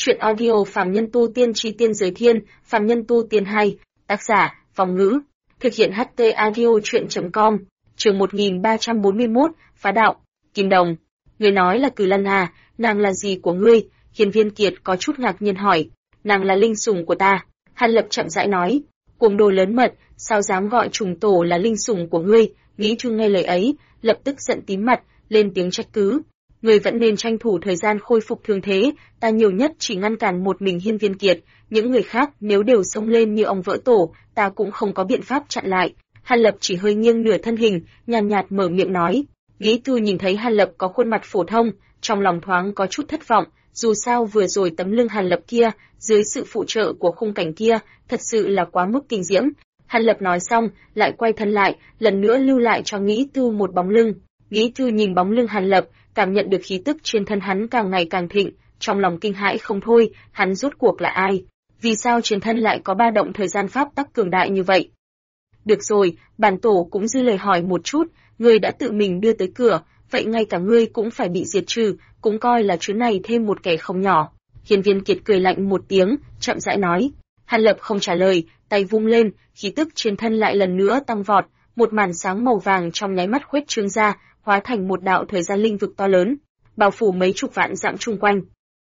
Chuyện audio Phàm Nhân Tu Tiên Chi Tiên Giới Thiên, Phàm Nhân Tu Tiên 2, tác giả, Vong Ngữ, thực hiện HT Audio Chuyện.com, chương 1341, Phá Đạo, Kim Đồng. Người nói là Cử Lân à, nàng là gì của ngươi? Hiên Viên Kiệt có chút ngạc nhiên hỏi. Nàng là linh sủng của ta. Hàn Lập chậm rãi nói. Cuồng đồ lớn mật, sao dám gọi trùng tổ là linh sủng của ngươi? Nghĩ Chu nghe lời ấy, lập tức giận tím mặt, lên tiếng trách cứ. Ngươi vẫn nên tranh thủ thời gian khôi phục thương thế, ta nhiều nhất chỉ ngăn cản một mình Hiên Viên Kiệt, những người khác nếu đều xông lên như ông vỡ tổ, ta cũng không có biện pháp chặn lại. Hàn Lập chỉ hơi nghiêng nửa thân hình, nhàn nhạt mở miệng nói. Lý Tư nhìn thấy Hàn Lập có khuôn mặt phổ thông, trong lòng thoáng có chút thất vọng, dù sao vừa rồi tấm lưng Hàn Lập kia, dưới sự phụ trợ của khung cảnh kia, thật sự là quá mức kinh diễm. Hàn Lập nói xong, lại quay thân lại, lần nữa lưu lại cho Nghĩ Tư một bóng lưng. Nghĩ Tư nhìn bóng lưng Hàn Lập, cảm nhận được khí tức trên thân hắn càng ngày càng thịnh, trong lòng kinh hãi không thôi, hắn rốt cuộc là ai? Vì sao trên thân lại có ba động thời gian pháp tắc cường đại như vậy? Được rồi, bản tổ cũng dư lời hỏi một chút, ngươi đã tự mình đưa tới cửa, vậy ngay cả ngươi cũng phải bị diệt trừ, cũng coi là chuyến này thêm một kẻ không nhỏ. Hiên Viên Kiệt cười lạnh một tiếng, chậm rãi nói. Hàn Lập không trả lời, tay vung lên, khí tức trên thân lại lần nữa tăng vọt, một màn sáng màu vàng trong nháy mắt khuếch trương ra, hóa thành một đạo thời gian linh vực to lớn, bao phủ mấy chục vạn dặm chung quanh.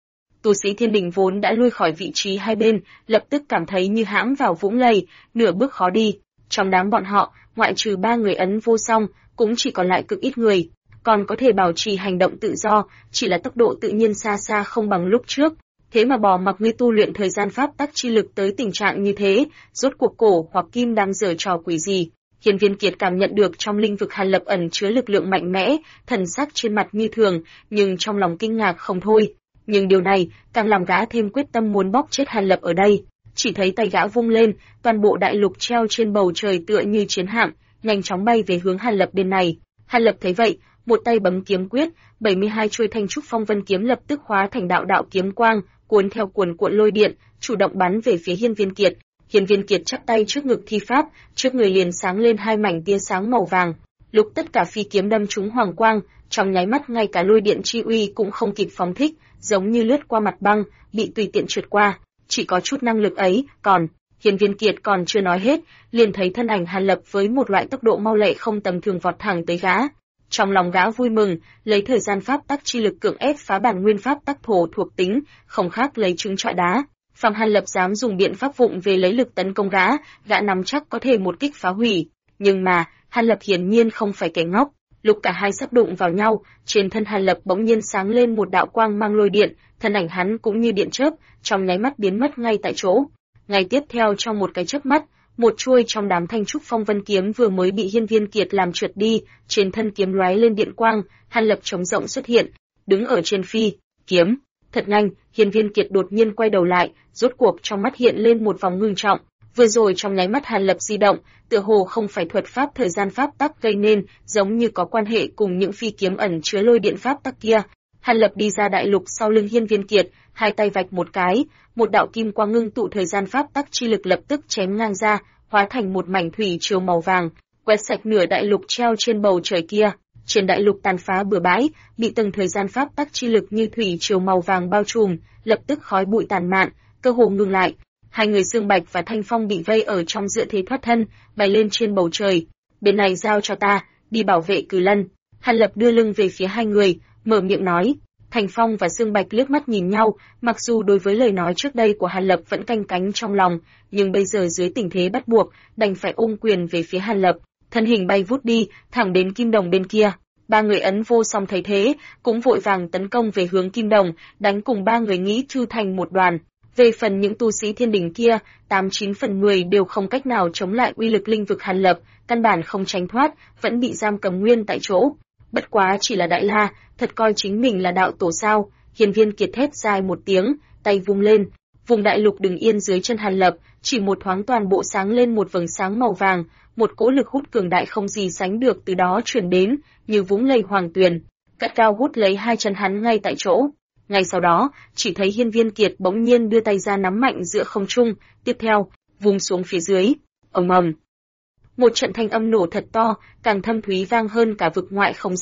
Tu sĩ thiên đình vốn đã lui khỏi vị trí hai bên, lập tức cảm thấy như hãm vào vũng lầy, nửa bước khó đi. Trong đám bọn họ, ngoại trừ ba người Ấn Vô Song, cũng chỉ còn lại cực ít người, còn có thể bảo trì hành động tự do, chỉ là tốc độ tự nhiên xa xa không bằng lúc trước. Thế mà bỏ mặc ngươi tu luyện thời gian pháp tắc chi lực tới tình trạng như thế, rốt cuộc cổ hoặc kim đang giở trò quỷ gì? Hiên Viên Kiệt cảm nhận được trong linh vực Hàn Lập ẩn chứa lực lượng mạnh mẽ, thần sắc trên mặt như thường, nhưng trong lòng kinh ngạc không thôi. Nhưng điều này càng làm gã thêm quyết tâm muốn bóp chết Hàn Lập ở đây. Chỉ thấy tay gã vung lên, toàn bộ đại lục treo trên bầu trời tựa như chiến hạm, nhanh chóng bay về hướng Hàn Lập bên này. Hàn Lập thấy vậy, một tay bấm kiếm quyết, 72 chuôi thanh trúc phong vân kiếm lập tức hóa thành đạo đạo kiếm quang, cuốn theo cuồn cuộn lôi điện, chủ động bắn về phía Hiên Viên Kiệt. Hiên Viên Kiệt chắp tay trước ngực thi pháp, trước người liền sáng lên hai mảnh tia sáng màu vàng. Lúc tất cả phi kiếm đâm trúng hoàng quang, trong nháy mắt ngay cả lôi điện chi uy cũng không kịp phóng thích, giống như lướt qua mặt băng, bị tùy tiện trượt qua. Chỉ có chút năng lực ấy, còn Hiên Viên Kiệt còn chưa nói hết, liền thấy thân ảnh Hàn Lập với một loại tốc độ mau lẹ không tầm thường vọt thẳng tới gã. Trong lòng gã vui mừng, lấy thời gian pháp tắc chi lực cưỡng ép phá bản nguyên pháp tắc thổ thuộc tính, không khác lấy trứng trọi đá. Phạm Hàn Lập dám dùng biện pháp vụng về lấy lực tấn công gã nắm chắc có thể một kích phá hủy. Nhưng mà, Hàn Lập hiển nhiên không phải kẻ ngốc. Lúc cả hai sắp đụng vào nhau, trên thân Hàn Lập bỗng nhiên sáng lên một đạo quang mang lôi điện, thân ảnh hắn cũng như điện chớp, trong nháy mắt biến mất ngay tại chỗ. Ngay tiếp theo trong một cái chớp mắt, một chuôi trong đám thanh trúc phong vân kiếm vừa mới bị Hiên Viên Kiệt làm trượt đi, trên thân kiếm lóe lên điện quang, Hàn Lập trống rỗng xuất hiện, đứng ở trên phi kiếm. Thật nhanh, Hiên Viên Kiệt đột nhiên quay đầu lại, rốt cuộc trong mắt hiện lên một vòng ngưng trọng. Vừa rồi trong nháy mắt Hàn Lập di động, tựa hồ không phải thuật pháp thời gian pháp tắc gây nên, giống như có quan hệ cùng những phi kiếm ẩn chứa lôi điện pháp tắc kia. Hàn Lập đi ra đại lục sau lưng Hiên Viên Kiệt, hai tay vạch một cái, một đạo kim quang ngưng tụ thời gian pháp tắc chi lực lập tức chém ngang ra, hóa thành một mảnh thủy triều màu vàng, quét sạch nửa đại lục treo trên bầu trời kia. Trên đại lục tàn phá bừa bãi, bị từng thời gian pháp tắc chi lực như thủy triều màu vàng bao trùm, lập tức khói bụi tàn mạn, cơ hồ ngừng lại. Hai người Dương Bạch và Thanh Phong bị vây ở trong giữa thế thoát thân, bay lên trên bầu trời. Bên này giao cho ta, đi bảo vệ Cử Lân. Hàn Lập đưa lưng về phía hai người, mở miệng nói. Thanh Phong và Dương Bạch liếc mắt nhìn nhau, mặc dù đối với lời nói trước đây của Hàn Lập vẫn canh cánh trong lòng, nhưng bây giờ dưới tình thế bắt buộc, đành phải ôm quyền về phía Hàn Lập. Thân hình bay vút đi, thẳng đến Kim Đồng bên kia. Ba người Ấn Vô Song thấy thế, cũng vội vàng tấn công về hướng Kim Đồng, đánh cùng ba người Nghĩ Thư thành một đoàn. Về phần những tu sĩ thiên đình kia, 89 phần 10 đều không cách nào chống lại uy lực linh vực Hàn Lập, căn bản không tránh thoát, vẫn bị giam cầm nguyên tại chỗ. Bất quá chỉ là Đại La, thật coi chính mình là đạo tổ sao? Hiên Viên Kiệt thét dài một tiếng, tay vung lên, vùng đại lục đứng yên dưới chân Hàn Lập, chỉ một thoáng toàn bộ sáng lên một vầng sáng màu vàng, một cỗ lực hút cường đại không gì sánh được từ đó truyền đến, như vũng lầy hoàng tuyền, cắt cao hút lấy hai chân hắn ngay tại chỗ. Ngay sau đó, chỉ thấy Hiên Viên Kiệt bỗng nhiên đưa tay ra nắm mạnh giữa không trung, tiếp theo, vung xuống phía dưới. Ầm ầm. Một trận thanh âm nổ thật to, càng thâm thúy vang hơn cả vực ngoại không gian.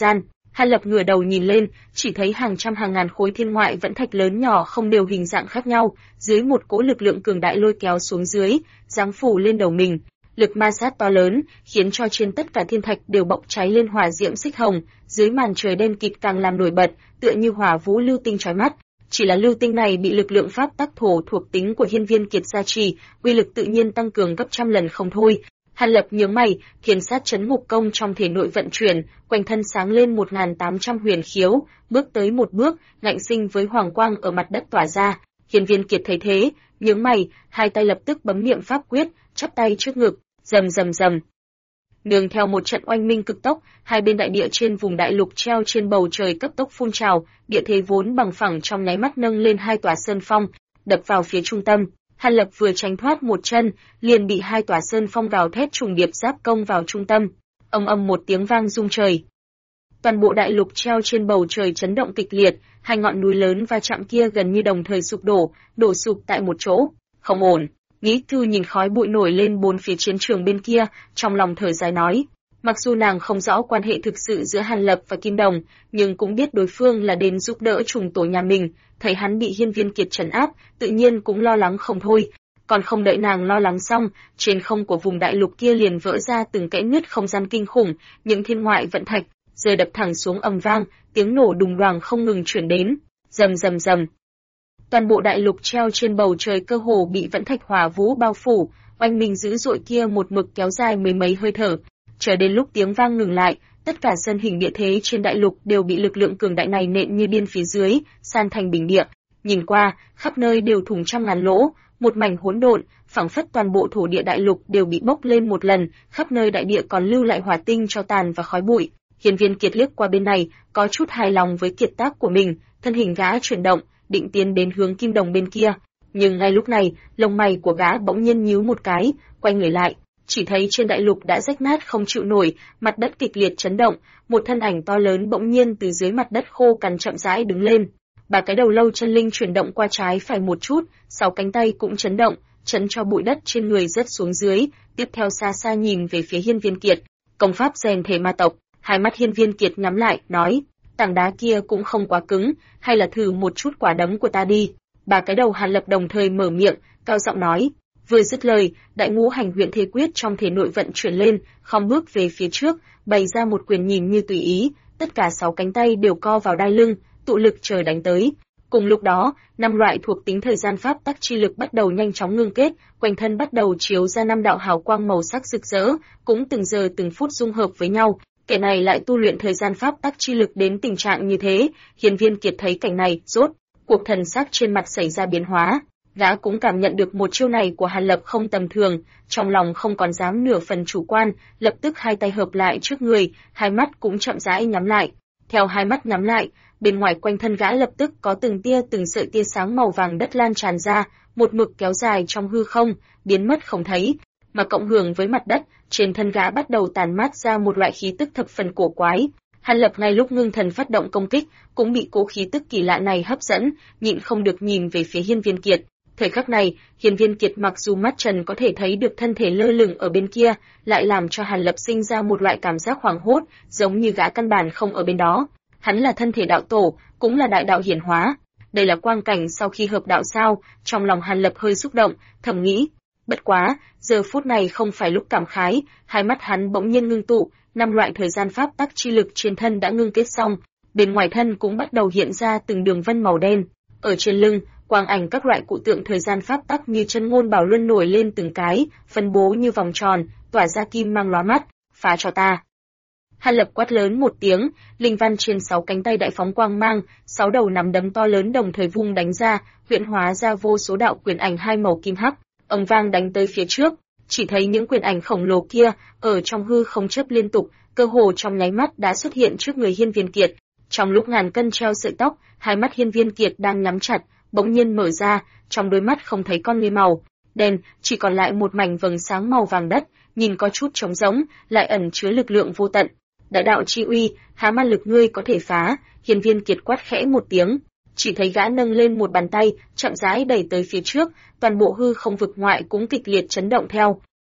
Hàn Lập ngửa đầu nhìn lên, chỉ thấy hàng trăm hàng ngàn khối thiên ngoại vẫn thạch lớn nhỏ không đều hình dạng khác nhau, dưới một cỗ lực lượng cường đại lôi kéo xuống dưới, giáng phủ lên đầu mình. Lực ma sát to lớn, khiến cho trên tất cả thiên thạch đều bốc cháy lên hỏa diễm xích hồng, dưới màn trời đen kịt càng làm nổi bật, tựa như hỏa vũ lưu tinh chói mắt. Chỉ là lưu tinh này bị lực lượng pháp tắc thổ thuộc tính của Hiên Viên Kiệt gia trì, uy lực tự nhiên tăng cường gấp trăm lần không thôi. Hàn Lập nhướng mày, Thiên Sát Chấn Ngục Công trong thể nội vận chuyển, quanh thân sáng lên 1800 huyền khiếu, bước tới một bước, ngạnh sinh với hoàng quang ở mặt đất tỏa ra. Hiên Viên Kiệt thấy thế, nhướng mày, hai tay lập tức bấm niệm pháp quyết, chắp tay trước ngực, rầm rầm rầm. Nương theo một trận oanh minh cực tốc, hai bên đại địa trên vùng đại lục treo trên bầu trời cấp tốc phun trào, địa thế vốn bằng phẳng trong nháy mắt nâng lên hai tòa sơn phong, đập vào phía trung tâm. Hàn Lập vừa tránh thoát một chân, liền bị hai tòa sơn phong gào thét trùng điệp giáp công vào trung tâm. Ầm ầm một tiếng vang rung trời. Toàn bộ đại lục treo trên bầu trời chấn động kịch liệt, hai ngọn núi lớn va chạm kia gần như đồng thời sụp đổ, đổ sụp tại một chỗ. Không ổn. Nghĩ Thư nhìn khói bụi nổi lên bốn phía chiến trường bên kia, trong lòng thở dài nói. Mặc dù nàng không rõ quan hệ thực sự giữa Hàn Lập và Kim Đồng, nhưng cũng biết đối phương là đến giúp đỡ trùng tổ nhà mình, thấy hắn bị Hiên Viên Kiệt trấn áp, tự nhiên cũng lo lắng không thôi. Còn không đợi nàng lo lắng xong, trên không của vùng đại lục kia liền vỡ ra từng kẽ nứt không gian kinh khủng, những thiên ngoại vận thạch rơi đập thẳng xuống ầm vang, tiếng nổ đùng đoàng không ngừng chuyển đến, rầm rầm rầm. Toàn bộ đại lục treo trên bầu trời cơ hồ bị vận thạch hỏa vũ bao phủ, oanh minh dữ dội kia một mực kéo dài mười mấy hơi thở. Chờ đến lúc tiếng vang ngừng lại, tất cả sân hình địa thế trên đại lục đều bị lực lượng cường đại này nện như điên phía dưới, san thành bình địa. Nhìn qua, khắp nơi đều thủng trăm ngàn lỗ, một mảnh hỗn độn, phảng phất toàn bộ thổ địa đại lục đều bị bốc lên một lần, khắp nơi đại địa còn lưu lại hỏa tinh tro tàn và khói bụi. Hiên Viên Kiệt liếc qua bên này, có chút hài lòng với kiệt tác của mình, thân hình gã chuyển động, định tiến đến hướng Kim Đồng bên kia. Nhưng ngay lúc này, lông mày của gã bỗng nhiên nhíu một cái, quay người lại, chỉ thấy trên đại lục đã rách nát không chịu nổi, mặt đất kịch liệt chấn động, một thân ảnh to lớn bỗng nhiên từ dưới mặt đất khô cằn chậm rãi đứng lên. Ba cái đầu lâu chân linh chuyển động qua trái phải một chút, sáu cánh tay cũng chấn động, chấn cho bụi đất trên người rớt xuống dưới, tiếp theo xa xa nhìn về phía Hiên Viên Kiệt, công pháp rèn thể ma tộc. Hai mắt Hiên Viên Kiệt nhắm lại, nói, tảng đá kia cũng không quá cứng, hay là thử một chút quả đấm của ta đi. Ba cái đầu Hàn Lập đồng thời mở miệng, cao giọng nói. Vừa dứt lời, đại ngũ hành huyện thế quyết trong thể nội vận chuyển lên, khom bước về phía trước, bày ra một quyền nhìn như tùy ý, tất cả sáu cánh tay đều co vào đai lưng, tụ lực chờ đánh tới. Cùng lúc đó, năm loại thuộc tính thời gian pháp tắc chi lực bắt đầu nhanh chóng ngưng kết, quanh thân bắt đầu chiếu ra năm đạo hào quang màu sắc rực rỡ, cũng từng giờ từng phút dung hợp với nhau. Kẻ này lại tu luyện thời gian pháp tắc chi lực đến tình trạng như thế. Hiên Viên Kiệt thấy cảnh này, rốt cuộc thần sắc trên mặt xảy ra biến hóa. Gã cũng cảm nhận được một chiêu này của Hàn Lập không tầm thường, trong lòng không còn dám nửa phần chủ quan, lập tức hai tay hợp lại trước người, hai mắt cũng chậm rãi nhắm lại. Theo hai mắt nhắm lại, bên ngoài quanh thân gã lập tức có từng sợi tia sáng màu vàng đất lan tràn ra, một mực kéo dài trong hư không, biến mất không thấy, mà cộng hưởng với mặt đất, trên thân gã bắt đầu tàn mát ra một loại khí tức thập phần cổ quái. Hàn Lập ngay lúc ngưng thần phát động công kích, cũng bị cố khí tức kỳ lạ này hấp dẫn, nhịn không được nhìn về phía Hiên Viên Kiệt. Thời khắc này, Hiên Viên Kiệt mặc dù mắt trần có thể thấy được thân thể lơ lửng ở bên kia, lại làm cho Hàn Lập sinh ra một loại cảm giác hoảng hốt, giống như gã căn bản không ở bên đó. Hắn là thân thể đạo tổ, cũng là đại đạo hiển hóa. Đây là quang cảnh sau khi hợp đạo sao? Trong lòng Hàn Lập hơi xúc động, thầm nghĩ. Bất quá, giờ phút này không phải lúc cảm khái, hai mắt hắn bỗng nhiên ngưng tụ, năm loại thời gian pháp tắc chi lực trên thân đã ngưng kết xong, bên ngoài thân cũng bắt đầu hiện ra từng đường vân màu đen. Ở trên lưng, quang ảnh các loại cụ tượng thời gian pháp tắc như chân ngôn bảo luân nổi lên từng cái, phân bố như vòng tròn, tỏa ra kim mang lóa mắt, phá cho ta. Hàn Lập quát lớn một tiếng, linh văn trên sáu cánh tay đại phóng quang mang, sáu đầu nắm đấm to lớn đồng thời vung đánh ra, huyễn hóa ra vô số đạo quyền ảnh hai màu kim hắc, ầm vang đánh tới phía trước. Chỉ thấy những quyền ảnh khổng lồ kia ở trong hư không chớp liên tục, cơ hồ trong nháy mắt đã xuất hiện trước người Hiên Viên Kiệt. Trong lúc ngàn cân treo sợi tóc, hai mắt Hiên Viên Kiệt đang nhắm chặt, bỗng nhiên mở ra, trong đôi mắt không thấy con ngươi màu đen, chỉ còn lại một mảnh vầng sáng màu vàng đất, nhìn có chút trống rỗng, lại ẩn chứa lực lượng vô tận. Đại đạo chi uy, há ma lực ngươi có thể phá? Hiên Viên Kiệt quát khẽ một tiếng, chỉ thấy gã nâng lên một bàn tay, chậm rãi đẩy tới phía trước, toàn bộ hư không vực ngoại cũng kịch liệt chấn động theo.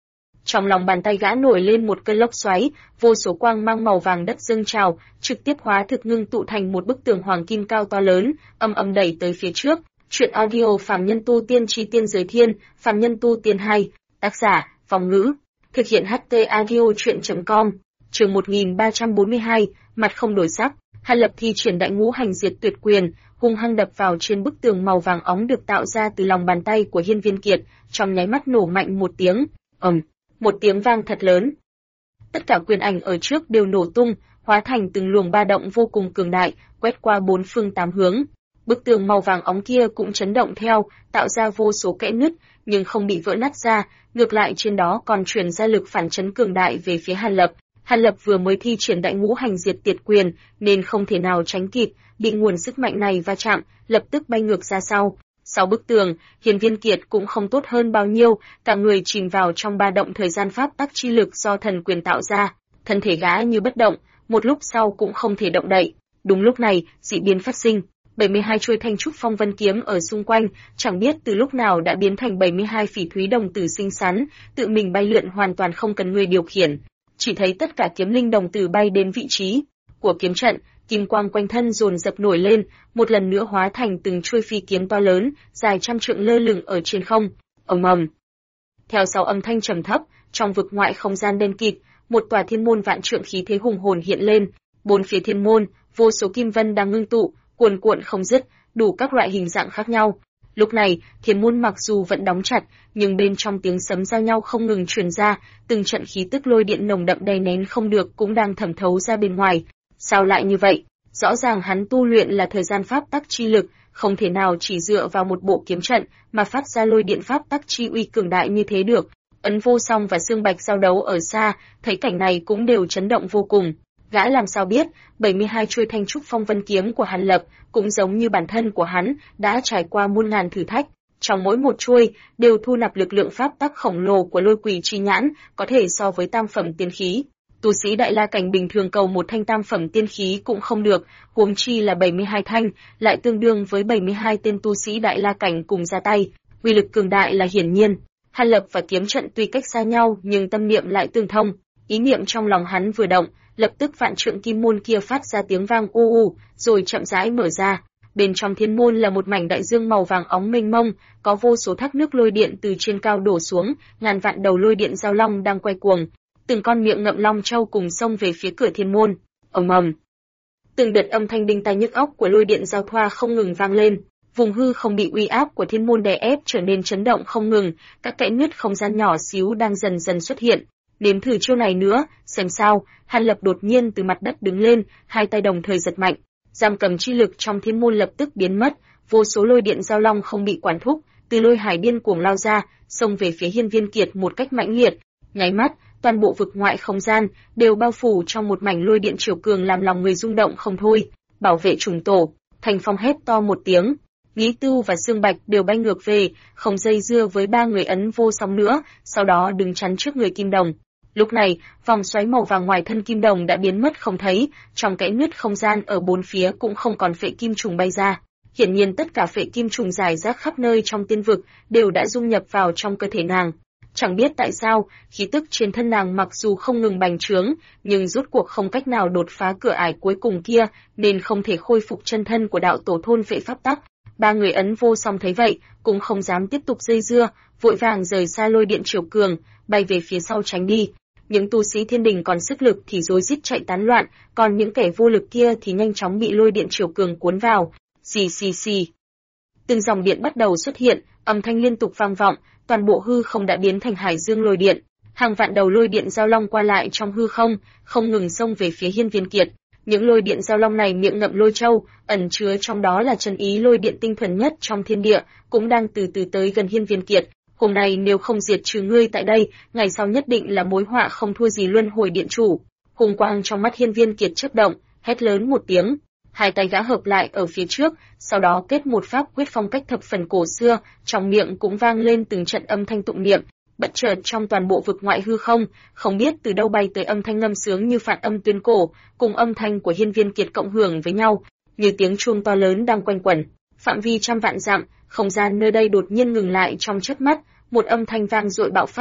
Trong lòng bàn tay gã nổi lên một cơn lốc xoáy, vô số quang mang màu vàng đất dâng trào, trực tiếp hóa thực ngưng tụ thành một bức tường hoàng kim cao to lớn, ầm ầm đẩy tới phía trước. Truyện audio Phàm Nhân Tu Tiên Chi Tiên Giới Thiên, Phàm Nhân Tu Tiên 2, tác giả, Phong Ngữ, thực hiện HT audio truyện.com, chương 1342, mặt không đổi sắc, Hàn Lập thi triển đại ngũ hành diệt tuyệt quyền, hung hăng đập vào trên bức tường màu vàng óng được tạo ra từ lòng bàn tay của Hiên Viên Kiệt, trong nháy mắt nổ mạnh một tiếng, một tiếng vang thật lớn. Tất cả quyền ảnh ở trước đều nổ tung, hóa thành từng luồng ba động vô cùng cường đại, quét qua bốn phương tám hướng. Bức tường màu vàng óng kia cũng chấn động theo, tạo ra vô số kẽ nứt, nhưng không bị vỡ nát ra, ngược lại trên đó còn truyền ra lực phản chấn cường đại về phía Hàn Lập. Hàn Lập vừa mới thi triển đại ngũ hành diệt tiệt quyền, nên không thể nào tránh kịp, bị nguồn sức mạnh này va chạm, lập tức bay ngược ra sau. Sau bức tường, Hiên Viên Kiệt cũng không tốt hơn bao nhiêu, cả người chìm vào trong ba động thời gian pháp tắc chi lực do thần quyền tạo ra, thân thể gã như bất động, một lúc sau cũng không thể động đậy. Đúng lúc này, dị biến phát sinh. 72 chuôi thanh trúc phong vân kiếm ở xung quanh, chẳng biết từ lúc nào đã biến thành 72 phỉ thúy đồng tử xinh xắn, tự mình bay lượn hoàn toàn không cần người điều khiển. Chỉ thấy tất cả kiếm linh đồng tử bay đến vị trí của kiếm trận, kim quang quanh thân dồn dập nổi lên, một lần nữa hóa thành từng chuôi phi kiếm to lớn, dài trăm trượng lơ lửng ở trên không. Ầm ầm. Theo sau âm thanh trầm thấp, trong vực ngoại không gian đen kịt, một tòa thiên môn vạn trượng khí thế hùng hồn hiện lên, bốn phía thiên môn, vô số kim vân đang ngưng tụ, cuồn cuộn không dứt, đủ các loại hình dạng khác nhau. Lúc này, thiên môn mặc dù vẫn đóng chặt, nhưng bên trong tiếng sấm giao nhau không ngừng truyền ra, từng trận khí tức lôi điện nồng đậm đầy nén không được cũng đang thẩm thấu ra bên ngoài. Sao lại như vậy? Rõ ràng hắn tu luyện là thời gian pháp tắc chi lực, không thể nào chỉ dựa vào một bộ kiếm trận mà phát ra lôi điện pháp tắc chi uy cường đại như thế được. Ấn Vô Song và Sương Bạch giao đấu ở xa, thấy cảnh này cũng đều chấn động vô cùng. Gã làm sao biết, 72 chuôi thanh trúc phong vân kiếm của Hàn Lập cũng giống như bản thân của hắn, đã trải qua muôn ngàn thử thách. Trong mỗi một chuôi đều thu nạp lực lượng pháp tắc khổng lồ của lôi quỷ chi nhãn, có thể so với tam phẩm tiên khí. Tu sĩ đại la cảnh bình thường cầu một thanh tam phẩm tiên khí cũng không được, huống chi là 72 thanh, lại tương đương với 72 tên tu sĩ đại la cảnh cùng ra tay. Uy lực cường đại là hiển nhiên. Hàn Lập và kiếm trận tuy cách xa nhau nhưng tâm niệm lại tương thông. Ý niệm trong lòng hắn vừa động, lập tức vạn trượng kim môn kia phát ra tiếng vang u u, rồi chậm rãi mở ra. Bên trong thiên môn là một mảnh đại dương màu vàng óng mênh mông, có vô số thác nước lôi điện từ trên cao đổ xuống, ngàn vạn đầu lôi điện giao long đang quay cuồng. Từng con miệng ngậm long châu cùng xông về phía cửa thiên môn. Ầm ầm. Từng đợt âm thanh đinh tai nhức óc của lôi điện giao thoa không ngừng vang lên, vùng hư không bị uy áp của thiên môn đè ép trở nên chấn động không ngừng, các kẽ nứt không gian nhỏ xíu đang dần dần xuất hiện. Nếm thử chiêu này nữa, xem sao. Hàn Lập đột nhiên từ mặt đất đứng lên, hai tay đồng thời giật mạnh, giam cầm chi lực trong thiên môn lập tức biến mất, vô số lôi điện giao long không bị quản thúc, từ lôi hải điên cuồng lao ra, xông về phía Hiên Viên Kiệt một cách mãnh liệt. Nháy mắt, toàn bộ vực ngoại không gian đều bao phủ trong một mảnh lôi điện triều cường làm lòng người rung động không thôi. Bảo vệ trùng tổ, Thành Phong hét to một tiếng. Lý Tưu và Sương Bạch đều bay ngược về, không dây dưa với ba người Ấn Vô Song nữa, sau đó đứng chắn trước người Kim Đồng. Lúc này, vòng xoáy màu vàng ngoài thân Kim Đồng đã biến mất không thấy, trong kẽ nứt không gian ở bốn phía cũng không còn phệ kim trùng bay ra. Hiển nhiên tất cả phệ kim trùng rải rác khắp nơi trong tiên vực đều đã dung nhập vào trong cơ thể nàng. Chẳng biết tại sao, khí tức trên thân nàng mặc dù không ngừng bành trướng, nhưng rốt cuộc không cách nào đột phá cửa ải cuối cùng kia, nên không thể khôi phục chân thân của đạo tổ thôn vệ pháp tắc. Ba người Ấn Vô Song thấy vậy, cũng không dám tiếp tục dây dưa, vội vàng rời xa lôi điện triều cường, bay về phía sau tránh đi. Những tu sĩ thiên đình còn sức lực thì rối rít chạy tán loạn, còn những kẻ vô lực kia thì nhanh chóng bị lôi điện triều cường cuốn vào. Xì xì xì. Từng dòng điện bắt đầu xuất hiện, âm thanh liên tục vang vọng, toàn bộ hư không đã biến thành hải dương lôi điện. Hàng vạn đầu lôi điện giao long qua lại trong hư không, không ngừng xông về phía Hiên Viên Kiệt. Những lôi điện giao long này miệng ngậm lôi châu, ẩn chứa trong đó là chân ý lôi điện tinh thuần nhất trong thiên địa, cũng đang từ từ tới gần Hiên Viên Kiệt. Hôm nay nếu không diệt trừ ngươi tại đây, ngày sau nhất định là mối họa không thua gì luân hồi điện chủ. Hùng quang trong mắt Hiên Viên Kiệt chớp động, hét lớn một tiếng. Hai tay gã hợp lại ở phía trước, sau đó kết một pháp quyết phong cách thập phần cổ xưa, trong miệng cũng vang lên từng trận âm thanh tụng niệm. Bất chợt trong toàn bộ vực ngoại hư không biết từ đâu bay tới âm thanh ngâm sướng như phản âm tuyên cổ, cùng âm thanh của Hiên Viên Kiệt cộng hưởng với nhau, như tiếng chuông to lớn đang quanh quẩn. Phạm vi trăm vạn dặm, không gian nơi đây đột nhiên ngừng lại trong chớp mắt, một âm thanh vang dội bạo phát,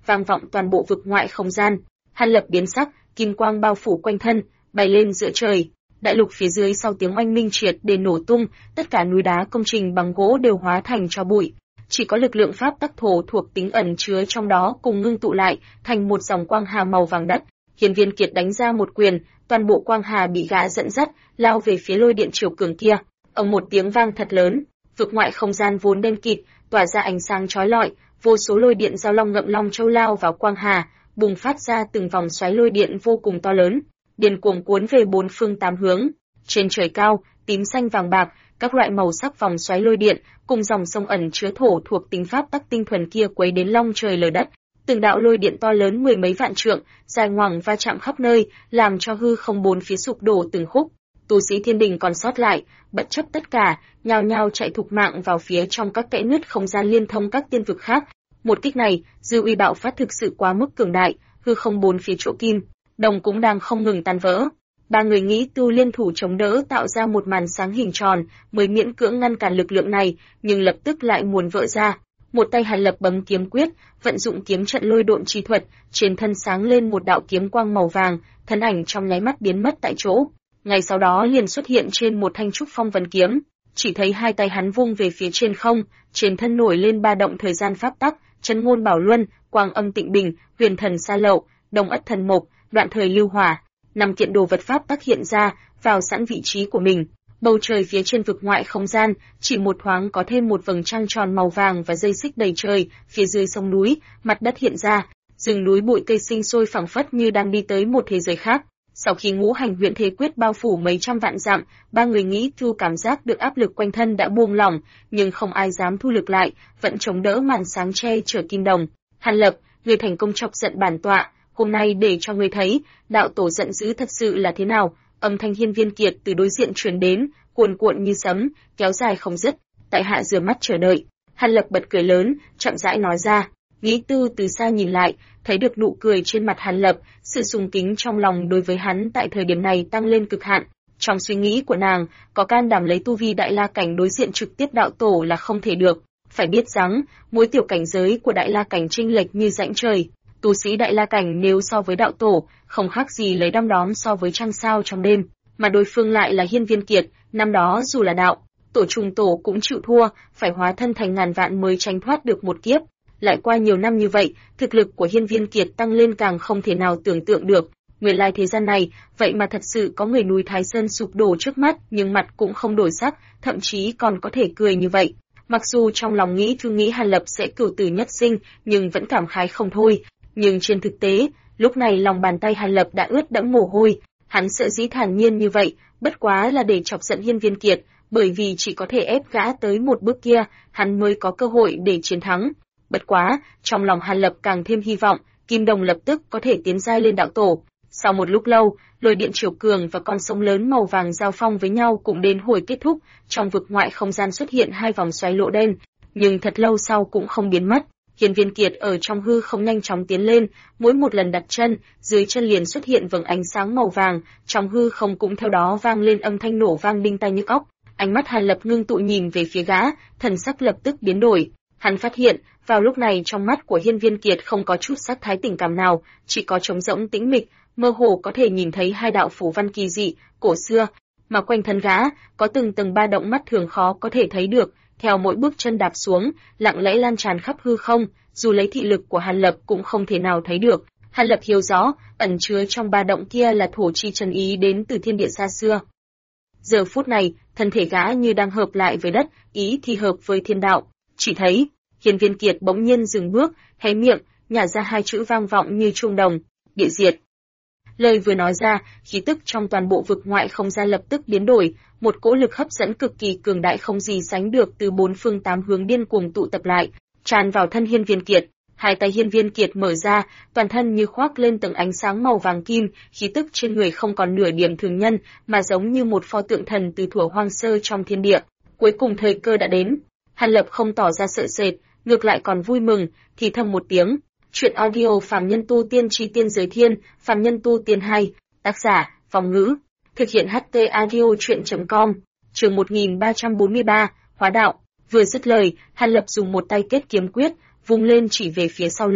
vang vọng toàn bộ vực ngoại không gian. Hàn Lập biến sắc, kim quang bao phủ quanh thân, bay lên giữa trời. Đại lục phía dưới sau tiếng oanh minh triệt để nổ tung, tất cả núi đá công trình bằng gỗ đều hóa thành tro bụi. Chỉ có lực lượng pháp tắc thổ thuộc tính ẩn chứa trong đó cùng ngưng tụ lại thành một dòng quang hà màu vàng đất. Hiên Viên Kiệt đánh ra một quyền, toàn bộ quang hà bị gã dẫn dắt, lao về phía lôi điện triều cường kia. Ầm một tiếng vang thật lớn, vực ngoại không gian vốn đen kịt, tỏa ra ánh sáng chói lọi, vô số lôi điện giao long ngậm long châu lao vào quang hà, bùng phát ra từng vòng xoáy lôi điện vô cùng to lớn, điên cuồng cuốn về bốn phương tám hướng. Trên trời cao, tím xanh vàng bạc, các loại màu sắc vòng xoáy lôi điện cùng dòng sông ẩn chứa thổ thuộc tính pháp tắc tinh thuần kia quấy đến long trời lở đất. Từng đạo lôi điện to lớn mười mấy vạn trượng, dài ngoằng va chạm khắp nơi, làm cho hư không bốn phía sụp đổ từng khúc. Tu sĩ thiên đình còn sót lại, bất chấp tất cả, nhao nhao chạy thục mạng vào phía trong các kẽ nứt không gian liên thông các tiên vực khác. Một kích này, dư uy bạo phát thực sự quá mức cường đại, hư không bốn phía chỗ kim, đồng cũng đang không ngừng tan vỡ. Ba người nghĩ tu liên thủ chống đỡ tạo ra một màn sáng hình tròn, mới miễn cưỡng ngăn cản lực lượng này, nhưng lập tức lại muốn vỡ ra. Một tay Hàn Lập bấm kiếm quyết, vận dụng kiếm trận lôi độn chi thuật, trên thân sáng lên một đạo kiếm quang màu vàng, thân ảnh trong nháy mắt biến mất tại chỗ. Ngay sau đó liền xuất hiện trên một thanh trúc phong vân kiếm, chỉ thấy hai tay hắn vung về phía trên không, trên thân nổi lên ba động thời gian pháp tắc, chân ngôn bảo luân, quang âm tịnh bình, huyền thần sa lậu, đông ất thần mộc, đoạn thời lưu hỏa. 5 kiện đồ vật pháp tắc hiện ra, vào sẵn vị trí của mình. Bầu trời phía trên vực ngoại không gian, chỉ một thoáng có thêm một vầng trăng tròn màu vàng và dây xích đầy trời, phía dưới sông núi, mặt đất hiện ra, rừng núi bụi cây sinh sôi phẳng phất như đang đi tới một thế giới khác. Sau khi ngũ hành huyễn thế quyết bao phủ mấy trăm vạn dặm, ba người nghĩ thu cảm giác được áp lực quanh thân đã buông lỏng, nhưng không ai dám thu lực lại, vẫn chống đỡ màn sáng che chở kim đồng. Hàn Lập, người thành công chọc giận bản tọa, hôm nay để cho ngươi thấy, đạo tổ giận dữ thật sự là thế nào. Âm thanh Hiên Viên Kiệt từ đối diện truyền đến, cuồn cuộn như sấm, kéo dài không dứt. Tại hạ rửa mắt chờ đợi. Hàn Lập bật cười lớn, chậm rãi nói ra. Nghĩ Tư từ xa nhìn lại, thấy được nụ cười trên mặt Hàn Lập, sự sùng kính trong lòng đối với hắn tại thời điểm này tăng lên cực hạn. Trong suy nghĩ của nàng, có can đảm lấy tu vi đại la cảnh đối diện trực tiếp đạo tổ là không thể được. Phải biết rằng, mỗi tiểu cảnh giới của đại la cảnh chênh lệch như rãnh trời. Tu sĩ đại la cảnh nếu so với đạo tổ, không khác gì lấy đom đóm so với trăng sao trong đêm, mà đối phương lại là Hiên Viên Kiệt, năm đó dù là đạo tổ trùng tổ cũng chịu thua, phải hóa thân thành ngàn vạn mới tránh thoát được một kiếp. Lại qua nhiều năm như vậy, thực lực của Hiên Viên Kiệt tăng lên càng không thể nào tưởng tượng được. Nguyên lai thế gian này, vậy mà thật sự có người núi Thái Sơn sụp đổ trước mắt, nhưng mặt cũng không đổi sắc, thậm chí còn có thể cười như vậy. Mặc dù trong lòng nghĩ Hàn Lập sẽ cửu tử nhất sinh, nhưng vẫn cảm khái không thôi. Nhưng trên thực tế, lúc này lòng bàn tay Hàn Lập đã ướt đẫm mồ hôi, hắn sợ dĩ thản nhiên như vậy, bất quá là để chọc giận Hiên Viên Kiệt, bởi vì chỉ có thể ép gã tới một bước kia, hắn mới có cơ hội để chiến thắng. Bất quá, trong lòng Hàn Lập càng thêm hy vọng, Kim Đồng lập tức có thể tiến giai lên đạo tổ. Sau một lúc lâu, lôi điện triều cường và con sông lớn màu vàng giao phong với nhau cũng đến hồi kết thúc, trong vực ngoại không gian xuất hiện hai vòng xoáy lỗ đen, nhưng thật lâu sau cũng không biến mất. Hiên Viên Kiệt ở trong hư không nhanh chóng tiến lên, mỗi một lần đặt chân, dưới chân liền xuất hiện vầng ánh sáng màu vàng, trong hư không cũng theo đó vang lên âm thanh nổ vang đinh tai nhức óc. Ánh mắt Hàn Lập ngưng tụ nhìn về phía gã, thần sắc lập tức biến đổi. Hắn phát hiện, vào lúc này trong mắt của Hiên Viên Kiệt không có chút sắc thái tình cảm nào, chỉ có trống rỗng tĩnh mịch, mơ hồ có thể nhìn thấy hai đạo phủ văn kỳ dị, cổ xưa, mà quanh thân gã có từng tầng ba động mắt thường khó có thể thấy được, theo mỗi bước chân đạp xuống, lặng lẽ lan tràn khắp hư không, dù lấy thị lực của Hàn Lập cũng không thể nào thấy được. Hàn Lập hiểu rõ, ẩn chứa trong ba động kia là thổ chi chân ý đến từ thiên địa xa xưa. Giờ phút này, thân thể gã như đang hợp lại với đất, ý thì hợp với thiên đạo. Chỉ thấy, Hiên Viên Kiệt bỗng nhiên dừng bước, hé miệng, nhả ra hai chữ vang vọng như chuông đồng, địa diệt. Lời vừa nói ra, khí tức trong toàn bộ vực ngoại không gian lập tức biến đổi, một cỗ lực hấp dẫn cực kỳ cường đại không gì sánh được từ bốn phương tám hướng điên cuồng tụ tập lại, tràn vào thân Hiên Viên Kiệt. Hai tay Hiên Viên Kiệt mở ra, toàn thân như khoác lên tầng ánh sáng màu vàng kim, khí tức trên người không còn nửa điểm thường nhân, mà giống như một pho tượng thần từ thuở hoang sơ trong thiên địa. Cuối cùng thời cơ đã đến. Hàn Lập không tỏ ra sợ sệt, ngược lại còn vui mừng, thì thầm một tiếng. Chuyện audio Phàm Nhân Tu Tiên Chi Tiên Giới Thiên, Phàm Nhân Tu Tiên 2, tác giả, Phong Ngữ, thực hiện HT audio chuyện.com, chương 1343, Hóa Đạo. Vừa dứt lời, Hàn Lập dùng một tay kết kiếm quyết, vung lên chỉ về phía sau lưng.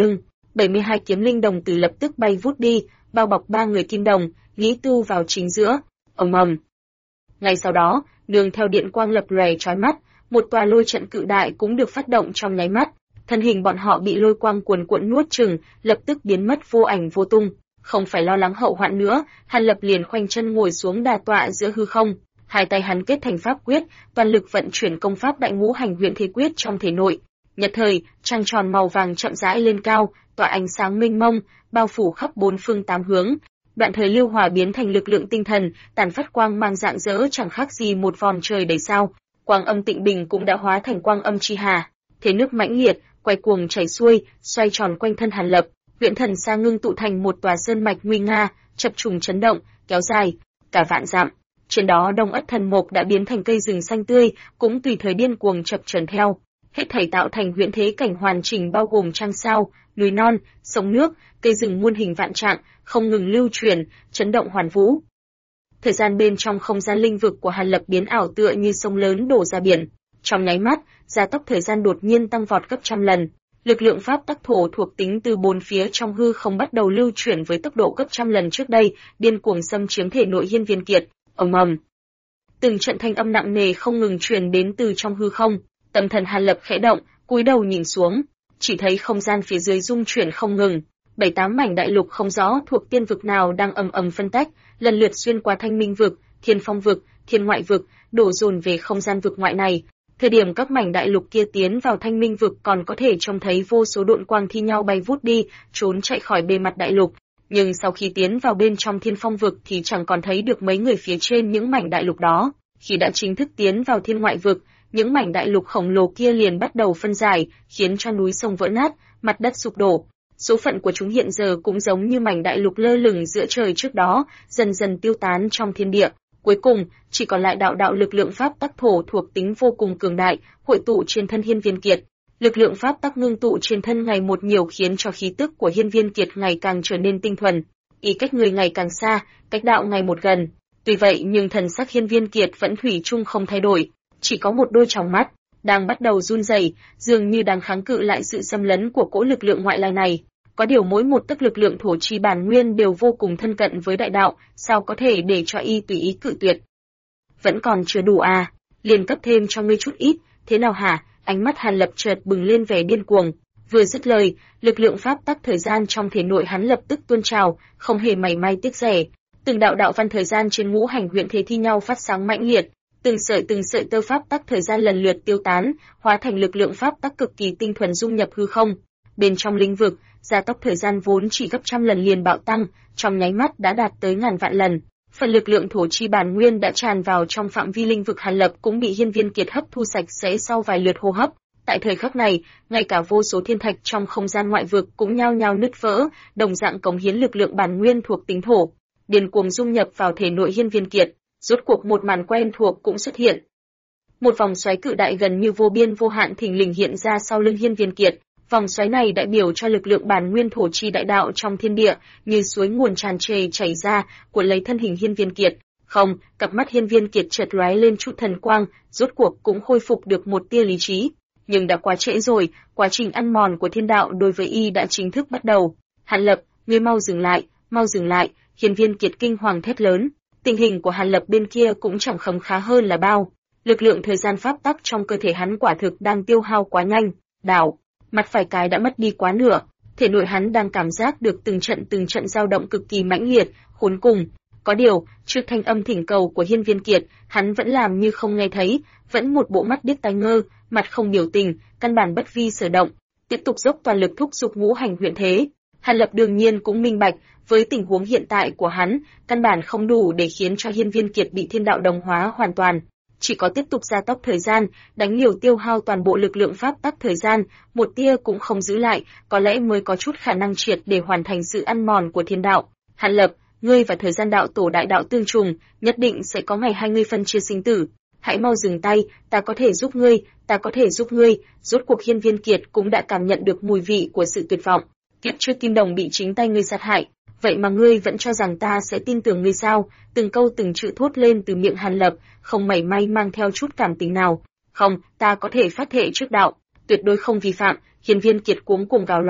72 kiếm linh đồng tử lập tức bay vút đi, bao bọc 3 người kim đồng, nghĩ tu vào chính giữa. Ầm ầm. Ngay sau đó, nương theo điện quang lập lòe chói mắt, một tòa lôi trận cự đại cũng được phát động trong nháy mắt. Thân hình bọn họ bị lôi quang cuồn cuộn nuốt chửng, lập tức biến mất vô ảnh vô tung. Không phải lo lắng hậu hoạn nữa, Hàn Lập liền khoanh chân ngồi xuống đà tọa giữa hư không, hai tay hắn kết thành pháp quyết, toàn lực vận chuyển công pháp Đại Ngũ Hành Huyền Thế Quyết trong thể nội. Nhất thời, trăng tròn màu vàng chậm rãi lên cao, tỏa ánh sáng mênh mông, bao phủ khắp bốn phương tám hướng. Đoạn thời lưu hỏa biến thành lực lượng tinh thần, tản phát quang mang rạng rỡ chẳng khác gì một vòm trời đầy sao. Quang âm tịnh bình cũng đã hóa thành quang âm chi hà, thế nước mãnh liệt, quay cuồng chảy xuôi, xoay tròn quanh thân Hàn Lập. Huyễn Thần Sa ngưng tụ thành một tòa sơn mạch nguy nga, chập trùng chấn động, kéo dài cả vạn dặm. Trên đó Đông Ất Thần Mộc đã biến thành cây rừng xanh tươi, cũng tùy thời điên cuồng chập chờn theo. Hết thảy tạo thành huyễn thế cảnh hoàn chỉnh bao gồm trăng sao, núi non, sông nước, cây rừng muôn hình vạn trạng, không ngừng lưu chuyển, chấn động hoàn vũ. Thời gian bên trong không gian linh vực của Hàn Lập biến ảo tựa như sông lớn đổ ra biển. Trong nháy mắt, gia tốc thời gian đột nhiên tăng vọt gấp trăm lần. Lực lượng pháp tắc thổ thuộc tính từ bốn phía trong hư không bắt đầu lưu chuyển với tốc độ gấp trăm lần trước đây, điên cuồng xâm chiếm thể nội Hiên Viên Kiệt. Ầm ầm. Từng trận thanh âm nặng nề không ngừng truyền đến từ trong hư không. Tâm thần Hàn Lập khẽ động, cúi đầu nhìn xuống, chỉ thấy không gian phía dưới rung chuyển không ngừng. 7-8 mảnh đại lục không rõ thuộc tiên vực nào đang ầm ầm phân tách, lần lượt xuyên qua Thanh Minh vực, Thiên Phong vực, Thiên Ngoại vực, đổ dồn về không gian vực ngoại này. Thời điểm các mảnh đại lục kia tiến vào Thanh Minh vực còn có thể trông thấy vô số độn quang thi nhau bay vút đi, trốn chạy khỏi bề mặt đại lục. Nhưng sau khi tiến vào bên trong Thiên Phong vực thì chẳng còn thấy được mấy người phía trên những mảnh đại lục đó. Khi đã chính thức tiến vào Thiên Ngoại vực, những mảnh đại lục khổng lồ kia liền bắt đầu phân giải, khiến cho núi sông vỡ nát, mặt đất sụp đổ. Số phận của chúng hiện giờ cũng giống như mảnh đại lục lơ lửng giữa trời trước đó, dần dần tiêu tán trong thiên địa. Cuối cùng, chỉ còn lại đạo lực lượng pháp tắc thổ thuộc tính vô cùng cường đại, hội tụ trên thân Hiên Viên Kiệt. Lực lượng pháp tắc ngưng tụ trên thân ngày một nhiều khiến cho khí tức của Hiên Viên Kiệt ngày càng trở nên tinh thuần, ý cách người ngày càng xa, cách đạo ngày một gần. Tuy vậy nhưng thần sắc Hiên Viên Kiệt vẫn thủy chung không thay đổi, chỉ có một đôi tròng mắt đang bắt đầu run rẩy, dường như đang kháng cự lại sự xâm lấn của cỗ lực lượng ngoại lai này. Có điều mỗi một tấc lực lượng thổ chi bản nguyên đều vô cùng thân cận với đại đạo, sao có thể để cho y tùy ý cự tuyệt. Vẫn còn chưa đủ à, liền cấp thêm cho ngươi chút ít, thế nào hả? Ánh mắt Hàn Lập chợt bừng lên vẻ điên cuồng. Vừa dứt lời, lực lượng pháp tắc thời gian trong thể nội hắn lập tức tuôn trào, không hề mảy may tiếc rẻ. Từng đạo văn thời gian trên ngũ hành huyễn thế thi nhau phát sáng mãnh liệt, từng sợi tơ pháp tắc thời gian lần lượt tiêu tán, hóa thành lực lượng pháp tắc cực kỳ tinh thuần dung nhập hư không. Bên trong lĩnh vực, gia tốc thời gian vốn chỉ gấp trăm lần liền bạo tăng, trong nháy mắt đã đạt tới ngàn vạn lần. Phần lực lượng thổ chi bản nguyên đã tràn vào trong phạm vi linh vực Hàn Lập cũng bị Hiên Viên Kiệt hấp thu sạch sẽ sau vài lượt hô hấp. Tại thời khắc này, ngay cả vô số thiên thạch trong không gian ngoại vực cũng nhao nhao nứt vỡ, đồng dạng cống hiến lực lượng bản nguyên thuộc tính thổ, điên cuồng dung nhập vào thể nội Hiên Viên Kiệt. Rốt cuộc một màn quen thuộc cũng xuất hiện. Một vòng xoáy cự đại gần như vô biên vô hạn thình lình hiện ra sau lưng Hiên Viên Kiệt. Vòng xoáy này đại biểu cho lực lượng bản nguyên thổ chi đại đạo trong thiên địa, như suối nguồn tràn trề chảy ra, cuốn lấy thân hình Hiên Viên Kiệt. Không, cặp mắt Hiên Viên Kiệt chợt lóe lên chút thần quang, rốt cuộc cũng khôi phục được một tia lý trí. Nhưng đã quá trễ rồi, quá trình ăn mòn của thiên đạo đối với y đã chính thức bắt đầu. Hàn Lập, ngươi mau dừng lại, Hiên Viên Kiệt kinh hoàng thét lớn. Tình hình của Hàn Lập bên kia cũng chẳng khấm khá hơn là bao. Lực lượng thời gian pháp tắc trong cơ thể hắn quả thực đang tiêu hao quá nhanh. Đảo, mặt phải cái đã mất đi quá nửa, thể nội hắn đang cảm giác được từng trận dao động cực kỳ mãnh liệt, khốn cùng. Có điều, trước thanh âm thỉnh cầu của Hiên Viên Kiệt, hắn vẫn làm như không nghe thấy, vẫn một bộ mắt điếc tai ngơ, mặt không biểu tình, căn bản bất vi sở động, tiếp tục dốc toàn lực thúc giục ngũ hành huyễn thế. Hàn Lập đương nhiên cũng minh bạch, với tình huống hiện tại của hắn, căn bản không đủ để khiến cho Hiên Viên Kiệt bị thiên đạo đồng hóa hoàn toàn. Chỉ có tiếp tục gia tốc thời gian, đánh liều tiêu hao toàn bộ lực lượng pháp tắc thời gian, một tia cũng không giữ lại, có lẽ mới có chút khả năng triệt để hoàn thành sự ăn mòn của thiên đạo. Hàn Lập, ngươi và thời gian đạo tổ đại đạo tương trùng, nhất định sẽ có ngày hai ngươi phân chia sinh tử. Hãy mau dừng tay, ta có thể giúp ngươi. Rốt cuộc Hiên Viên Kiệt cũng đã cảm nhận được mùi vị của sự tuyệt vọng. Kiếp trước Kim Đồng bị chính tay ngươi sát hại, vậy mà ngươi vẫn cho rằng ta sẽ tin tưởng ngươi sao? Từng câu từng chữ thốt lên từ miệng Hàn Lập, không mảy may mang theo chút cảm tình nào. Không, ta có thể phát thệ trước đạo, tuyệt đối không vi phạm. Hiên Viên Kiệt cuống cuồng gào loạn,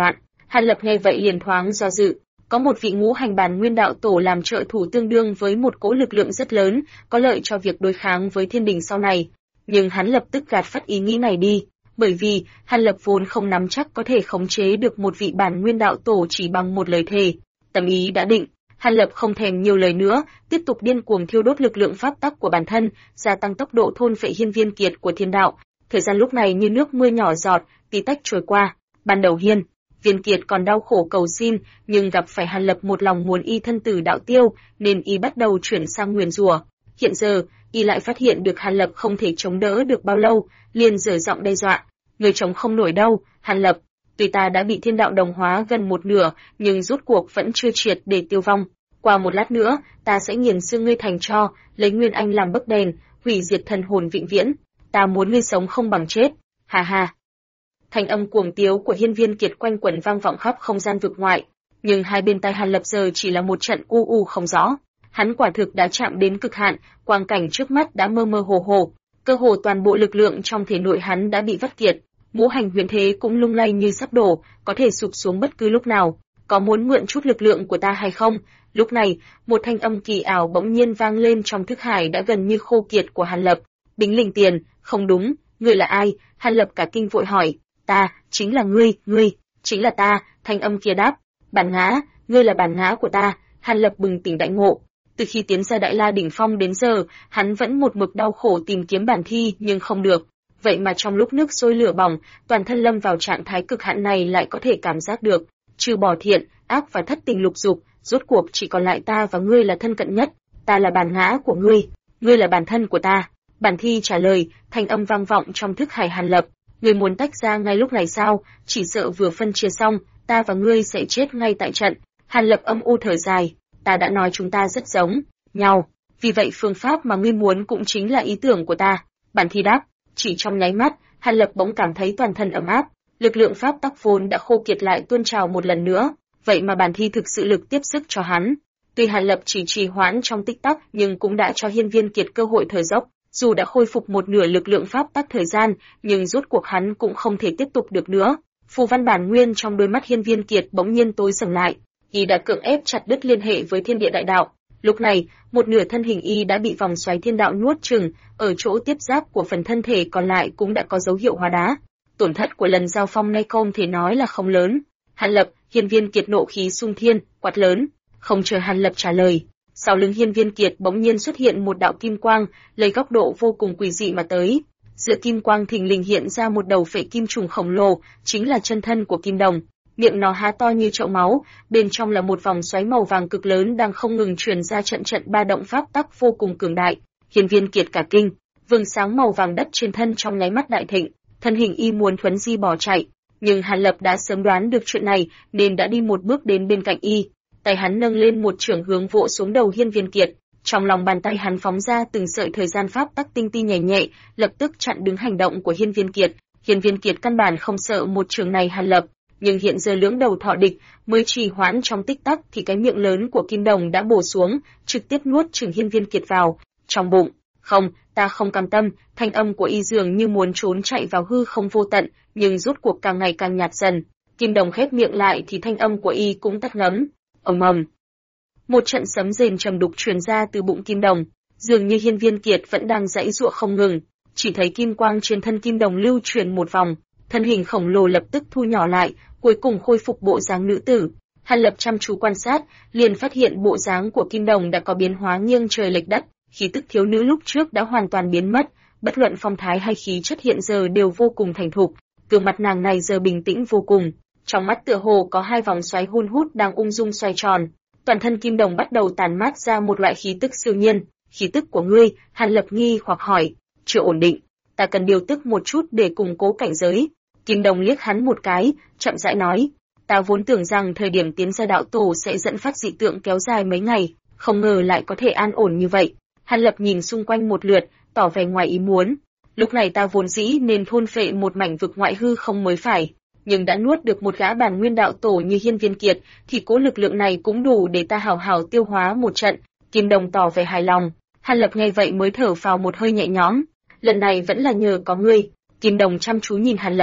Hàn Lập nghe vậy liền thoáng do dự. Có một vị ngũ hành bản nguyên đạo tổ làm trợ thủ tương đương với một cỗ lực lượng rất lớn, có lợi cho việc đối kháng với thiên đình sau này. Nhưng hắn lập tức gạt phắt ý nghĩ này đi, bởi vì Hàn Lập vốn không nắm chắc có thể khống chế được một vị bản nguyên đạo tổ chỉ bằng một lời thề. Tâm ý đã định, Hàn Lập không thèm nhiều lời nữa, tiếp tục điên cuồng thiêu đốt lực lượng pháp tắc của bản thân, gia tăng tốc độ thôn phệ hiên viên kiệt của thiên đạo. Thời gian lúc này như nước mưa nhỏ giọt, tí tách trôi qua. Ban đầu hiên viên kiệt còn đau khổ cầu xin, nhưng gặp phải Hàn Lập một lòng muốn y thân tử đạo tiêu, nên y bắt đầu chuyển sang nguyền rủa. Hiện giờ, y lại phát hiện được Hàn Lập không thể chống đỡ được bao lâu, liền giở giọng đe dọa: "Người chống không nổi đâu, Hàn Lập. Tuy ta đã bị thiên đạo đồng hóa gần một nửa, nhưng rốt cuộc vẫn chưa triệt để tiêu vong. Qua một lát nữa, ta sẽ nghiền xương ngươi thành tro, lấy nguyên anh làm bấc đèn, hủy diệt thần hồn vĩnh viễn. Ta muốn ngươi sống không bằng chết." Ha ha. Thanh âm cuồng tiếu của hiên viên kiệt quanh quẩn vang vọng khắp không gian vực ngoại, nhưng hai bên tai Hàn Lập giờ chỉ là một trận u u không rõ. Hắn quả thực đã chạm đến cực hạn, quang cảnh trước mắt đã mơ mơ hồ hồ, cơ hồ toàn bộ lực lượng trong thể nội hắn đã bị vắt kiệt, ngũ hành huyền thế cũng lung lay như sắp đổ, có thể sụp xuống bất cứ lúc nào. Có muốn mượn chút lực lượng của ta hay không? Lúc này, một thanh âm kỳ ảo bỗng nhiên vang lên trong thức hải đã gần như khô kiệt của Hàn Lập. Bính Linh Tiền, không đúng, ngươi là ai? Hàn Lập cả kinh vội hỏi. Ta, chính là ngươi, chính là ta, thanh âm kia đáp. Bản ngã, ngươi là bản ngã của ta. Hàn Lập bừng tỉnh đại ngộ. Từ khi tiến ra Đại La đỉnh phong đến giờ, hắn vẫn một mực đau khổ tìm kiếm bản thi nhưng không được. Vậy mà trong lúc nước sôi lửa bỏng, toàn thân lâm vào trạng thái cực hạn này lại có thể cảm giác được. Trừ bỏ thiện, ác và thất tình lục dục, rốt cuộc chỉ còn lại ta và ngươi là thân cận nhất. Ta là bản ngã của ngươi là bản thân của ta. Bản thi trả lời, thanh âm vang vọng trong thức hải Hàn Lập. Ngươi muốn tách ra ngay lúc này sao? Chỉ sợ vừa phân chia xong, ta và ngươi sẽ chết ngay tại trận. Hàn Lập âm u thở dài. Ta đã nói chúng ta rất giống nhau, vì vậy phương pháp mà ngươi muốn cũng chính là ý tưởng của ta. Bản thi đáp. Chỉ trong nháy mắt, Hàn Lập bỗng cảm thấy toàn thân ấm áp, lực lượng pháp tắc vốn đã khô kiệt lại tuôn trào một lần nữa, vậy mà bản thi thực sự lực tiếp sức cho hắn. Tuy Hàn Lập chỉ trì hoãn trong tích tắc, nhưng cũng đã cho hiên viên kiệt cơ hội thở dốc. Dù đã khôi phục một nửa lực lượng pháp tắc thời gian, nhưng rốt cuộc hắn cũng không thể tiếp tục được nữa. Phù văn bản nguyên trong đôi mắt hiên viên kiệt bỗng nhiên tối sầm lại, y đã cưỡng ép chặt đứt liên hệ với thiên địa đại đạo. Lúc này, một nửa thân hình y đã bị vòng xoáy thiên đạo nuốt chửng, ở chỗ tiếp giáp của phần thân thể còn lại cũng đã có dấu hiệu hóa đá. Tổn thất của lần giao phong nay không thể nói là không lớn. Hàn Lập, hiên viên kiệt nộ khí xung thiên, quát lớn. Không chờ Hàn Lập trả lời, sau lưng hiên viên kiệt bỗng nhiên xuất hiện một đạo kim quang, lấy góc độ vô cùng quỷ dị mà tới. Giữa kim quang thình lình hiện ra một đầu phệ kim trùng khổng lồ, chính là chân thân của Kim Đồng. Miệng nó há to như chậu máu, bên trong là một vòng xoáy màu vàng cực lớn đang không ngừng truyền ra trận trận ba động pháp tắc vô cùng cường đại. Hiên viên kiệt cả kinh, vầng sáng màu vàng đất trên thân trong nháy mắt đại thịnh, thân hình y muốn thuấn di bỏ chạy, nhưng Hàn Lập đã sớm đoán được chuyện này nên đã đi một bước đến bên cạnh y, tay hắn nâng lên một chưởng hướng vỗ xuống đầu hiên viên kiệt. Trong lòng bàn tay hắn phóng ra từng sợi thời gian pháp tắc tinh ti nhẹ nhẹ, lập tức chặn đứng hành động của hiên viên kiệt. Hiên viên kiệt căn bản không sợ một chưởng này Hàn Lập, nhưng hiện giờ lưỡng đầu thọ địch, mới trì hoãn trong tích tắc thì cái miệng lớn của Kim Đồng đã bổ xuống, trực tiếp nuốt chửng hiên viên kiệt vào trong bụng. Không, ta không cam tâm. Thanh âm của y dường như muốn trốn chạy vào hư không vô tận, nhưng rốt cuộc càng ngày càng nhạt dần. Kim Đồng khép miệng lại thì thanh âm của y cũng tắt ngấm. Ầm ầm. Một trận sấm rền trầm đục truyền ra từ bụng Kim Đồng, dường như hiên viên kiệt vẫn đang giãy giụa không ngừng. Chỉ thấy kim quang trên thân Kim Đồng lưu chuyển một vòng, thân hình khổng lồ lập tức thu nhỏ lại, cuối cùng khôi phục bộ dáng nữ tử. Hàn Lập chăm chú quan sát, liền phát hiện bộ dáng của Kim Đồng đã có biến hóa nghiêng trời lệch đất, khí tức thiếu nữ lúc trước đã hoàn toàn biến mất, bất luận phong thái hay khí chất hiện giờ đều vô cùng thành thục. Gương mặt nàng này giờ bình tĩnh vô cùng, trong mắt tựa hồ có hai vòng xoáy hun hút đang ung dung xoay tròn. Toàn thân Kim Đồng bắt đầu tản mát ra một loại khí tức siêu nhiên. Khí tức của ngươi? Hàn Lập nghi hoặc hỏi. Chưa ổn định, ta cần điều tức một chút để củng cố cảnh giới. Kim Đồng liếc hắn một cái, chậm rãi nói. Ta vốn tưởng rằng thời điểm tiến ra đạo tổ sẽ dẫn phát dị tượng kéo dài mấy ngày, không ngờ lại có thể an ổn như vậy. Hàn Lập nhìn xung quanh một lượt, tỏ vẻ ngoài ý muốn. Lúc này ta vốn dĩ nên thôn phệ một mảnh vực ngoại hư không mới phải, nhưng đã nuốt được một gã bản nguyên đạo tổ như hiên viên kiệt, thì cố lực lượng này cũng đủ để ta hào hào tiêu hóa một trận. Kim Đồng tỏ vẻ hài lòng. Hàn Lập nghe vậy mới thở phào một hơi nhẹ nhõm. Lần này vẫn là nhờ có ngươi. Kim Đồng chăm chú nhìn Hàn Lập,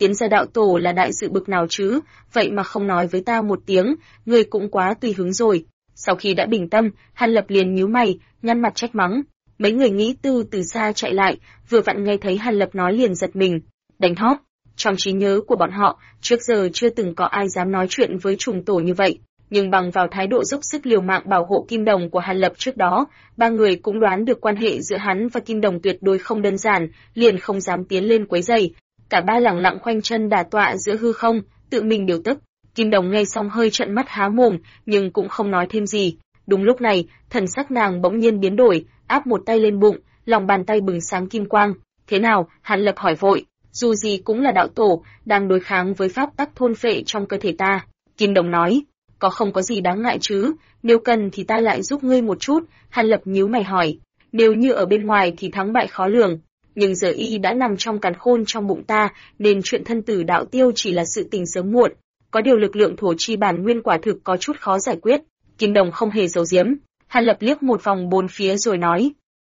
tiến gia đạo tổ là đại sự bực nào chứ, vậy mà không nói với ta một tiếng, ngươi cũng quá tùy hứng rồi. Sau khi đã bình tâm, Hàn Lập liền nhíu mày, nhăn mặt trách mắng. Mấy người nghĩ tư từ xa chạy lại, vừa vặn nghe thấy Hàn Lập nói liền giật mình, đánh thóp. Trong trí nhớ của bọn họ, trước giờ chưa từng có ai dám nói chuyện với trùng tổ như vậy, nhưng bằng vào thái độ dốc sức liều mạng bảo hộ Kim Đồng của Hàn Lập trước đó, ba người cũng đoán được quan hệ giữa hắn và Kim Đồng tuyệt đối không đơn giản, liền không dám tiến lên quấy rầy. Cả ba lẳng lặng khoanh chân đả tọa giữa hư không, tự mình điều tức. Kim Đồng nghe xong hơi trợn mắt há mồm, nhưng cũng không nói thêm gì. Đúng lúc này, thần sắc nàng bỗng nhiên biến đổi, áp một tay lên bụng, lòng bàn tay bừng sáng kim quang. Thế nào? Hàn Lập hỏi vội. Dù gì cũng là đạo tổ, đang đối kháng với pháp tắc thôn phệ trong cơ thể ta. Kim Đồng nói, không có gì đáng ngại chứ, nếu cần thì ta lại giúp ngươi một chút. Hàn Lập nhíu mày hỏi, nếu như ở bên ngoài thì thắng bại khó lường, nhưng giờ y đã nằm trong càn khôn trong bụng ta, nên chuyện thân tử đạo tiêu chỉ là sự tình sớm muộn. Có điều lực lượng thổ chi bản nguyên quả thực có chút khó giải quyết. Kim Đồng không hề giấu giếm. Hàn Lập liếc một vòng bốn phía rồi nói,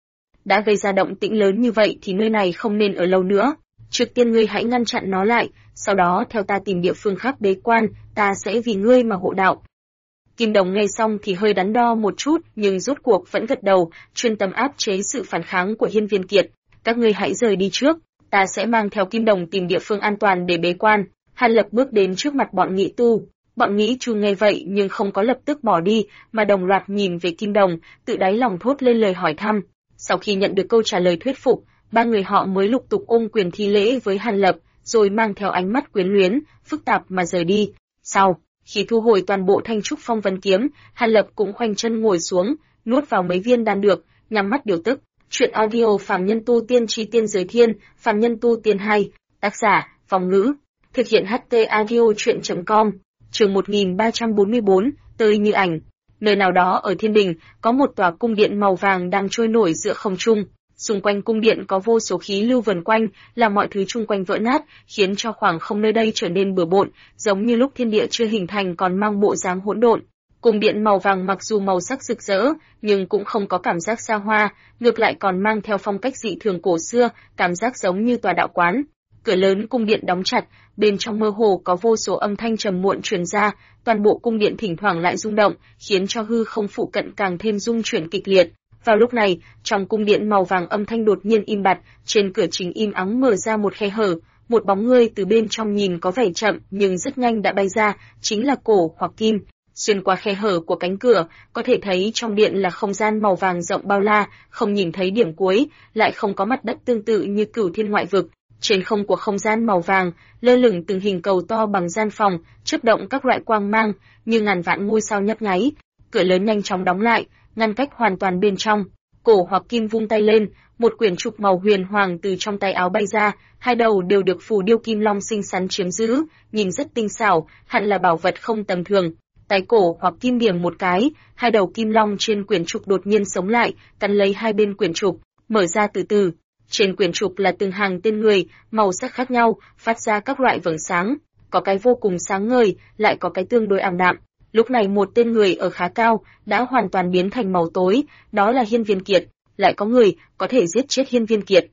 đã gây ra động tĩnh lớn như vậy thì nơi này không nên ở lâu nữa. Trước tiên ngươi hãy ngăn chặn nó lại, sau đó theo ta tìm địa phương khác bế quan, ta sẽ vì ngươi mà hộ đạo. Kim Đồng nghe xong thì hơi đắn đo một chút, nhưng rốt cuộc vẫn gật đầu, chuyên tâm áp chế sự phản kháng của Hiên Viên Kiệt. Các ngươi hãy rời đi trước, ta sẽ mang theo Kim Đồng tìm địa phương an toàn để bế quan. Hàn Lập bước đến trước mặt bọn Nghị Tu. Bọn Nghị Tu nghe vậy nhưng không có lập tức bỏ đi, mà đồng loạt nhìn về Kim Đồng, tự đáy lòng thốt lên lời hỏi thăm. Sau khi nhận được câu trả lời thuyết phục, ba người họ mới lục tục ôm quyền thi lễ với Hàn Lập, rồi mang theo ánh mắt quyến luyến, phức tạp mà rời đi. Sau khi thu hồi toàn bộ thanh trúc phong vân kiếm, Hàn Lập cũng khoanh chân ngồi xuống, nuốt vào mấy viên đan dược, nhắm mắt điều tức. Chuyện audio Phàm Nhân Tu Tiên Chi Tiên Giới Thiên, Phàm Nhân Tu Tiên 2, tác giả, Phong Ngữ, thực hiện HT audio chuyện.com, chương 1344, tới như ảnh. Nơi nào đó ở thiên đình, có một tòa cung điện màu vàng đang trôi nổi giữa không trung. Xung quanh cung điện có vô số khí lưu vần quanh, làm mọi thứ chung quanh vỡ nát, khiến cho khoảng không nơi đây trở nên bừa bộn, giống như lúc thiên địa chưa hình thành còn mang bộ dáng hỗn độn. Cung điện màu vàng mặc dù màu sắc rực rỡ, nhưng cũng không có cảm giác xa hoa, ngược lại còn mang theo phong cách dị thường cổ xưa, cảm giác giống như tòa đạo quán. Cửa lớn cung điện đóng chặt, bên trong mơ hồ có vô số âm thanh trầm muộn truyền ra, toàn bộ cung điện thỉnh thoảng lại rung động, khiến cho hư không phụ cận càng thêm rung chuyển kịch liệt. Vào lúc này, trong cung điện màu vàng âm thanh đột nhiên im bặt, trên cửa chính im ắng mở ra một khe hở, một bóng người từ bên trong nhìn có vẻ chậm nhưng rất nhanh đã bay ra, chính là Cổ Hoặc Kim. Xuyên qua khe hở của cánh cửa, có thể thấy trong điện là không gian màu vàng rộng bao la, không nhìn thấy điểm cuối, lại không có mặt đất tương tự như Cửu Thiên ngoại vực. Trên không của không gian màu vàng, lơ lửng từng hình cầu to bằng gian phòng, chớp động các loại quang mang, như ngàn vạn ngôi sao nhấp nháy. Cửa lớn nhanh chóng đóng lại, ngăn cách hoàn toàn bên trong. Cổ Hoặc Kim vung tay lên, một quyển trục màu huyền hoàng từ trong tay áo bay ra, hai đầu đều được phù điêu kim long xinh xắn chiếm giữ, nhìn rất tinh xảo, hẳn là bảo vật không tầm thường. Tay Cổ Hoặc Kim điểm một cái, hai đầu kim long trên quyển trục đột nhiên sống lại, cắn lấy hai bên quyển trục, mở ra từ từ. Trên quyển trục là từng hàng tên người, màu sắc khác nhau, phát ra các loại vầng sáng, có cái vô cùng sáng ngời, lại có cái tương đối ảm đạm. Lúc này một tên người ở khá cao đã hoàn toàn biến thành màu tối, đó là Hiên Viên Kiệt, lại có người có thể giết chết Hiên Viên Kiệt.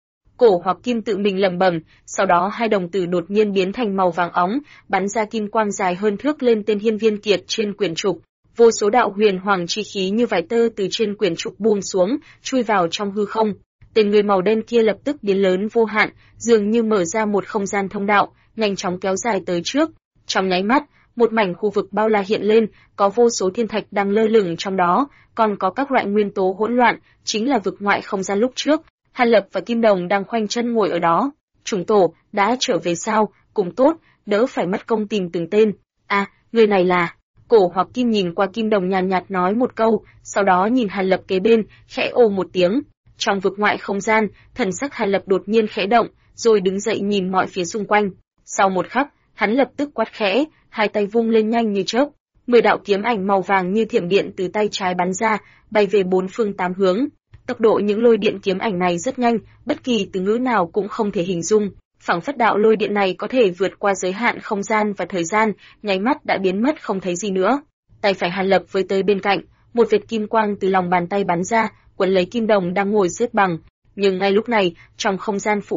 Cổ Hoặc Kim tự mình lẩm bẩm, sau đó hai đồng tử đột nhiên biến thành màu vàng óng, bắn ra kim quang dài hơn thước lên tên Hiên Viên Kiệt trên quyển trục. Vô số đạo huyền hoàng chi khí như vải tơ từ trên quyển trục buông xuống, chui vào trong hư không. Tên người màu đen kia lập tức biến lớn vô hạn, dường như mở ra một không gian thông đạo, nhanh chóng kéo dài tới trước. Trong nháy mắt, một mảnh khu vực bao la hiện lên, có vô số thiên thạch đang lơ lửng trong đó, còn có các loại nguyên tố hỗn loạn, chính là vực ngoại không gian lúc trước. Hàn Lập và Kim Đồng đang khoanh chân ngồi ở đó. Trùng tổ, đã trở về sao? Cũng tốt, đỡ phải mất công tìm từng tên. À, người này là... Cổ Hoặc Kim nhìn qua Kim Đồng nhàn nhạt nói một câu, sau đó nhìn Hàn Lập kế bên, khẽ ồ một tiếng. Trong vực ngoại không gian, thần sắc Hàn Lập đột nhiên khẽ động, rồi đứng dậy nhìn mọi phía xung quanh. Sau một khắc, hắn lập tức quát khẽ, hai tay vung lên nhanh như chớp. 10 đạo kiếm ảnh màu vàng như thiểm điện từ tay trái bắn ra, bay về bốn phương tám hướng. Tốc độ những lôi điện kiếm ảnh này rất nhanh, bất kỳ từ ngữ nào cũng không thể hình dung. Phảng phất đạo lôi điện này có thể vượt qua giới hạn không gian và thời gian, nháy mắt đã biến mất không thấy gì nữa. Tay phải Hàn Lập với tới bên cạnh, một vệt kim quang từ lòng bàn tay bắn ra, quấn lấy Kim Đồng đang ngồi xếp bằng. Nhưng ngay lúc này, trong không gian phụ cận,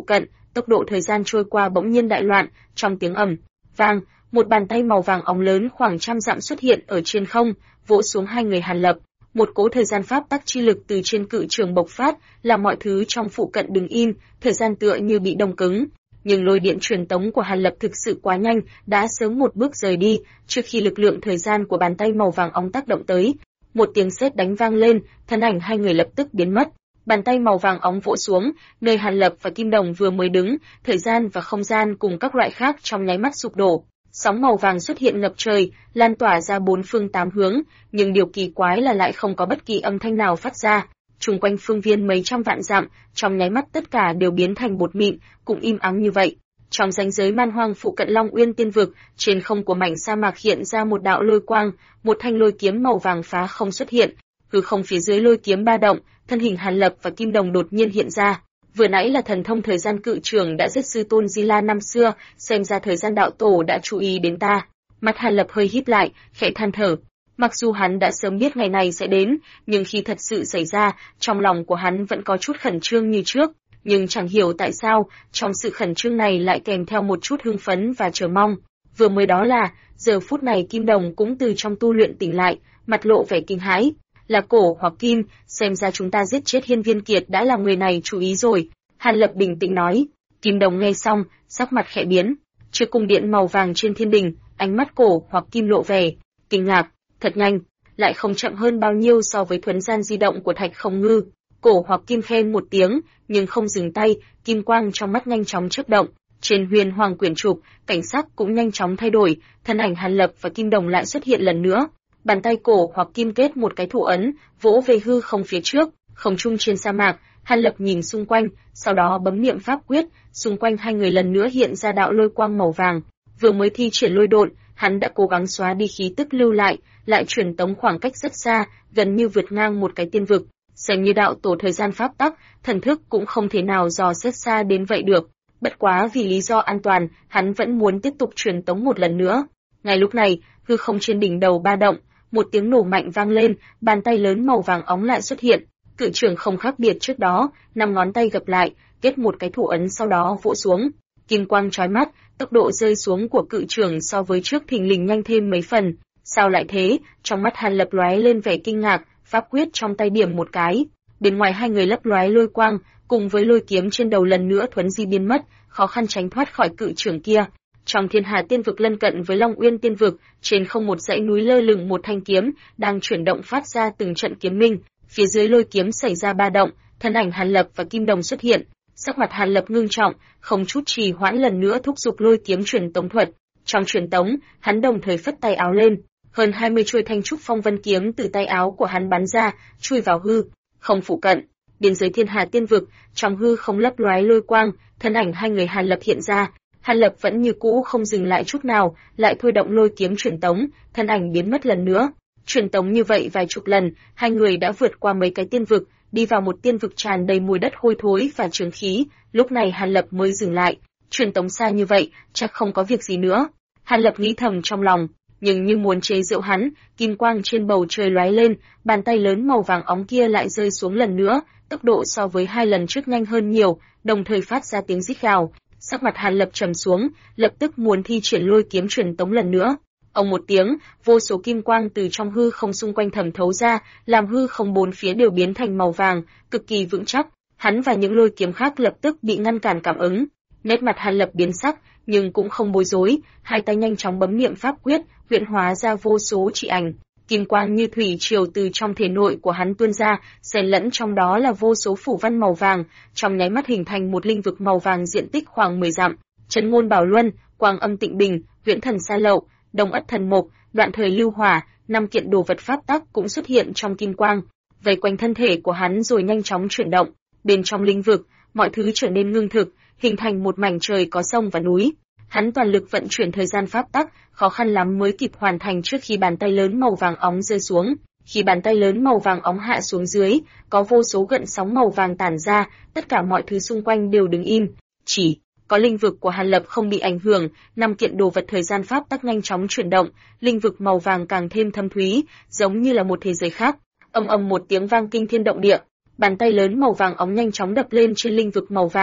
tốc độ thời gian trôi qua bỗng nhiên đại loạn, trong tiếng ầm vang, một bàn tay màu vàng óng lớn khoảng trăm dặm xuất hiện ở trên không, vỗ xuống hai người Hàn Lập. Một cỗ thời gian pháp tắc chi lực từ trên cự trường bộc phát, làm mọi thứ trong phụ cận đứng im, thời gian tựa như bị đông cứng. Nhưng lôi điện truyền tống của Hàn Lập thực sự quá nhanh, đã sớm một bước rời đi, trước khi lực lượng thời gian của bàn tay màu vàng óng tác động tới. Một tiếng sét đánh vang lên, thân ảnh hai người lập tức biến mất. Bàn tay màu vàng óng vỗ xuống, nơi Hàn Lập và Kim Đồng vừa mới đứng, thời gian và không gian cùng các loại khác trong nháy mắt sụp đổ. Sóng màu vàng xuất hiện ngập trời, lan tỏa ra bốn phương tám hướng, nhưng điều kỳ quái là lại không có bất kỳ âm thanh nào phát ra. Chung quanh phương viên mấy trăm vạn dặm, trong nháy mắt tất cả đều biến thành bột mịn, cũng im ắng như vậy. Trong ranh giới man hoang phụ cận Long Uyên Tiên Vực, trên không của mảnh sa mạc hiện ra một đạo lôi quang, một thanh lôi kiếm màu vàng phá không xuất hiện. Hư không phía dưới lôi kiếm ba động, thân hình Hàn Lập và Kim Đồng đột nhiên hiện ra. Vừa nãy là thần thông thời gian cự trường đã giết sư tôn Di La năm xưa, xem ra thời gian đạo tổ đã chú ý đến ta. Mắt Hàn Lập hơi híp lại, khẽ than thở. Mặc dù hắn đã sớm biết ngày này sẽ đến, nhưng khi thật sự xảy ra, trong lòng của hắn vẫn có chút khẩn trương như trước. Nhưng chẳng hiểu tại sao, trong sự khẩn trương này lại kèm theo một chút hưng phấn và chờ mong. Vừa mới đó là, giờ phút này Kim Đồng cũng từ trong tu luyện tỉnh lại, mặt lộ vẻ kinh hãi. Là Cổ hoặc Kim, xem ra chúng ta giết chết Hiên Viên Kiệt đã làm người này chú ý rồi. Hàn Lập bình tĩnh nói. Kim Đồng nghe xong, sắc mặt khẽ biến. Trước cung điện màu vàng trên thiên đình, ánh mắt Cổ hoặc Kim lộ vẻ kinh ngạc. Thật nhanh, lại không chậm hơn bao nhiêu so với thuấn gian di động của Thạch Không Ngư. Cổ hoặc Kim khen một tiếng, nhưng không dừng tay, kim quang trong mắt nhanh chóng chớp động. Trên Huyền Hoàng quyển trục, cảnh sắc cũng nhanh chóng thay đổi, thân ảnh Hàn Lập và Kim Đồng lại xuất hiện lần nữa. Bàn tay Cổ hoặc Kim kết một cái thủ ấn, vỗ về hư không phía trước, không trung trên sa mạc. Hàn Lập nhìn xung quanh, sau đó bấm niệm pháp quyết, xung quanh hai người lần nữa hiện ra đạo lôi quang màu vàng. Vừa mới thi triển lôi độn, hắn đã cố gắng xóa đi khí tức lưu lại truyền tống khoảng cách rất xa, gần như vượt ngang một cái tiên vực. Xem như đạo tổ thời gian pháp tắc, thần thức cũng không thể nào dò xét xa đến vậy được. Bất quá vì lý do an toàn, hắn vẫn muốn tiếp tục truyền tống một lần nữa. Ngay lúc này, hư không trên đỉnh đầu ba động, một tiếng nổ mạnh vang lên, bàn tay lớn màu vàng óng lại xuất hiện. Cự trường không khác biệt trước đó, 5 ngón tay gập lại, kết một cái thủ ấn sau đó vỗ xuống. Kim quang chói mắt, tốc độ rơi xuống của cự trường so với trước thình lình nhanh thêm mấy phần. Sao lại thế? Trong mắt Hàn Lập lóe lên vẻ kinh ngạc, pháp quyết trong tay điểm một cái. Bên ngoài hai người lấp lóe lôi quang, cùng với lôi kiếm trên đầu lần nữa thuấn di biến mất, khó khăn tránh thoát khỏi cự trường kia. Trong Thiên Hà Tiên Vực lân cận với Long Uyên Tiên Vực, trên không một dãy núi lơ lửng một thanh kiếm, đang chuyển động phát ra từng trận kiếm minh. Phía dưới lôi kiếm xảy ra ba động, thân ảnh Hàn Lập và Kim Đồng xuất hiện. Sắc mặt Hàn Lập ngưng trọng, không chút trì hoãn lần nữa thúc giục lôi kiếm truyền tống thuật. Trong truyền tống, hắn đồng thời phất tay áo lên, hơn 20 chuôi thanh trúc phong vân kiếm từ tay áo của hắn bắn ra, chui vào hư không phụ cận. Biên giới Thiên Hà Tiên Vực, trong hư không lấp lóe lôi quang, thân ảnh hai người Hàn Lập hiện ra. Hàn Lập vẫn như cũ không dừng lại chút nào, lại thôi động lôi kiếm truyền tống, thân ảnh biến mất lần nữa. Truyền tống như vậy vài chục lần, hai người đã vượt qua mấy cái tiên vực, đi vào một tiên vực tràn đầy mùi đất hôi thối và chướng khí. Lúc này Hàn Lập mới dừng lại. Truyền tống xa như vậy, chắc không có việc gì nữa. Hàn Lập nghĩ thầm trong lòng, nhưng như muốn chế giễu hắn, kim quang trên bầu trời lóe lên, bàn tay lớn màu vàng óng kia lại rơi xuống lần nữa, tốc độ so với hai lần trước nhanh hơn nhiều, đồng thời phát ra tiếng rít gào. Sắc mặt Hàn Lập trầm xuống, lập tức muốn thi triển lôi kiếm truyền tống lần nữa. Ông một tiếng, vô số kim quang từ trong hư không xung quanh thẩm thấu ra, làm hư không bốn phía đều biến thành màu vàng, cực kỳ vững chắc. Hắn và những lôi kiếm khác lập tức bị ngăn cản cảm ứng. Nét mặt Hàn Lập biến sắc, nhưng cũng không bối rối, hai tay nhanh chóng bấm niệm pháp quyết, huyễn hóa ra vô số chỉ ảnh. Kim quang như thủy triều từ trong thể nội của hắn tuôn ra, xen lẫn trong đó là vô số phủ văn màu vàng, trong nháy mắt hình thành một linh vực màu vàng diện tích khoảng 10 dặm. Trấn Ngôn Bảo Luân, Quang Âm Tịnh Bình, Huyễn Thần Sa Lậu, Đông Ất Thần Mộc, Đoạn Thời Lưu Hỏa, 5 kiện đồ vật pháp tắc cũng xuất hiện trong kim quang, vây quanh thân thể của hắn rồi nhanh chóng chuyển động. Bên trong linh vực, mọi thứ trở nên ngưng thực, hình thành một mảnh trời có sông và núi. Hắn toàn lực vận chuyển thời gian pháp tắc, khó khăn lắm mới kịp hoàn thành trước khi bàn tay lớn màu vàng óng rơi xuống. Khi bàn tay lớn màu vàng óng hạ xuống dưới, có vô số gợn sóng màu vàng tản ra, tất cả mọi thứ xung quanh đều đứng im. Chỉ có linh vực của Hàn Lập không bị ảnh hưởng, 5 kiện đồ vật thời gian pháp tắc nhanh chóng chuyển động, linh vực màu vàng càng thêm thâm thúy, giống như là một thế giới khác. Ầm ầm một tiếng vang kinh thiên động địa, bàn tay lớn màu vàng óng nhanh chóng đập lên trên linh vực màu vàng,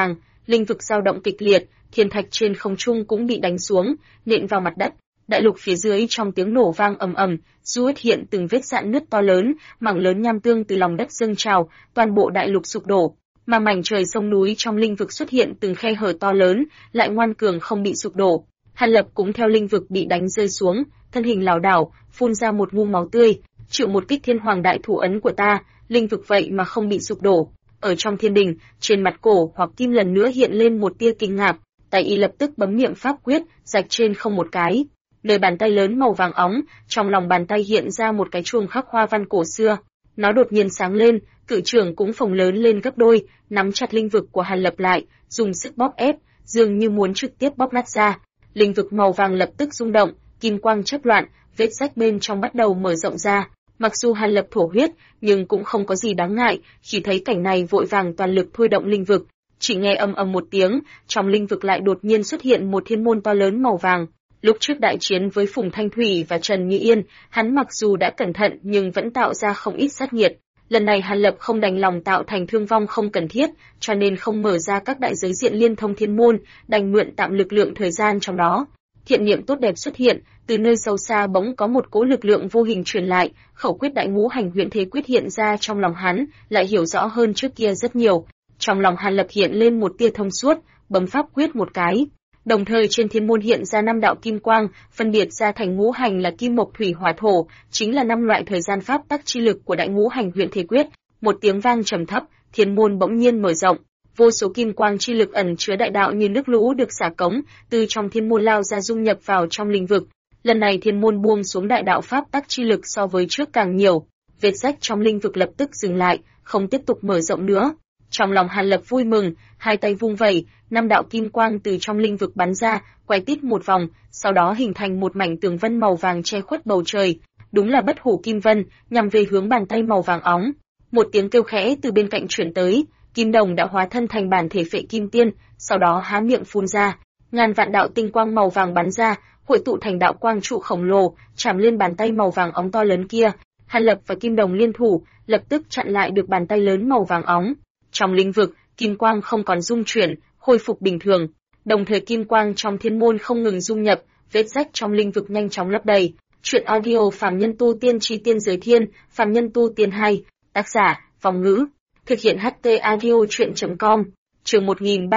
Linh vực dao động kịch liệt, thiên thạch trên không trung cũng bị đánh xuống, nện vào mặt đất. Đại lục phía dưới trong tiếng nổ vang ầm ầm, xuất hiện từng vết rạn nứt to lớn, mảng lớn nham tương từ lòng đất dâng trào, toàn bộ đại lục sụp đổ. Mà mảnh trời sông núi trong linh vực xuất hiện từng khe hở to lớn, lại ngoan cường không bị sụp đổ. Hàn Lập cũng theo linh vực bị đánh rơi xuống, thân hình lảo đảo, phun ra một ngụm máu tươi, chịu một kích thiên hoàng đại thủ ấn của ta, linh vực vậy mà không bị sụp đổ. Ở trong thiên đình, trên mặt Cổ Hoặc Kim lần nữa hiện lên một tia kinh ngạc, tay y lập tức bấm niệm pháp quyết, rạch trên không một cái. Nơi bàn tay lớn màu vàng óng, trong lòng bàn tay hiện ra một cái chuông khắc hoa văn cổ xưa. Nó đột nhiên sáng lên, cự trưởng cũng phồng lớn lên gấp đôi, nắm chặt linh vực của Hàn Lập lại, dùng sức bóp ép, dường như muốn trực tiếp bóp nát ra. Linh vực màu vàng lập tức rung động, kim quang chớp loạn, vết rách bên trong bắt đầu mở rộng ra. Mặc dù Hàn Lập thổ huyết, nhưng cũng không có gì đáng ngại, khi thấy cảnh này vội vàng toàn lực thôi động linh vực. Chỉ nghe ầm ầm một tiếng, trong linh vực lại đột nhiên xuất hiện một thiên môn to lớn màu vàng. Lúc trước đại chiến với Phùng Thanh Thủy và Trần Như Yên, hắn mặc dù đã cẩn thận nhưng vẫn tạo ra không ít sát nghiệt. Lần này Hàn Lập không đành lòng tạo thành thương vong không cần thiết, cho nên không mở ra các đại giới diện liên thông thiên môn, đành mượn tạm lực lượng thời gian trong đó. Thiện niệm tốt đẹp xuất hiện, từ nơi sâu xa bỗng có một cỗ lực lượng vô hình truyền lại, khẩu quyết đại ngũ hành huyễn thế quyết hiện ra trong lòng hắn, lại hiểu rõ hơn trước kia rất nhiều. Trong lòng Hàn Lập hiện lên một tia thông suốt, bấm pháp quyết một cái. Đồng thời trên thiên môn hiện ra 5 đạo kim quang, phân biệt ra thành ngũ hành là kim mộc thủy hỏa thổ, chính là 5 loại thời gian pháp tắc chi lực của đại ngũ hành huyễn thế quyết. Một tiếng vang trầm thấp, thiên môn bỗng nhiên mở rộng, vô số kim quang chi lực ẩn chứa đại đạo như nước lũ được xả cống, từ trong thiên môn lao ra dung nhập vào trong linh vực. Lần này thiên môn buông xuống đại đạo pháp tắc chi lực so với trước càng nhiều, vết rách trong linh vực lập tức dừng lại, không tiếp tục mở rộng nữa. Trong lòng Hàn Lập vui mừng, hai tay vung vẩy, 5 đạo kim quang từ trong linh vực bắn ra, quay tít một vòng, sau đó hình thành một mảnh tường vân màu vàng che khuất bầu trời. Đúng là bất hủ kim vân, nhằm về hướng bàn tay màu vàng óng. Một tiếng kêu khẽ từ bên cạnh chuyển tới, Kim Đồng đã hóa thân thành bản thể Phệ Kim Tiên, sau đó há miệng phun ra, ngàn vạn đạo tinh quang màu vàng bắn ra, hội tụ thành đạo quang trụ khổng lồ, chạm lên bàn tay màu vàng óng to lớn kia. Hàn Lập và Kim Đồng liên thủ, lập tức chặn lại được bàn tay lớn màu vàng óng. Trong linh vực, kim quang không còn dung chuyển, khôi phục bình thường. Đồng thời kim quang trong thiên môn không ngừng dung nhập, vết rách trong linh vực nhanh chóng lấp đầy. Truyện audio Phàm Nhân Tu Tiên Chi Tiên Giới Thiên, Phàm Nhân Tu Tiên 2, tác giả, Vong Ngữ, thực hiện HT audio truyện.com. Chương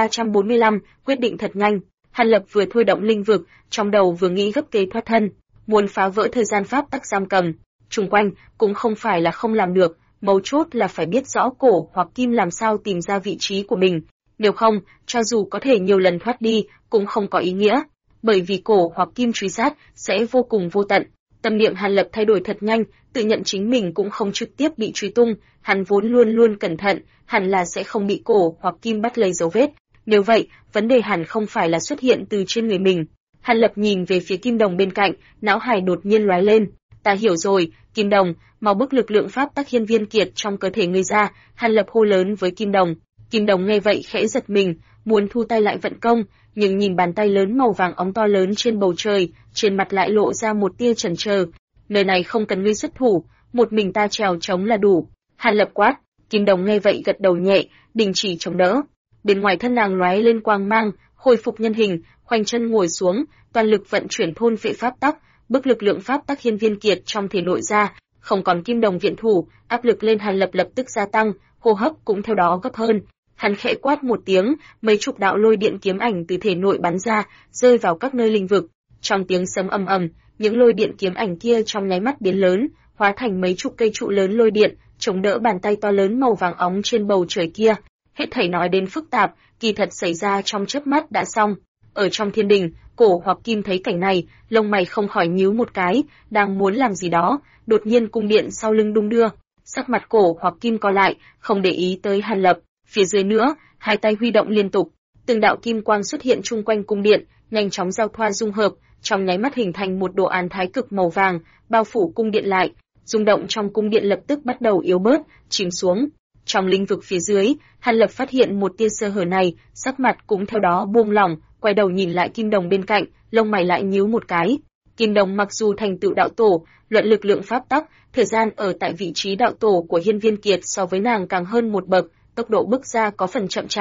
1345, quyết định thật nhanh. Hàn Lập vừa thôi động linh vực, trong đầu vừa nghĩ gấp kế thoát thân, muốn phá vỡ thời gian pháp tắc giam cầm. Xung quanh cũng không phải là không làm được, mấu chốt là phải biết rõ Cổ hoặc Kim làm sao tìm ra vị trí của mình. Nếu không, cho dù có thể nhiều lần thoát đi, cũng không có ý nghĩa, bởi vì Cổ hoặc Kim truy sát sẽ vô cùng vô tận. Tâm niệm Hàn Lập thay đổi thật nhanh, tự nhận chính mình cũng không trực tiếp bị truy tung, hắn vốn luôn luôn cẩn thận, hẳn là sẽ không bị Cổ hoặc Kim bắt lấy dấu vết. Nếu vậy, vấn đề hẳn không phải là xuất hiện từ trên người mình. Hàn Lập nhìn về phía Kim Đồng bên cạnh, não hải đột nhiên lóe lên. Ta hiểu rồi, Kim Đồng, mau bức lực lượng pháp tắc hiên viên kiệt trong cơ thể ngươi ra. Hàn Lập hô lớn với Kim Đồng. Kim Đồng nghe vậy khẽ giật mình, muốn thu tay lại vận công, nhưng nhìn bàn tay lớn màu vàng óng to lớn trên bầu trời, trên mặt lại lộ ra một tia chần chờ. Nơi này không cần ngươi xuất thủ, một mình ta trèo chống là đủ. Hàn Lập quát. Kim Đồng nghe vậy gật đầu nhẹ, đình chỉ chống đỡ. Bên ngoài thân nàng lóe lên quang mang, khôi phục nhân hình, khoanh chân ngồi xuống, toàn lực vận chuyển thôn phệ pháp tắc, bức lực lượng pháp tắc hiên viên kiệt trong thể nội ra, không còn Kim Đồng viện thủ, áp lực lên Hàn Lập lập tức gia tăng, hô hấp cũng theo đó gấp hơn. Hắn khẽ quát một tiếng, mấy chục đạo lôi điện kiếm ảnh từ thể nội bắn ra, rơi vào các nơi linh vực. Trong tiếng sấm ầm ầm, những lôi điện kiếm ảnh kia trong nháy mắt biến lớn, hóa thành mấy chục cây trụ lớn lôi điện, chống đỡ bàn tay to lớn màu vàng óng trên bầu trời kia. Hết thảy nói đến phức tạp, kỳ thật xảy ra trong chớp mắt đã xong. Ở trong thiên đình, Cổ hoặc Kim thấy cảnh này, lông mày không khỏi nhíu một cái, đang muốn làm gì đó, đột nhiên cung điện sau lưng đung đưa. Sắc mặt Cổ hoặc Kim co lại, không để ý tới Hàn Lập. Phía dưới nữa, hai tay huy động liên tục, từng đạo kim quang xuất hiện chung quanh cung điện, nhanh chóng giao thoa dung hợp, trong nháy mắt hình thành một đồ án thái cực màu vàng, bao phủ cung điện lại. Rung động trong cung điện lập tức bắt đầu yếu bớt, chìm xuống. Trong lĩnh vực phía dưới, Hàn Lập phát hiện một tia sơ hở này, sắc mặt cũng theo đó buông lỏng, quay đầu nhìn lại Kim Đồng bên cạnh, lông mày lại nhíu một cái. Kim Đồng mặc dù thành tựu đạo tổ, luận lực lượng pháp tắc, thời gian ở tại vị trí đạo tổ của hiên viên kiệt so với nàng càng hơn một bậc, tốc độ bước ra có phần chậm chạp,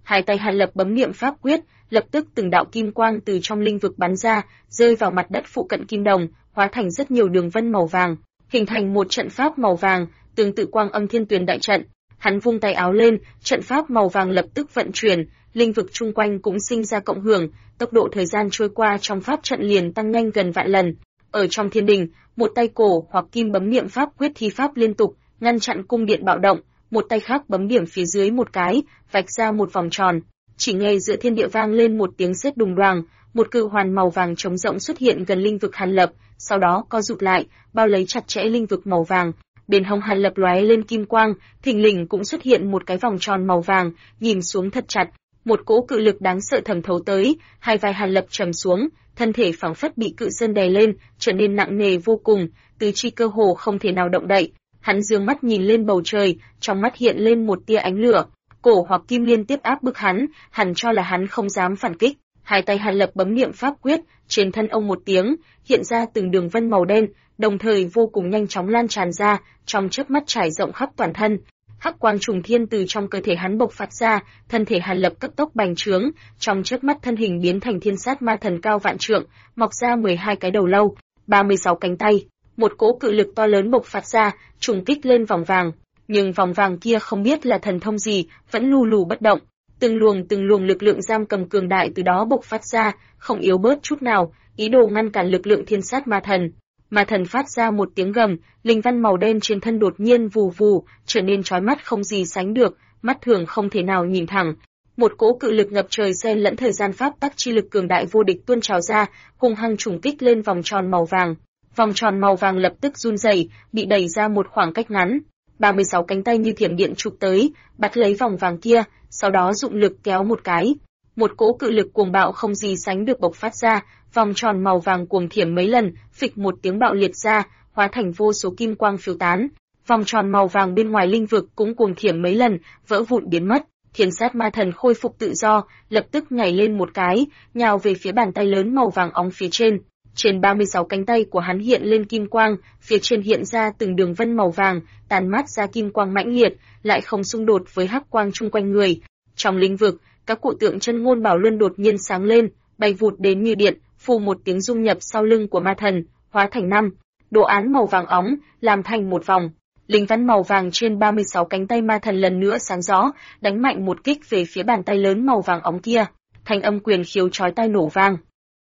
Hai tay Hàn Lập bấm niệm pháp quyết, lập tức từng đạo kim quang từ trong linh vực bắn ra, rơi vào mặt đất phụ cận kim đồng, hóa thành rất nhiều đường vân màu vàng, hình thành một trận pháp màu vàng, tương tự Quang Âm Thiên Tuyền đại trận. Hắn vung tay áo lên, trận pháp màu vàng lập tức vận chuyển, linh vực chung quanh cũng sinh ra cộng hưởng, tốc độ thời gian trôi qua trong pháp trận liền tăng nhanh gần vạn lần. Ở trong thiên đình, một tay Cổ hoặc Kim bấm niệm pháp quyết thi pháp liên tục, ngăn chặn cung điện bạo động, một tay khác bấm điểm phía dưới một cái, vạch ra một vòng tròn. Chỉ nghe giữa thiên địa vang lên một tiếng sét đùng đoàng, một cự hoàn màu vàng trống rộng xuất hiện gần linh vực Hàn Lập, sau đó co rụt lại, bao lấy chặt chẽ linh vực màu vàng. Bên hông Hàn Lập lóe lên kim quang, thình lình cũng xuất hiện một cái vòng tròn màu vàng, nhìn xuống thật chặt, một cỗ cự lực đáng sợ thẩm thấu tới, hai vai Hàn Lập trầm xuống, thân thể phảng phất bị cự sơn đè lên, trở nên nặng nề vô cùng, tứ chi cơ hồ không thể nào động đậy. Hắn dương mắt nhìn lên bầu trời, trong mắt hiện lên một tia ánh lửa. Cổ hoặc Kim liên tiếp áp bức hắn, hẳn cho là hắn không dám phản kích. Hai tay Hàn Lập bấm niệm pháp quyết, trên thân ông một tiếng, hiện ra từng đường vân màu đen, đồng thời vô cùng nhanh chóng lan tràn ra, trong chớp mắt trải rộng khắp toàn thân. Hắc quang trùng thiên từ trong cơ thể hắn bộc phát ra, thân thể Hàn Lập cấp tốc bành trướng, trong chớp mắt thân hình biến thành thiên sát ma thần cao vạn trượng, mọc ra 12 cái đầu lâu, 36 cánh tay. Một cỗ cự lực to lớn bộc phát ra, trùng kích lên vòng vàng, nhưng vòng vàng kia không biết là thần thông gì, vẫn lù lù bất động. Từng luồng lực lượng giam cầm cường đại từ đó bộc phát ra, không yếu bớt chút nào, ý đồ ngăn cản lực lượng thiên sát ma thần. Ma thần phát ra một tiếng gầm, linh văn màu đen trên thân đột nhiên vù vù, trở nên chói mắt không gì sánh được, mắt thường không thể nào nhìn thẳng. Một cỗ cự lực ngập trời xen lẫn thời gian pháp tắc chi lực cường đại vô địch tuôn trào ra, hung hăng trùng kích lên vòng tròn màu vàng. Vòng tròn màu vàng lập tức run rẩy, bị đẩy ra một khoảng cách ngắn. 36 cánh tay như thiểm điện chụp tới, bắt lấy vòng vàng kia, sau đó dụng lực kéo một cái. Một cỗ cự lực cuồng bạo không gì sánh được bộc phát ra, vòng tròn màu vàng cuồng thiểm mấy lần, phịch một tiếng bạo liệt ra, hóa thành vô số kim quang phiêu tán. Vòng tròn màu vàng bên ngoài linh vực cũng cuồng thiểm mấy lần, vỡ vụn biến mất. Thiên sát ma thần khôi phục tự do, lập tức nhảy lên một cái, nhào về phía bàn tay lớn màu vàng óng phía trên. Trên 36 cánh tay của hắn hiện lên kim quang, phía trên hiện ra từng đường vân màu vàng, tàn mát ra kim quang mãnh liệt, lại không xung đột với hắc quang chung quanh người. Trong lĩnh vực, các cụ tượng chân ngôn bảo luân đột nhiên sáng lên, bay vụt đến như điện, phù một tiếng dung nhập sau lưng của ma thần, hóa thành 5 đồ án màu vàng óng, làm thành một vòng. Linh văn màu vàng trên 36 cánh tay ma thần lần nữa sáng rõ, đánh mạnh một kích về phía bàn tay lớn màu vàng óng kia. Thanh âm quyền khiếu chói tai nổ vang.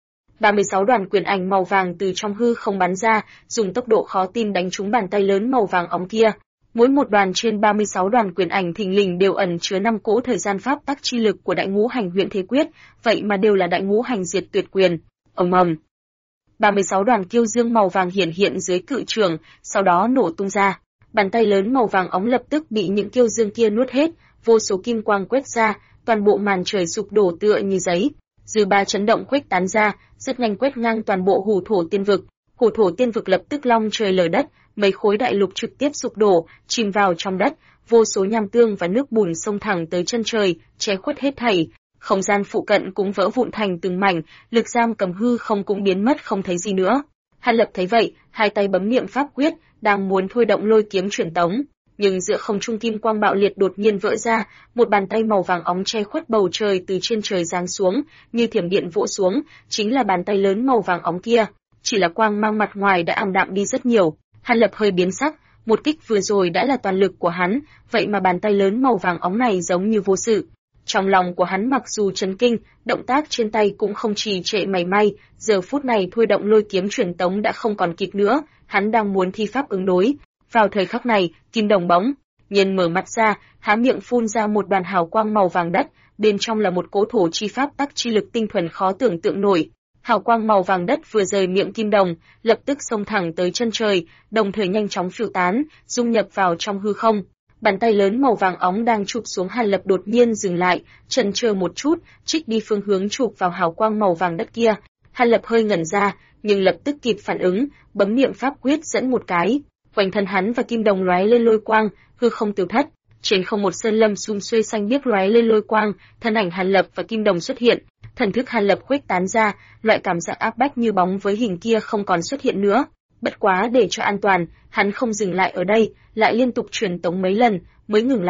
36 đoàn quyền ảnh màu vàng từ trong hư không bắn ra, dùng tốc độ khó tin đánh trúng bàn tay lớn màu vàng óng kia. Mỗi một đoàn trên 36 đoàn quyền ảnh thình lình đều ẩn chứa 5 cỗ thời gian pháp tắc chi lực của Đại Ngũ Hành Huyễn Thế Quyết, vậy mà đều là Đại Ngũ Hành Diệt Tuyệt Quyền. Ầm ầm. 36 đoàn kiêu dương màu vàng hiện dưới cự trường, sau đó nổ tung ra. Bàn tay lớn màu vàng óng lập tức bị những kiêu dương kia nuốt hết, vô số kim quang quét ra, toàn bộ màn trời sụp đổ tựa như giấy. Dư ba chấn động khuếch tán ra, rất nhanh quét ngang toàn bộ Hủ Thổ Tiên Vực. Hủ Thổ Tiên Vực lập tức long trời lở đất, mấy khối đại lục trực tiếp sụp đổ, chìm vào trong đất, vô số nham tương và nước bùn xông thẳng tới chân trời, che khuất hết thảy. Không gian phụ cận cũng vỡ vụn thành từng mảnh, lực giam cầm hư không cũng biến mất không thấy gì nữa. Hàn Lập thấy vậy, hai tay bấm niệm pháp quyết, đang muốn thôi động lôi kiếm truyền tống, nhưng giữa không trung kim quang bạo liệt đột nhiên vỡ ra, một bàn tay màu vàng óng che khuất bầu trời từ trên trời giáng xuống, như thiểm điện vỗ xuống, chính là bàn tay lớn màu vàng óng kia. Chỉ là quang mang mặt ngoài đã ảm đạm đi rất nhiều. Hàn Lập hơi biến sắc, một kích vừa rồi đã là toàn lực của hắn, vậy mà bàn tay lớn màu vàng óng này giống như vô sự. Trong lòng của hắn mặc dù chấn kinh, động tác trên tay cũng không trì trệ mảy may, giờ phút này thôi động lôi kiếm truyền tống đã không còn kịp nữa, hắn đang muốn thi pháp ứng đối. Vào thời khắc này, Kim Đồng bỗng nhiên mở mặt ra, há miệng phun ra một đoàn hào quang màu vàng đất, bên trong là một cỗ thổ chi pháp tắc chi lực tinh thuần khó tưởng tượng nổi. Hào quang màu vàng đất vừa rời miệng Kim Đồng, lập tức xông thẳng tới chân trời, đồng thời nhanh chóng phiêu tán, dung nhập vào trong hư không. Bàn tay lớn màu vàng óng đang chụp xuống Hàn Lập đột nhiên dừng lại, chần chờ một chút, trích đi phương hướng chụp vào hào quang màu vàng đất kia. Hàn Lập hơi ngẩn ra, nhưng lập tức kịp phản ứng, bấm niệm pháp quyết dẫn một cái, quanh thân hắn và Kim Đồng lóe lên lôi quang, hư không tiêu thất. Trên không một sơn lâm sum xuê xanh biếc lóe lên lôi quang, thân ảnh Hàn Lập và Kim Đồng xuất hiện, thần thức Hàn Lập khuếch tán ra, loại cảm giác áp bách như bóng với hình kia không còn xuất hiện nữa. Bất quá để cho an toàn, hắn không dừng lại ở đây, lại liên tục truyền tống mấy lần mới ngừng lại.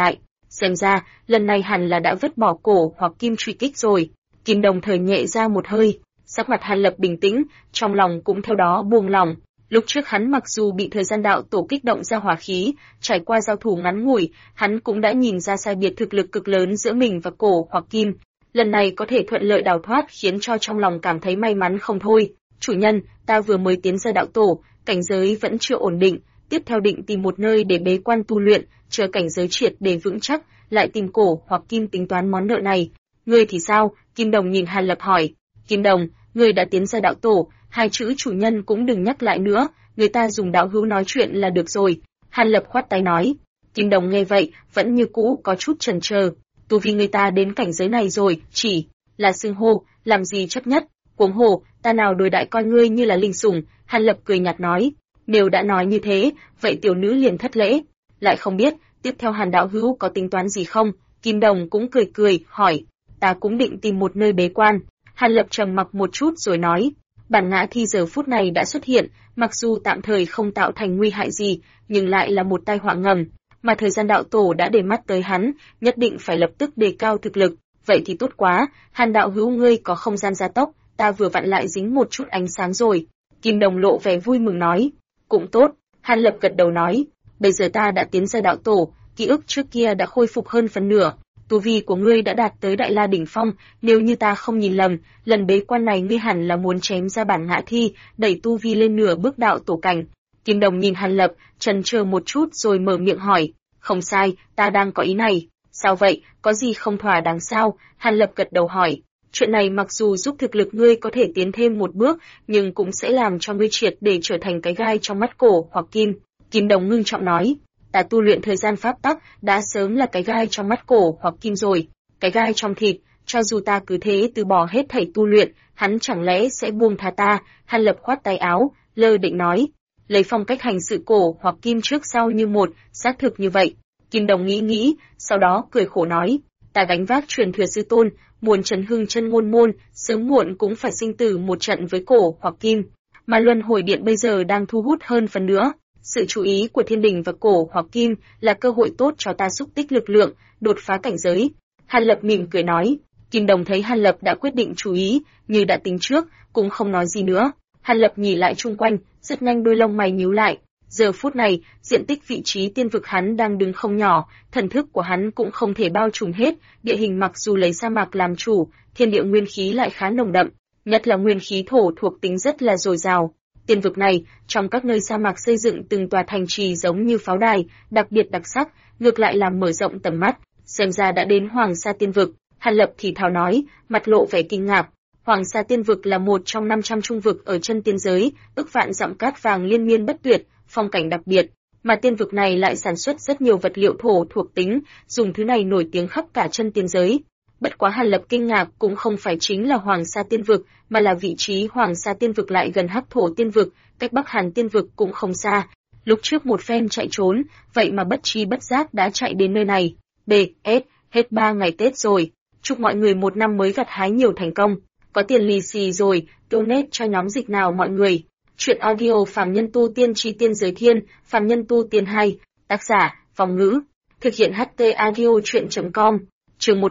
Xem ra, lần này hẳn là đã vứt bỏ cổ hoặc kim truy kích rồi. Kim Đồng thời nhẹ ra một hơi, sắc mặt Hàn Lập bình tĩnh, trong lòng cũng theo đó buông lỏng. Lúc trước hắn mặc dù bị thời gian đạo tổ kích động ra hỏa khí, trải qua giao thủ ngắn ngủi, hắn cũng đã nhìn ra sai biệt thực lực cực lớn giữa mình và cổ hoặc kim. Lần này có thể thuận lợi đào thoát khiến cho trong lòng cảm thấy may mắn không thôi. Chủ nhân, ta vừa mới tiến ra đạo tổ, cảnh giới vẫn chưa ổn định, tiếp theo định tìm một nơi để bế quan tu luyện, chờ cảnh giới triệt để vững chắc, lại tìm cổ hoặc kim tính toán món nợ này. Ngươi thì sao? Kim Đồng nhìn Hàn Lập hỏi. Kim Đồng, ngươi đã tiến ra đạo tổ, hai chữ chủ nhân cũng đừng nhắc lại nữa, người ta dùng đạo hữu nói chuyện là được rồi. Hàn Lập khoát tay nói. Kim Đồng nghe vậy, vẫn như cũ có chút chần chờ. Tu vi người ta đến cảnh giới này rồi, chỉ là xưng hô, làm gì chấp nhất. Huống hồ, ta nào đối đại coi ngươi như là linh sủng. Hàn Lập cười nhạt nói. Nếu đã nói như thế, vậy tiểu nữ liền thất lễ. Lại không biết, tiếp theo Hàn đạo hữu có tính toán gì không? Kim Đồng cũng cười cười, hỏi. Ta cũng định tìm một nơi bế quan. Hàn Lập trầm mặc một chút rồi nói. Bản ngã thi giờ phút này đã xuất hiện, mặc dù tạm thời không tạo thành nguy hại gì, nhưng lại là một tai họa ngầm. Mà thời gian đạo tổ đã để mắt tới hắn, nhất định phải lập tức đề cao thực lực. Vậy thì tốt quá, Hàn đạo hữu ngươi có không gian gia tốc, ta vừa vặn lại dính một chút ánh sáng rồi. Kim Đồng lộ vẻ vui mừng nói. Cũng tốt, Hàn Lập gật đầu nói. Bây giờ ta đã tiến ra đạo tổ, ký ức trước kia đã khôi phục hơn phần nửa. Tu vi của ngươi đã đạt tới Đại La đỉnh phong, nếu như ta không nhìn lầm, lần bế quan này ngươi hẳn là muốn chém ra bản ngã thi, đẩy tu vi lên nửa bước đạo tổ cảnh. Kim Đồng nhìn Hàn Lập, chần chờ một chút rồi mở miệng hỏi, không sai, ta đang có ý này. Sao vậy, có gì không thỏa đáng sao? Hàn Lập gật đầu hỏi, chuyện này mặc dù giúp thực lực ngươi có thể tiến thêm một bước, nhưng cũng sẽ làm cho ngươi triệt để trở thành cái gai trong mắt cổ hoặc kim. Kim Đồng ngưng trọng nói, ta tu luyện thời gian pháp tắc đã sớm là cái gai trong mắt cổ hoặc kim rồi, cái gai trong thịt, cho dù ta cứ thế từ bỏ hết thảy tu luyện, hắn chẳng lẽ sẽ buông tha ta? Hàn Lập khoát tay áo, lơ định nói, lấy phong cách hành sự cổ hoặc kim trước sau như một, xác thực như vậy. Kim Đồng nghĩ nghĩ, sau đó cười khổ nói, ta gánh vác truyền thừa sư tôn, muốn trấn hưng chân ngôn môn, sớm muộn cũng phải sinh tử một trận với cổ hoặc kim, mà luân hồi điện bây giờ đang thu hút hơn phần nữa. Sự chú ý của thiên đình và cổ hoặc kim là cơ hội tốt cho ta xúc tích lực lượng, đột phá cảnh giới. Hàn Lập mỉm cười nói. Kim Đồng thấy Hàn Lập đã quyết định chú ý, như đã tính trước, cũng không nói gì nữa. Hàn Lập nhìn lại chung quanh, rất nhanh đôi lông mày nhíu lại. Giờ phút này, diện tích vị trí tiên vực hắn đang đứng không nhỏ, thần thức của hắn cũng không thể bao trùm hết, địa hình mặc dù lấy sa mạc làm chủ, thiên địa nguyên khí lại khá nồng đậm, nhất là nguyên khí thổ thuộc tính rất là dồi dào. Tiên vực này, trong các nơi sa mạc xây dựng từng tòa thành trì giống như pháo đài, đặc biệt đặc sắc, ngược lại làm mở rộng tầm mắt. Xem ra đã đến Hoàng Sa Tiên vực. Hàn Lập thì thào nói, mặt lộ vẻ kinh ngạc. Hoàng Sa Tiên vực là một trong 500 trung vực ở chân tiên giới, ức vạn dặm cát vàng liên miên bất tuyệt, phong cảnh đặc biệt. Mà tiên vực này lại sản xuất rất nhiều vật liệu thổ thuộc tính, dùng thứ này nổi tiếng khắp cả chân tiên giới. Bất quá Hàn Lập kinh ngạc cũng không phải chính là Hoàng Sa Tiên vực, mà là vị trí Hoàng Sa Tiên vực lại gần Hắc Thổ Tiên vực, cách Bắc Hàn Tiên vực cũng không xa. Lúc trước một phen chạy trốn, vậy mà bất tri bất giác đã chạy đến nơi này. B.S. Hết 3 ngày Tết rồi. Chúc mọi người một năm mới gặt hái nhiều thành công. Có tiền lì xì rồi, donate cho nhóm dịch nào mọi người. Chuyện audio Phàm Nhân Tu Tiên Chi Tiên Giới Thiên, Phàm Nhân Tu Tiên 2, tác giả, Vong Ngữ. Thực hiện HT Audio Chuyện.com. Chương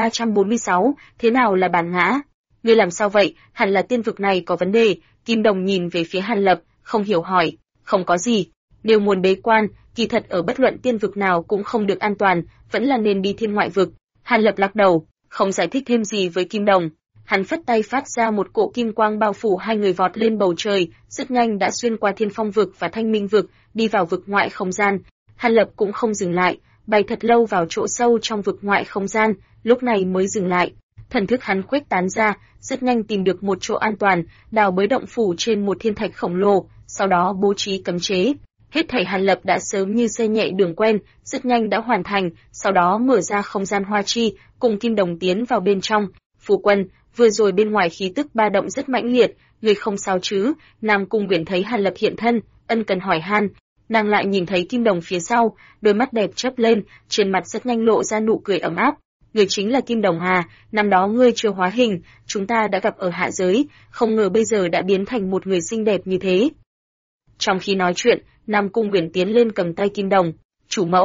1346, thế nào là bản ngã? Ngươi làm sao vậy, hẳn là tiên vực này có vấn đề. Kim Đồng nhìn về phía Hàn Lập, không hiểu hỏi, không có gì. Nếu muốn bế quan, kỳ thật ở bất luận tiên vực nào cũng không được an toàn, vẫn là nên đi thiên ngoại vực. Hàn Lập lắc đầu, không giải thích thêm gì với Kim Đồng. Hắn phất tay phát ra một cỗ kim quang bao phủ hai người vọt lên bầu trời, rất nhanh đã xuyên qua Thiên Phong vực và Thanh Minh vực, đi vào vực ngoại không gian. Hàn Lập cũng không dừng lại, bay thật lâu vào chỗ sâu trong vực ngoại không gian, lúc này mới dừng lại. Thần thức hắn khuếch tán ra, rất nhanh tìm được một chỗ an toàn, đào bới động phủ trên một thiên thạch khổng lồ, sau đó bố trí cấm chế. Hết thảy Hàn Lập đã sớm như xe nhẹ đường quen, rất nhanh đã hoàn thành, sau đó mở ra không gian hoa chi, cùng Kim Đồng tiến vào bên trong. Phu quân, vừa rồi bên ngoài khí tức ba động rất mãnh liệt, người không sao chứ? Nam Cung Uyển thấy Hàn Lập hiện thân, ân cần hỏi han. Nàng lại nhìn thấy Kim Đồng phía sau, đôi mắt đẹp chớp lên, trên mặt rất nhanh lộ ra nụ cười ấm áp. Người chính là Kim Đồng à? Năm đó ngươi chưa hóa hình, chúng ta đã gặp ở hạ giới, không ngờ bây giờ đã biến thành một người xinh đẹp như thế. Trong khi nói chuyện, Nam Cung Uyển tiến lên cầm tay Kim Đồng. Chủ mẫu,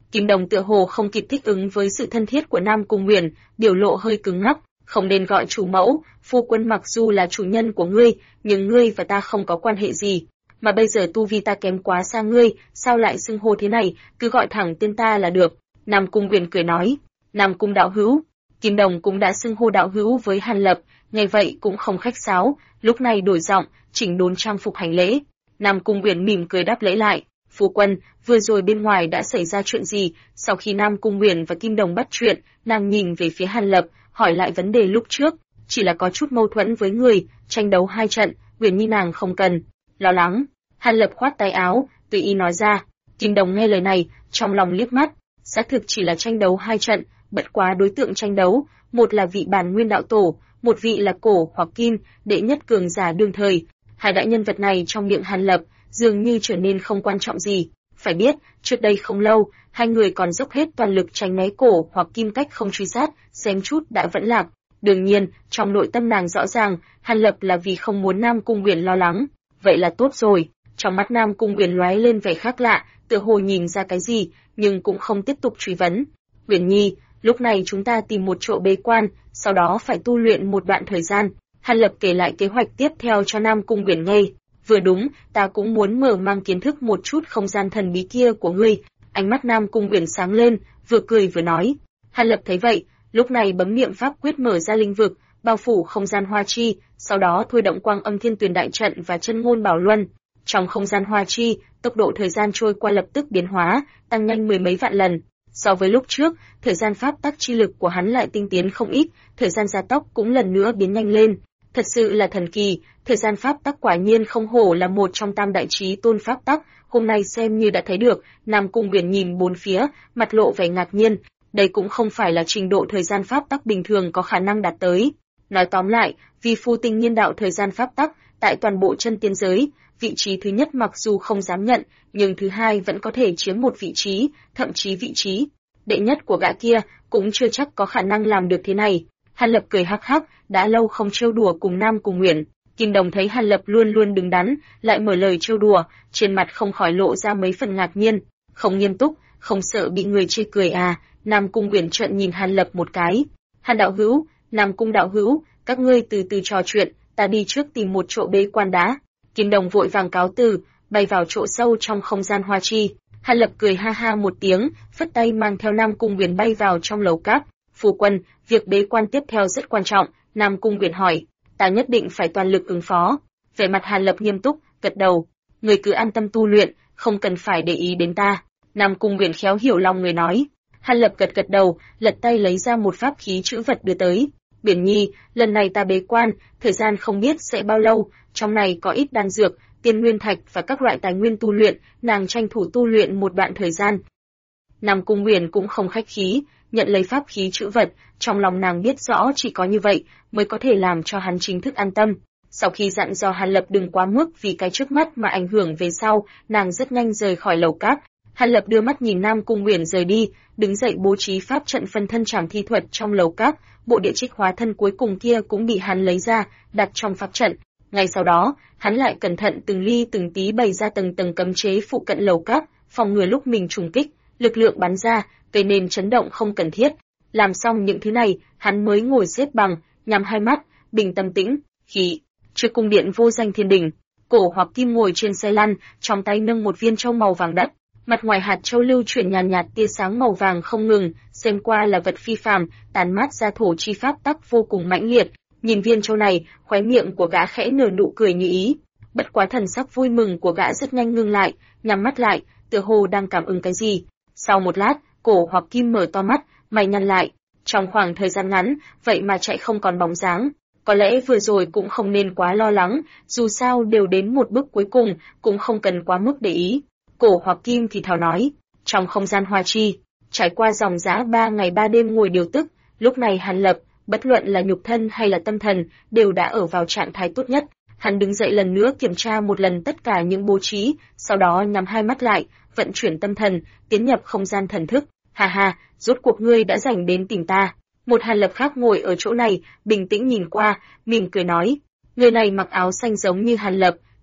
Kim Đồng tựa hồ không kịp thích ứng với sự thân thiết của Nam Cung Uyển, biểu lộ hơi cứng ngắc, không nên gọi chủ mẫu, phu quân mặc dù là chủ nhân của ngươi, nhưng ngươi và ta không có quan hệ gì, mà bây giờ tu vi ta kém quá xa ngươi, sao lại xưng hô thế này, cứ gọi thẳng tên ta là được. Nam Cung Uyển cười nói, Nam Cung đạo hữu. Kim Đồng cũng đã xưng hô đạo hữu với Hàn Lập, nghe vậy cũng không khách sáo, lúc này đổi giọng, chỉnh đốn trang phục hành lễ. Nam Cung Uyển mỉm cười đáp lễ lại, phu quân, vừa rồi bên ngoài đã xảy ra chuyện gì? Sau khi Nam Cung Uyển và Kim Đồng bắt chuyện, nàng nhìn về phía Hàn Lập, hỏi lại vấn đề lúc trước, chỉ là có chút mâu thuẫn với người, tranh đấu 2 trận, Uyển nhi nàng không cần lo lắng. Hàn Lập khoát tay áo, tùy ý nói ra. Kim Đồng nghe lời này, trong lòng liếc mắt, xác thực chỉ là tranh đấu 2 trận, bất quá đối tượng tranh đấu, một là vị Bản Nguyên đạo tổ, một vị là Cổ hoặc Kim, đệ nhất cường giả đương thời. Hai đại nhân vật này trong miệng Hàn Lập dường như trở nên không quan trọng gì. Phải biết, trước đây không lâu, hai người còn dốc hết toàn lực tránh né Cổ hoặc Kim cách không truy sát, xém chút đã vẫn lạc. Đương nhiên, trong nội tâm nàng rõ ràng, Hàn Lập là vì không muốn Nam Cung Uyển lo lắng. Vậy là tốt rồi. Trong mắt Nam Cung Uyển lóe lên vẻ khác lạ, tựa hồ nhìn ra cái gì, nhưng cũng không tiếp tục truy vấn. Uyển nhi, lúc này chúng ta tìm một chỗ bế quan, sau đó phải tu luyện một đoạn thời gian. Hàn Lập kể lại kế hoạch tiếp theo cho Nam Cung Uyển nghe. Vừa đúng, ta cũng muốn mở mang kiến thức một chút không gian thần bí kia của ngươi. Ánh mắt Nam Cung Uyển sáng lên, vừa cười vừa nói. Hàn Lập thấy vậy, lúc này bấm niệm pháp quyết mở ra linh vực, bao phủ không gian hoa chi, sau đó thôi động quang âm thiên tuyền đại trận và chân ngôn bảo luân. Trong không gian hoa chi, tốc độ thời gian trôi qua lập tức biến hóa, tăng nhanh 10 mấy vạn lần. So với lúc trước, thời gian pháp tắc chi lực của hắn lại tinh tiến không ít, thời gian gia tốc cũng lần nữa biến nhanh lên. Thật sự là thần kỳ, thời gian pháp tắc quả nhiên không hổ là một trong tam đại chí tôn pháp tắc, hôm nay xem như đã thấy được. Nam Cung Uyển nhìn bốn phía, mặt lộ vẻ ngạc nhiên, đây cũng không phải là trình độ thời gian pháp tắc bình thường có khả năng đạt tới. Nói tóm lại, vì phu tinh nhiên đạo thời gian pháp tắc, tại toàn bộ chân tiên giới, vị trí thứ nhất mặc dù không dám nhận, nhưng thứ hai vẫn có thể chiếm một vị trí, thậm chí vị trí đệ nhất của gã kia, cũng chưa chắc có khả năng làm được thế này. Hàn Lập cười hắc hắc, đã lâu không trêu đùa cùng Nam Cung Uyển. Kim Đồng thấy Hàn Lập luôn luôn đứng đắn, lại mở lời trêu đùa, trên mặt không khỏi lộ ra mấy phần ngạc nhiên. Không nghiêm túc, không sợ bị người chê cười à? Nam Cung Uyển trợn nhìn Hàn Lập một cái. Hàn đạo hữu, Nam Cung đạo hữu, các ngươi từ từ trò chuyện, ta đi trước tìm một chỗ bế quan đã. Kim Đồng vội vàng cáo từ, bay vào chỗ sâu trong không gian hoa chi. Hàn Lập cười ha ha một tiếng, phất tay mang theo Nam Cung Uyển bay vào trong lầu cát. Phu quân, việc bế quan tiếp theo rất quan trọng. Nam Cung Uyển hỏi, ta nhất định phải toàn lực ứng phó. Vẻ mặt Hàn Lập nghiêm túc, gật đầu. Người cứ an tâm tu luyện, không cần phải để ý đến ta. Nam Cung Uyển khéo hiểu lòng người nói. Hàn Lập gật gật đầu, lật tay lấy ra một pháp khí chữ vật đưa tới. Uyển nhi, lần này ta bế quan, thời gian không biết sẽ bao lâu, trong này có ít đan dược, tiên nguyên thạch và các loại tài nguyên tu luyện, nàng tranh thủ tu luyện một đoạn thời gian. Nam Cung Uyển cũng không khách khí, nhận lấy pháp khí chữ vật, trong lòng nàng biết rõ chỉ có như vậy mới có thể làm cho hắn chính thức an tâm. Sau khi dặn dò Hàn Lập đừng quá mức vì cái trước mắt mà ảnh hưởng về sau, nàng rất nhanh rời khỏi lầu cát. Hàn Lập đưa mắt nhìn Nam Cung Uyển rời đi, đứng dậy bố trí pháp trận phân thân trảm thi thuật trong lầu cát, bộ địa trích hóa thân cuối cùng kia cũng bị hắn lấy ra, đặt trong pháp trận. Ngay sau đó, hắn lại cẩn thận từng ly từng tí bày ra tầng tầng cấm chế phụ cận lầu cát, phòng ngừa lúc mình trùng kích, lực lượng bắn ra, gây nên chấn động không cần thiết. Làm xong những thứ này, hắn mới ngồi xếp bằng, nhắm hai mắt, bình tâm tĩnh, khí. Trước cung điện vô danh thiên đình, Cổ hoặc Kim ngồi trên xe lăn, trong tay nâng một viên châu màu vàng đất. Mặt ngoài hạt châu lưu chuyển nhàn nhạt tia sáng màu vàng không ngừng, xem qua là vật phi phàm, tàn mát ra thổ chi pháp tắc vô cùng mãnh liệt. Nhìn viên châu này, khóe miệng của gã khẽ nở nụ cười như ý. Bất quá thần sắc vui mừng của gã rất nhanh ngưng lại, nhắm mắt lại, tựa hồ đang cảm ứng cái gì. Sau một lát, Cổ hoặc Kim mở to mắt, mày nhăn lại. Trong khoảng thời gian ngắn, vậy mà chạy không còn bóng dáng. Có lẽ vừa rồi cũng không nên quá lo lắng, dù sao đều đến một bước cuối cùng, cũng không cần quá mức để ý. Cổ hoặc Kim thì thào nói, trong không gian hoa chi, trải qua dòng dã 3 ngày 3 đêm ngồi điều tức, lúc này Hàn Lập, bất luận là nhục thân hay là tâm thần, đều đã ở vào trạng thái tốt nhất. Hắn đứng dậy lần nữa kiểm tra một lần tất cả những bố trí, sau đó nhắm hai mắt lại, vận chuyển tâm thần, tiến nhập không gian thần thức. Ha ha, rốt cuộc ngươi đã rảnh đến tìm ta. Một Hàn Lập khác ngồi ở chỗ này, bình tĩnh nhìn qua, mỉm cười nói. Người này mặc áo xanh giống như Hàn Lập,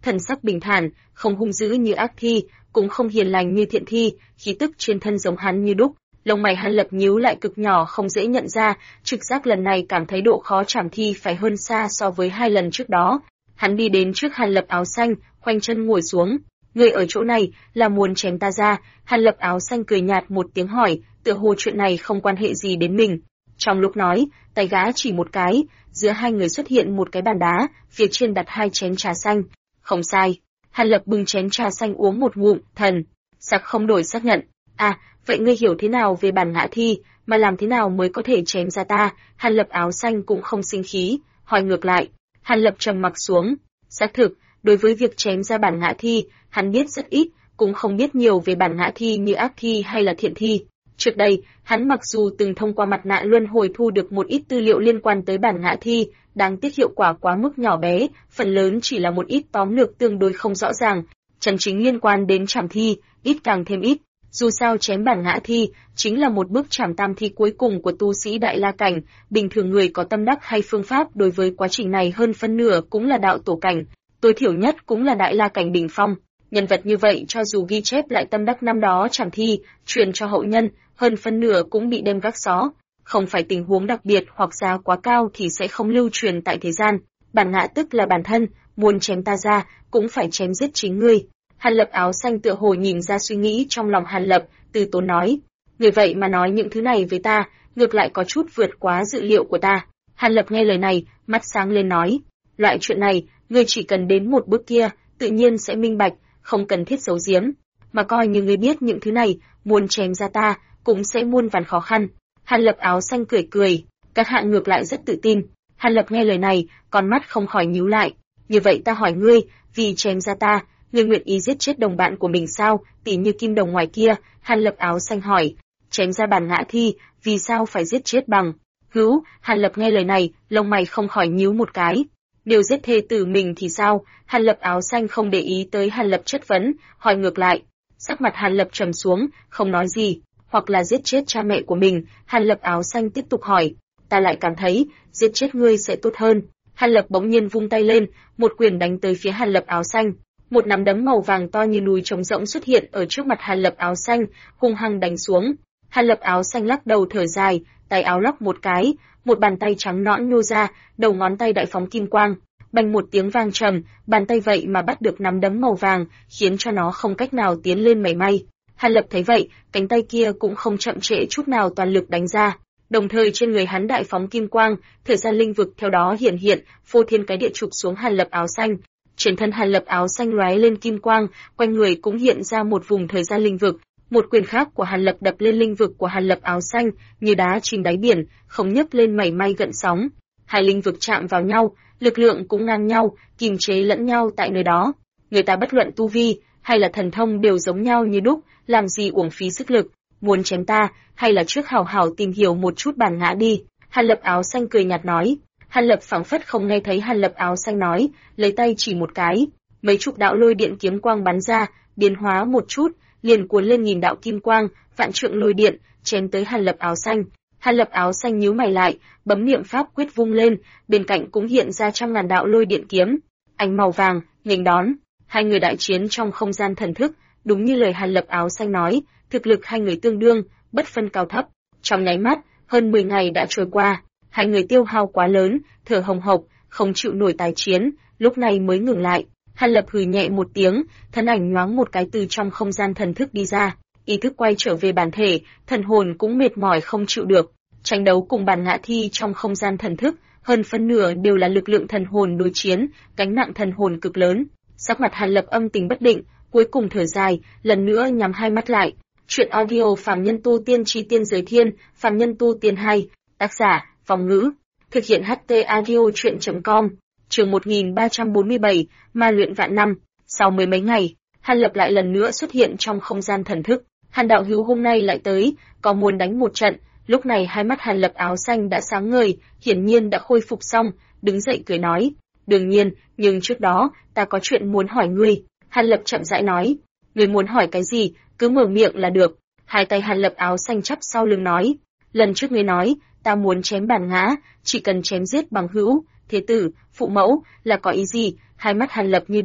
thần sắc bình thản, không hung dữ như ác thi, cũng không hiền lành như thiện thi, khí tức trên thân giống hắn như đúc. Lông mày Hàn Lập nhíu lại cực nhỏ không dễ nhận ra, trực giác lần này cảm thấy độ khó trảm thi phải hơn xa so với 2 lần trước đó. Hắn đi đến trước Hàn Lập áo xanh, khoanh chân ngồi xuống. Ngươi ở chỗ này là muốn chém ta ra? Hàn Lập áo xanh cười nhạt một tiếng hỏi, tựa hồ chuyện này không quan hệ gì đến mình. Trong lúc nói, tay gã chỉ một cái, giữa hai người xuất hiện một cái bàn đá, phía trên đặt 2 chén trà xanh. Không sai. Hàn Lập bưng chén trà xanh uống một ngụm, thần sắc không đổi xác nhận. À, vậy ngươi hiểu thế nào về bản ngã thi, mà làm thế nào mới có thể chém ra ta? Hàn Lập áo xanh cũng không sinh khí, hỏi ngược lại. Hàn Lập trầm mặc xuống. Xác thực, đối với việc chém ra bản ngã thi, hắn biết rất ít, cũng không biết nhiều về bản ngã thi như ác thi hay là thiện thi. Trước đây, hắn mặc dù từng thông qua mặt nạ luân hồi thu được một ít tư liệu liên quan tới bản ngã thi, đáng tiếc hiệu quả quá mức nhỏ bé, phần lớn chỉ là một ít tóm lược tương đối không rõ ràng, chân chính liên quan đến trảm thi, ít càng thêm ít. Dù sao chém bản ngã thi chính là một bước trảm tam thi cuối cùng của tu sĩ Đại La cảnh, bình thường người có tâm đắc hay phương pháp đối với quá trình này hơn phân nửa cũng là đạo tổ cảnh, tối thiểu nhất cũng là Đại La cảnh đỉnh phong. Nhân vật như vậy cho dù ghi chép lại tâm đắc năm đó trảm thi, truyền cho hậu nhân, hơn phân nửa cũng bị đem gác xó. Không phải tình huống đặc biệt hoặc giá quá cao thì sẽ không lưu truyền tại thế gian. Bản ngã tức là bản thân, muốn chém ta ra, cũng phải chém giết chính ngươi. Hàn Lập áo xanh tựa hồ nhìn ra suy nghĩ trong lòng Hàn Lập, từ tốn nói. Người vậy mà nói những thứ này với ta, ngược lại có chút vượt quá dự liệu của ta. Hàn Lập nghe lời này, mắt sáng lên nói. Loại chuyện này, ngươi chỉ cần đến một bước kia, tự nhiên sẽ minh bạch, không cần thiết giấu giếm. Mà coi như ngươi biết những thứ này, muốn chém ra ta, cũng sẽ muôn vàn khó khăn. Hàn Lập áo xanh cười cười, các hạ ngược lại rất tự tin. Hàn Lập nghe lời này, con mắt không khỏi nhíu lại. Như vậy ta hỏi ngươi, vì chém ra ta, ngươi nguyện ý giết chết đồng bạn của mình sao? Tỉ như Kim Đồng ngoài kia, Hàn Lập áo xanh hỏi. Chém ra bản ngã thi, vì sao phải giết chết bằng hữu? Hàn Lập nghe lời này, lông mày không khỏi nhíu một cái. Nếu giết thê tử mình thì sao? Hàn Lập áo xanh không để ý tới Hàn Lập chất vấn, hỏi ngược lại. Sắc mặt Hàn Lập trầm xuống, không nói gì. Hoặc là giết chết cha mẹ của mình, Hàn Lập áo xanh tiếp tục hỏi. Ta lại cảm thấy, giết chết ngươi sẽ tốt hơn. Hàn Lập bỗng nhiên vung tay lên, một quyền đánh tới phía Hàn Lập áo xanh. Một nắm đấm màu vàng to như núi trống rỗng xuất hiện ở trước mặt Hàn Lập áo xanh, hung hăng đánh xuống. Hàn Lập áo xanh lắc đầu thở dài, tay áo lắc một cái, một bàn tay trắng nõn nhô ra, đầu ngón tay đại phóng kim quang. Bành một tiếng vang trầm, bàn tay vậy mà bắt được nắm đấm màu vàng, khiến cho nó không cách nào tiến lên mảy may. Hàn Lập thấy vậy, cánh tay kia cũng không chậm trễ chút nào toàn lực đánh ra. Đồng thời trên người hắn đại phóng kim quang, thời gian linh vực theo đó hiện hiện, phô thiên cái địa chụp xuống Hàn Lập áo xanh. Trên thân Hàn Lập áo xanh lóe lên kim quang, quanh người cũng hiện ra một vùng thời gian linh vực. Một quyền khác của Hàn Lập đập lên linh vực của Hàn Lập áo xanh, như đá chìm đáy biển, không nhấc lên mảy may gợn sóng. Hai linh vực chạm vào nhau, lực lượng cũng ngang nhau, kìm chế lẫn nhau tại nơi đó. Người ta bất luận tu vi hay là thần thông đều giống nhau như đúc, làm gì uổng phí sức lực. Muốn chém ta, hay là trước hào hào tìm hiểu một chút bản ngã đi. Hàn Lập áo xanh cười nhạt nói. Hàn Lập phảng phất không nghe thấy Hàn Lập áo xanh nói, lấy tay chỉ một cái, mấy chục đạo lôi điện kiếm quang bắn ra, biến hóa một chút, liền cuốn lên nghìn đạo kim quang, vạn trượng lôi điện, chém tới Hàn Lập áo xanh. Hàn Lập áo xanh nhíu mày lại, bấm niệm pháp quyết vung lên, bên cạnh cũng hiện ra trăm ngàn đạo lôi điện kiếm, ánh màu vàng, nghênh đón. Hai người đại chiến trong không gian thần thức, đúng như lời Hàn Lập áo xanh nói, thực lực hai người tương đương, bất phân cao thấp. Trong nháy mắt, hơn 10 ngày đã trôi qua, hai người tiêu hao quá lớn, thở hồng hộc, không chịu nổi tái chiến, lúc này mới ngừng lại. Hàn Lập hừ nhẹ một tiếng, thân ảnh nhoáng một cái từ trong không gian thần thức đi ra, ý thức quay trở về bản thể, thần hồn cũng mệt mỏi không chịu được. Tranh đấu cùng bản ngã thi trong không gian thần thức, hơn phân nửa đều là lực lượng thần hồn đối chiến, gánh nặng thần hồn cực lớn. Sắc mặt Hàn Lập âm tình bất định, cuối cùng thở dài, lần nữa nhắm hai mắt lại. Chuyện audio Phàm Nhân Tu Tiên Chi Tiên Giới Thiên, Phàm Nhân Tu Tiên 2, tác giả, Vong Ngữ, thực hiện HT audio chuyện.com, chương 1347, ma luyện vạn năm. Sau mười mấy ngày, Hàn Lập lại lần nữa xuất hiện trong không gian thần thức. Hàn đạo hữu hôm nay lại tới, có muốn đánh một trận. Lúc này hai mắt Hàn Lập áo xanh đã sáng ngời, hiển nhiên đã khôi phục xong, đứng dậy cười nói. Đương nhiên, nhưng trước đó, ta có chuyện muốn hỏi ngươi. Hàn Lập chậm rãi nói. Ngươi muốn hỏi cái gì, cứ mở miệng là được. Hai tay Hàn Lập áo xanh chắp sau lưng nói. Lần trước ngươi nói, ta muốn chém bản ngã, chỉ cần chém giết bằng hữu, thế tử, phụ mẫu, là có ý gì? Hai mắt Hàn Lập như đao,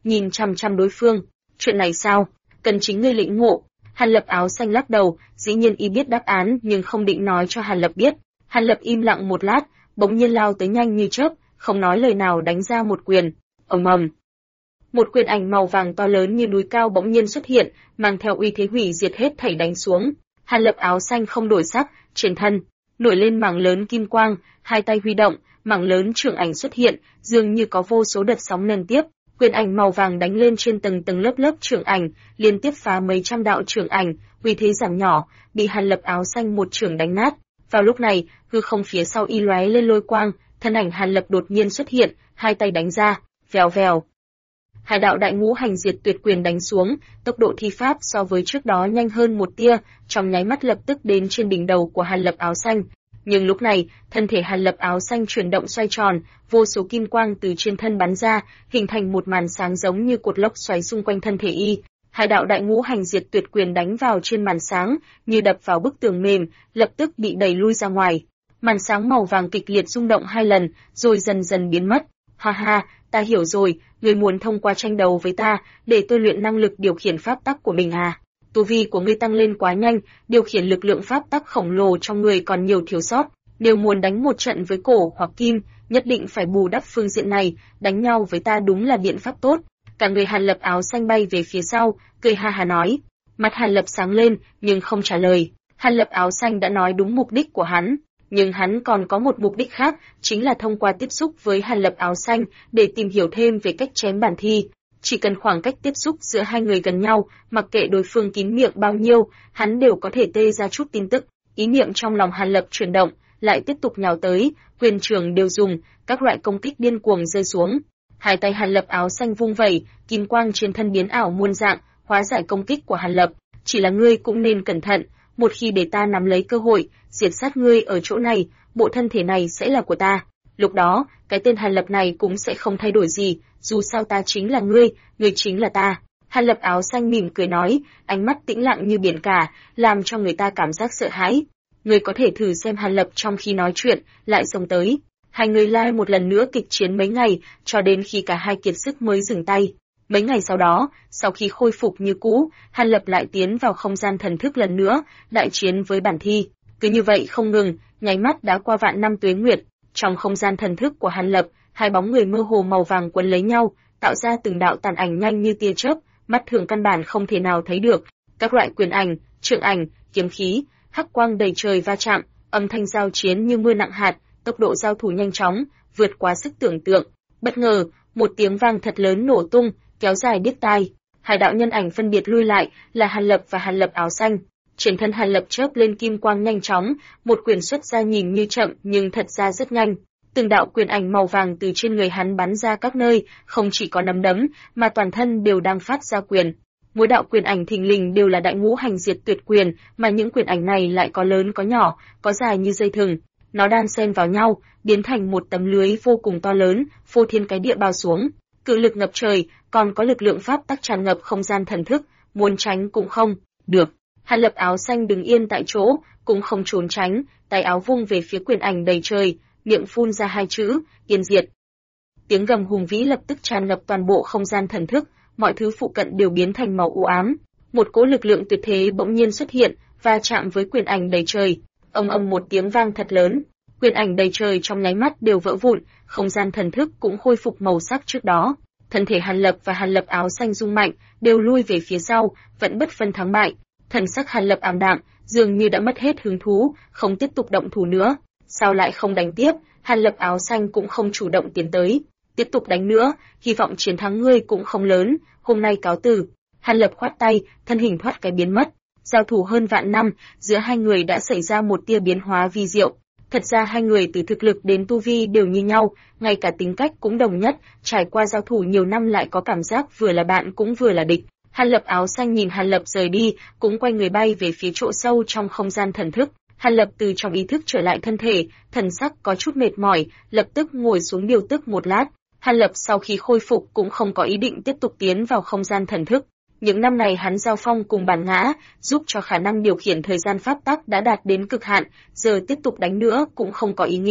nhìn chằm chằm đối phương. Chuyện này sao? Cần chính ngươi lĩnh ngộ. Hàn Lập áo xanh lắc đầu, dĩ nhiên y biết đáp án nhưng không định nói cho Hàn Lập biết. Hàn Lập im lặng một lát, bỗng nhiên lao tới nhanh như chớp, không nói lời nào đánh ra một quyền. Ầm ầm. Một quyền ảnh màu vàng to lớn như núi cao bỗng nhiên xuất hiện, mang theo uy thế hủy diệt hết thảy đánh xuống. Hàn Lập áo xanh không đổi sắc, trên thân nổi lên mảng lớn kim quang, hai tay huy động, mảng lớn trưởng ảnh xuất hiện, dường như có vô số đợt sóng nền tiếp. Quyền ảnh màu vàng đánh lên trên tầng tầng lớp lớp trưởng ảnh, liên tiếp phá mấy trăm đạo trưởng ảnh, uy thế giảm nhỏ, bị Hàn Lập áo xanh một trưởng đánh nát. Vào lúc này, hư không phía sau y lóe lên lôi quang, thân ảnh Hàn Lập đột nhiên xuất hiện, hai tay đánh ra, vèo vèo. Hai đạo đại ngũ hành diệt tuyệt quyền đánh xuống, tốc độ thi pháp so với trước đó nhanh hơn một tia, trong nháy mắt lập tức đến trên đỉnh đầu của Hàn Lập áo xanh. Nhưng lúc này, thân thể Hàn Lập áo xanh chuyển động xoay tròn, vô số kim quang từ trên thân bắn ra, hình thành một màn sáng giống như cột lốc xoáy xung quanh thân thể y. Hai đạo đại ngũ hành diệt tuyệt quyền đánh vào trên màn sáng, như đập vào bức tường mềm, lập tức bị đẩy lui ra ngoài. Màn sáng màu vàng kịch liệt rung động hai lần, rồi dần dần biến mất. Ha ha, ta hiểu rồi, ngươi muốn thông qua tranh đấu với ta, để tôi luyện năng lực điều khiển pháp tắc của mình à? Tu vi của ngươi tăng lên quá nhanh, điều khiển lực lượng pháp tắc khổng lồ trong người còn nhiều thiếu sót. Nếu muốn đánh một trận với cổ hoặc kim, nhất định phải bù đắp phương diện này, đánh nhau với ta đúng là biện pháp tốt. Cả người Hàn Lập áo xanh bay về phía sau, cười ha ha nói. Mặt Hàn Lập sáng lên, nhưng không trả lời. Hàn Lập áo xanh đã nói đúng mục đích của hắn, nhưng hắn còn có một mục đích khác, chính là thông qua tiếp xúc với Hàn Lập áo xanh để tìm hiểu thêm về cách chém bản thi. Chỉ cần khoảng cách tiếp xúc giữa hai người gần nhau, mặc kệ đối phương kín miệng bao nhiêu, hắn đều có thể tê ra chút tin tức. Ý niệm trong lòng Hàn Lập chuyển động, lại tiếp tục nhào tới, quyền trường đều dùng, các loại công kích điên cuồng rơi xuống. Hai tay Hàn Lập áo xanh vung vẩy, kim quang trên thân biến ảo muôn dạng, hóa giải công kích của Hàn Lập. Chỉ là ngươi cũng nên cẩn thận, một khi để ta nắm lấy cơ hội, diệt sát ngươi ở chỗ này, bộ thân thể này sẽ là của ta. Lúc đó, cái tên Hàn Lập này cũng sẽ không thay đổi gì, dù sao ta chính là ngươi chính là ta. Hàn Lập áo xanh mỉm cười nói, ánh mắt tĩnh lặng như biển cả, làm cho người ta cảm giác sợ hãi. Ngươi có thể thử xem. Hàn Lập trong khi nói chuyện, lại xông tới. Hai người lai một lần nữa kịch chiến mấy ngày, cho đến khi cả hai kiệt sức mới dừng tay. Mấy ngày sau đó, sau khi khôi phục như cũ, Hàn Lập lại tiến vào không gian thần thức lần nữa, đại chiến với bản thi. Cứ như vậy không ngừng, nháy mắt đã qua vạn năm tuế nguyệt. Trong không gian thần thức của Hàn Lập, hai bóng người mơ hồ màu vàng quấn lấy nhau, tạo ra từng đạo tàn ảnh nhanh như tia chớp, mắt thường căn bản không thể nào thấy được. Các loại quyền ảnh, trượng ảnh, kiếm khí, hắc quang đầy trời va chạm, âm thanh giao chiến như mưa nặng hạt, tốc độ giao thủ nhanh chóng, vượt quá sức tưởng tượng. Bất ngờ, một tiếng vang thật lớn nổ tung, kéo dài điếc tai. Hai đạo nhân ảnh phân biệt lui lại, là Hàn Lập và Hàn Lập áo xanh. Trên thân Hàn Lập chớp lên kim quang nhanh chóng, một quyền xuất ra nhìn như chậm nhưng thật ra rất nhanh. Từng đạo quyền ảnh màu vàng từ trên người hắn bắn ra các nơi, không chỉ có nắm đấm, mà toàn thân đều đang phát ra quyền. Mỗi đạo quyền ảnh thình lình đều là đại ngũ hành diệt tuyệt quyền, mà những quyền ảnh này lại có lớn có nhỏ, có dài như dây thừng. Nó đan xen vào nhau, biến thành một tấm lưới vô cùng to lớn, phô thiên cái địa bao xuống. Cự lực ngập trời, còn có lực lượng pháp tắc tràn ngập không gian thần thức, muốn tránh cũng không được. Hàn Lập áo xanh đứng yên tại chỗ, cũng không trốn tránh, tay áo vung về phía quyền ảnh đầy trời, miệng phun ra hai chữ, yên diệt. Tiếng gầm hùng vĩ lập tức tràn ngập toàn bộ không gian thần thức, mọi thứ phụ cận đều biến thành màu u ám. Một cỗ lực lượng tuyệt thế bỗng nhiên xuất hiện, va chạm với quyền ảnh đầy trời. Ầm ầm một tiếng vang thật lớn, quyền ảnh đầy trời trong nháy mắt đều vỡ vụn, không gian thần thức cũng khôi phục màu sắc trước đó. Thân thể Hàn Lập và Hàn Lập áo xanh rung mạnh, đều lui về phía sau, vẫn bất phân thắng bại. Thần sắc Hàn Lập ảm đạm, dường như đã mất hết hứng thú, không tiếp tục động thủ nữa. Sao lại không đánh tiếp? Hàn Lập áo xanh cũng không chủ động tiến tới. Tiếp tục đánh nữa, hy vọng chiến thắng ngươi cũng không lớn, hôm nay cáo từ. Hàn Lập khoát tay, thân hình thoát cái biến mất. Giao thủ hơn vạn năm, giữa hai người đã xảy ra một tia biến hóa vi diệu. Thật ra hai người từ thực lực đến tu vi đều như nhau, ngay cả tính cách cũng đồng nhất, trải qua giao thủ nhiều năm lại có cảm giác vừa là bạn cũng vừa là địch. Hàn Lập áo xanh nhìn Hàn Lập rời đi, cũng quay người bay về phía chỗ sâu trong không gian thần thức. Hàn Lập từ trong ý thức trở lại thân thể, thần sắc có chút mệt mỏi, lập tức ngồi xuống điều tức một lát. Hàn Lập sau khi khôi phục cũng không có ý định tiếp tục tiến vào không gian thần thức. Những năm này hắn giao phong cùng bản ngã, giúp cho khả năng điều khiển thời gian pháp tắc đã đạt đến cực hạn, giờ tiếp tục đánh nữa cũng không có ý nghĩa.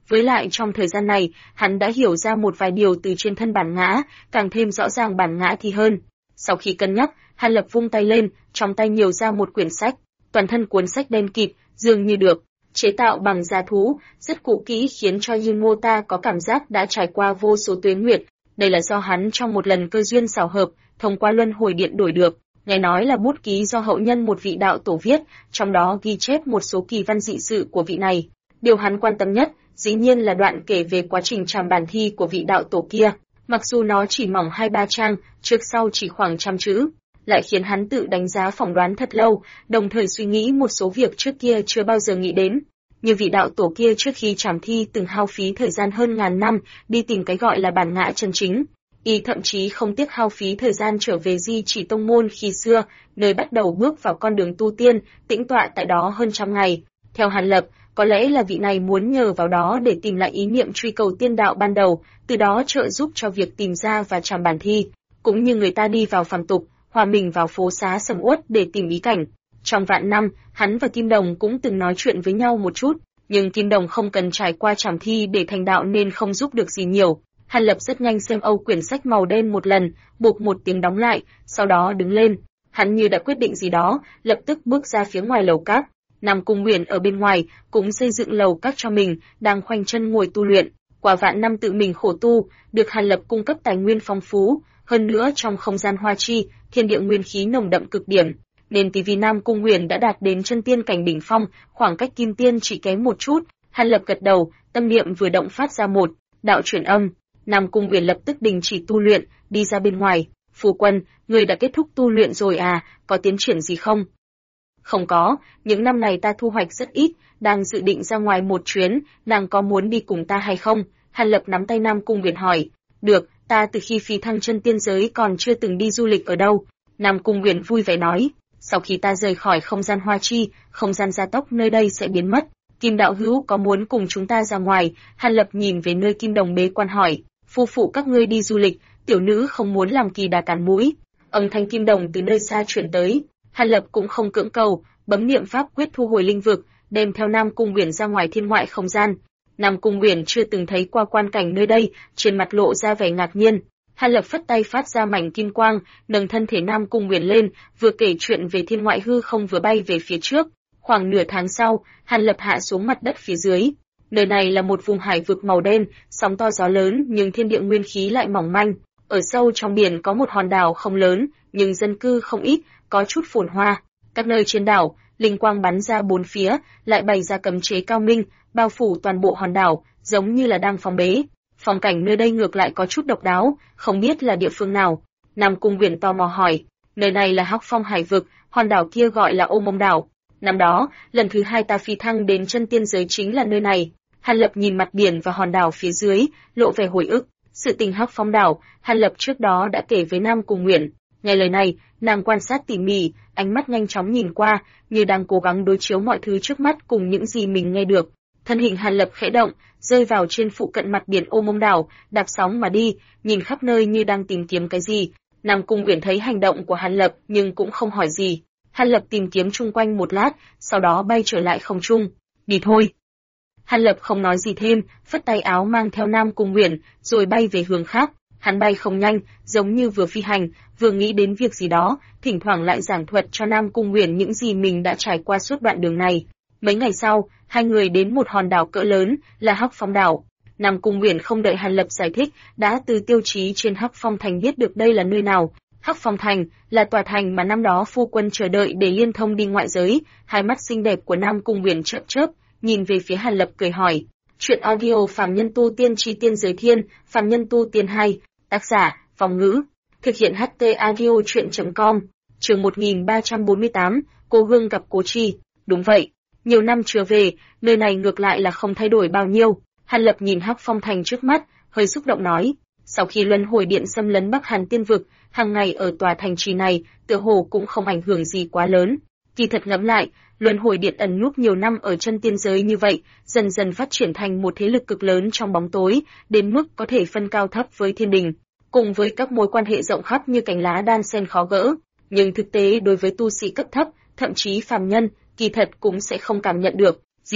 Với lại trong thời gian này, hắn đã hiểu ra một vài điều từ trên thân bản ngã, càng thêm rõ ràng bản ngã thì hơn. Sau khi cân nhắc, Hàn Lập vung tay lên, trong tay nhiều ra một quyển sách, toàn thân cuốn sách đen kịt, dường như được chế tạo bằng da thú, rất cũ kỹ khiến cho Yin Mota có cảm giác đã trải qua vô số tuế nguyệt. Đây là do hắn trong một lần cơ duyên xảo hợp, thông qua luân hồi điện đổi được. Nghe nói là bút ký do hậu nhân một vị đạo tổ viết, trong đó ghi chép một số kỳ văn dị sự của vị này. Điều hắn quan tâm nhất, dĩ nhiên là đoạn kể về quá trình trảm bản thi của vị đạo tổ kia. Mặc dù nó chỉ mỏng 2-3 trang, trước sau chỉ khoảng 100 chữ, lại khiến hắn tự đánh giá phỏng đoán thật lâu, đồng thời suy nghĩ một số việc trước kia chưa bao giờ nghĩ đến. Như vị đạo tổ kia trước khi trảm thi từng hao phí thời gian hơn ngàn năm đi tìm cái gọi là bản ngã chân chính. Y thậm chí không tiếc hao phí thời gian trở về Di Chỉ Tông Môn khi xưa, nơi bắt đầu bước vào con đường tu tiên, tĩnh tọa tại đó hơn 100 ngày. Theo Hàn Lập, có lẽ là vị này muốn nhờ vào đó để tìm lại ý niệm truy cầu tiên đạo ban đầu, từ đó trợ giúp cho việc tìm ra và trảm bản thi, cũng như người ta đi vào phàm tục, hòa mình vào phố xá sầm uất để tìm ý cảnh. Trong vạn năm, hắn và Kim Đồng cũng từng nói chuyện với nhau một chút, nhưng Kim Đồng không cần trải qua trảm thi để thành đạo nên không giúp được gì nhiều. Hàn Lập rất nhanh xem âu quyển sách màu đen một lần, buộc một tiếng đóng lại, sau đó đứng lên. Hắn như đã quyết định gì đó, lập tức bước ra phía ngoài lầu các. Nam Cung Uyển ở bên ngoài cũng xây dựng lầu các cho mình, đang khoanh chân ngồi tu luyện. Qua vạn năm tự mình khổ tu, được Hàn Lập cung cấp tài nguyên phong phú, hơn nữa trong không gian hoa chi, thiên địa nguyên khí nồng đậm cực điểm, nên tỷ vì Nam Cung Uyển đã đạt đến chân tiên cảnh đỉnh phong, khoảng cách kim tiên chỉ kém một chút. Hàn Lập gật đầu, tâm niệm vừa động phát ra một đạo chuyển âm. Nam Cung Uyển lập tức đình chỉ tu luyện, đi ra bên ngoài. Phu quân, người đã kết thúc tu luyện rồi à, có tiến triển gì không? Không có, những năm này ta thu hoạch rất ít, đang dự định ra ngoài một chuyến, nàng có muốn đi cùng ta hay không? Hàn Lập nắm tay Nam Cung Uyển hỏi. Được, ta từ khi phi thăng chân tiên giới còn chưa từng đi du lịch ở đâu. Nam Cung Uyển vui vẻ nói. Sau khi ta rời khỏi không gian hoa chi, không gian gia tốc nơi đây sẽ biến mất. Kim đạo hữu có muốn cùng chúng ta ra ngoài? Hàn Lập nhìn về nơi Kim Đồng bế quan hỏi. Phu phụ các ngươi đi du lịch, tiểu nữ không muốn làm kỳ đà cản mũi. Âm thanh Kim Đồng từ nơi xa truyền tới. Hàn Lập cũng không cưỡng cầu, bấm niệm pháp quyết thu hồi linh vực, đem theo Nam Cung Uyển ra ngoài thiên ngoại không gian. Nam Cung Uyển chưa từng thấy qua quan cảnh nơi đây, trên mặt lộ ra vẻ ngạc nhiên. Hàn Lập phất tay phát ra mảnh kim quang, nâng thân thể Nam Cung Uyển lên, vừa kể chuyện về thiên ngoại hư không vừa bay về phía trước. Khoảng nửa tháng sau, Hàn Lập hạ xuống mặt đất phía dưới. Nơi này là một vùng hải vực màu đen, sóng to gió lớn nhưng thiên địa nguyên khí lại mỏng manh. Ở sâu trong biển có một hòn đảo không lớn, nhưng dân cư không ít, có chút phồn hoa. Các nơi trên đảo, linh quang bắn ra bốn phía, lại bày ra cấm chế cao minh, bao phủ toàn bộ hòn đảo, giống như là đang phong bế. Phong cảnh nơi đây ngược lại có chút độc đáo, không biết là địa phương nào. Nam Cung Uyển tò mò hỏi, nơi này là Hắc Phong hải vực, hòn đảo kia gọi là Ô Mông đảo. Năm đó, lần thứ 2 ta phi thăng đến chân tiên giới chính là nơi này. Hàn Lập nhìn mặt biển và hòn đảo phía dưới, lộ vẻ hồi ức. Sự tình Hắc Phong đảo, Hàn Lập trước đó đã kể với Nam Cung Uyển. Nghe lời này, nàng quan sát tỉ mỉ, ánh mắt nhanh chóng nhìn qua, như đang cố gắng đối chiếu mọi thứ trước mắt cùng những gì mình nghe được. Thân hình Hàn Lập khẽ động, rơi vào trên phụ cận mặt biển Ô Mông đảo, đạp sóng mà đi, nhìn khắp nơi như đang tìm kiếm cái gì. Nam Cung Uyển thấy hành động của Hàn Lập nhưng cũng không hỏi gì. Hàn Lập tìm kiếm chung quanh một lát, sau đó bay trở lại không trung. Đi thôi. Hàn Lập không nói gì thêm, phất tay áo mang theo Nam Cung Uyển, rồi bay về hướng khác. Hắn bay không nhanh, giống như vừa phi hành, vừa nghĩ đến việc gì đó, thỉnh thoảng lại giảng thuật cho Nam Cung Uyển những gì mình đã trải qua suốt đoạn đường này. Mấy ngày sau, hai người đến một hòn đảo cỡ lớn, là Hắc Phong đảo. Nam Cung Uyển không đợi Hàn Lập giải thích, đã từ tiêu chí trên Hắc Phong thành biết được đây là nơi nào. Hắc Phong thành là tòa thành mà năm đó phu quân chờ đợi để liên thông đi ngoại giới. Hai mắt xinh đẹp của Nam Cung Uyển chớp chớp, nhìn về phía Hàn Lập cười hỏi. Chuyện audio Phàm Nhân Tu Tiên Chi Tiên Giới Thiên, Phàm Nhân Tu Tiên 2, tác giả, Phong Ngữ, thực hiện HT audio chuyện.com, chương 1348, cô Hương gặp Cố Chi. Đúng vậy, nhiều năm chưa về, nơi này ngược lại là không thay đổi bao nhiêu. Hàn Lập nhìn Hắc Phong thành trước mắt, hơi xúc động nói. Sau khi luân hồi điện xâm lấn Bắc Hàn Tiên vực, hàng ngày ở tòa thành trì này, tựa hồ cũng không ảnh hưởng gì quá lớn. Kỳ thật ngẫm lại, luân hồi điện ẩn núp nhiều năm ở chân tiên giới như vậy, dần dần phát triển thành một thế lực cực lớn trong bóng tối, đến mức có thể phân cao thấp với thiên đình, cùng với các mối quan hệ rộng khắp như cành lá đan xen khó gỡ. Nhưng thực tế đối với tu sĩ cấp thấp, thậm chí phàm nhân, kỳ thật cũng sẽ không cảm nhận được gì.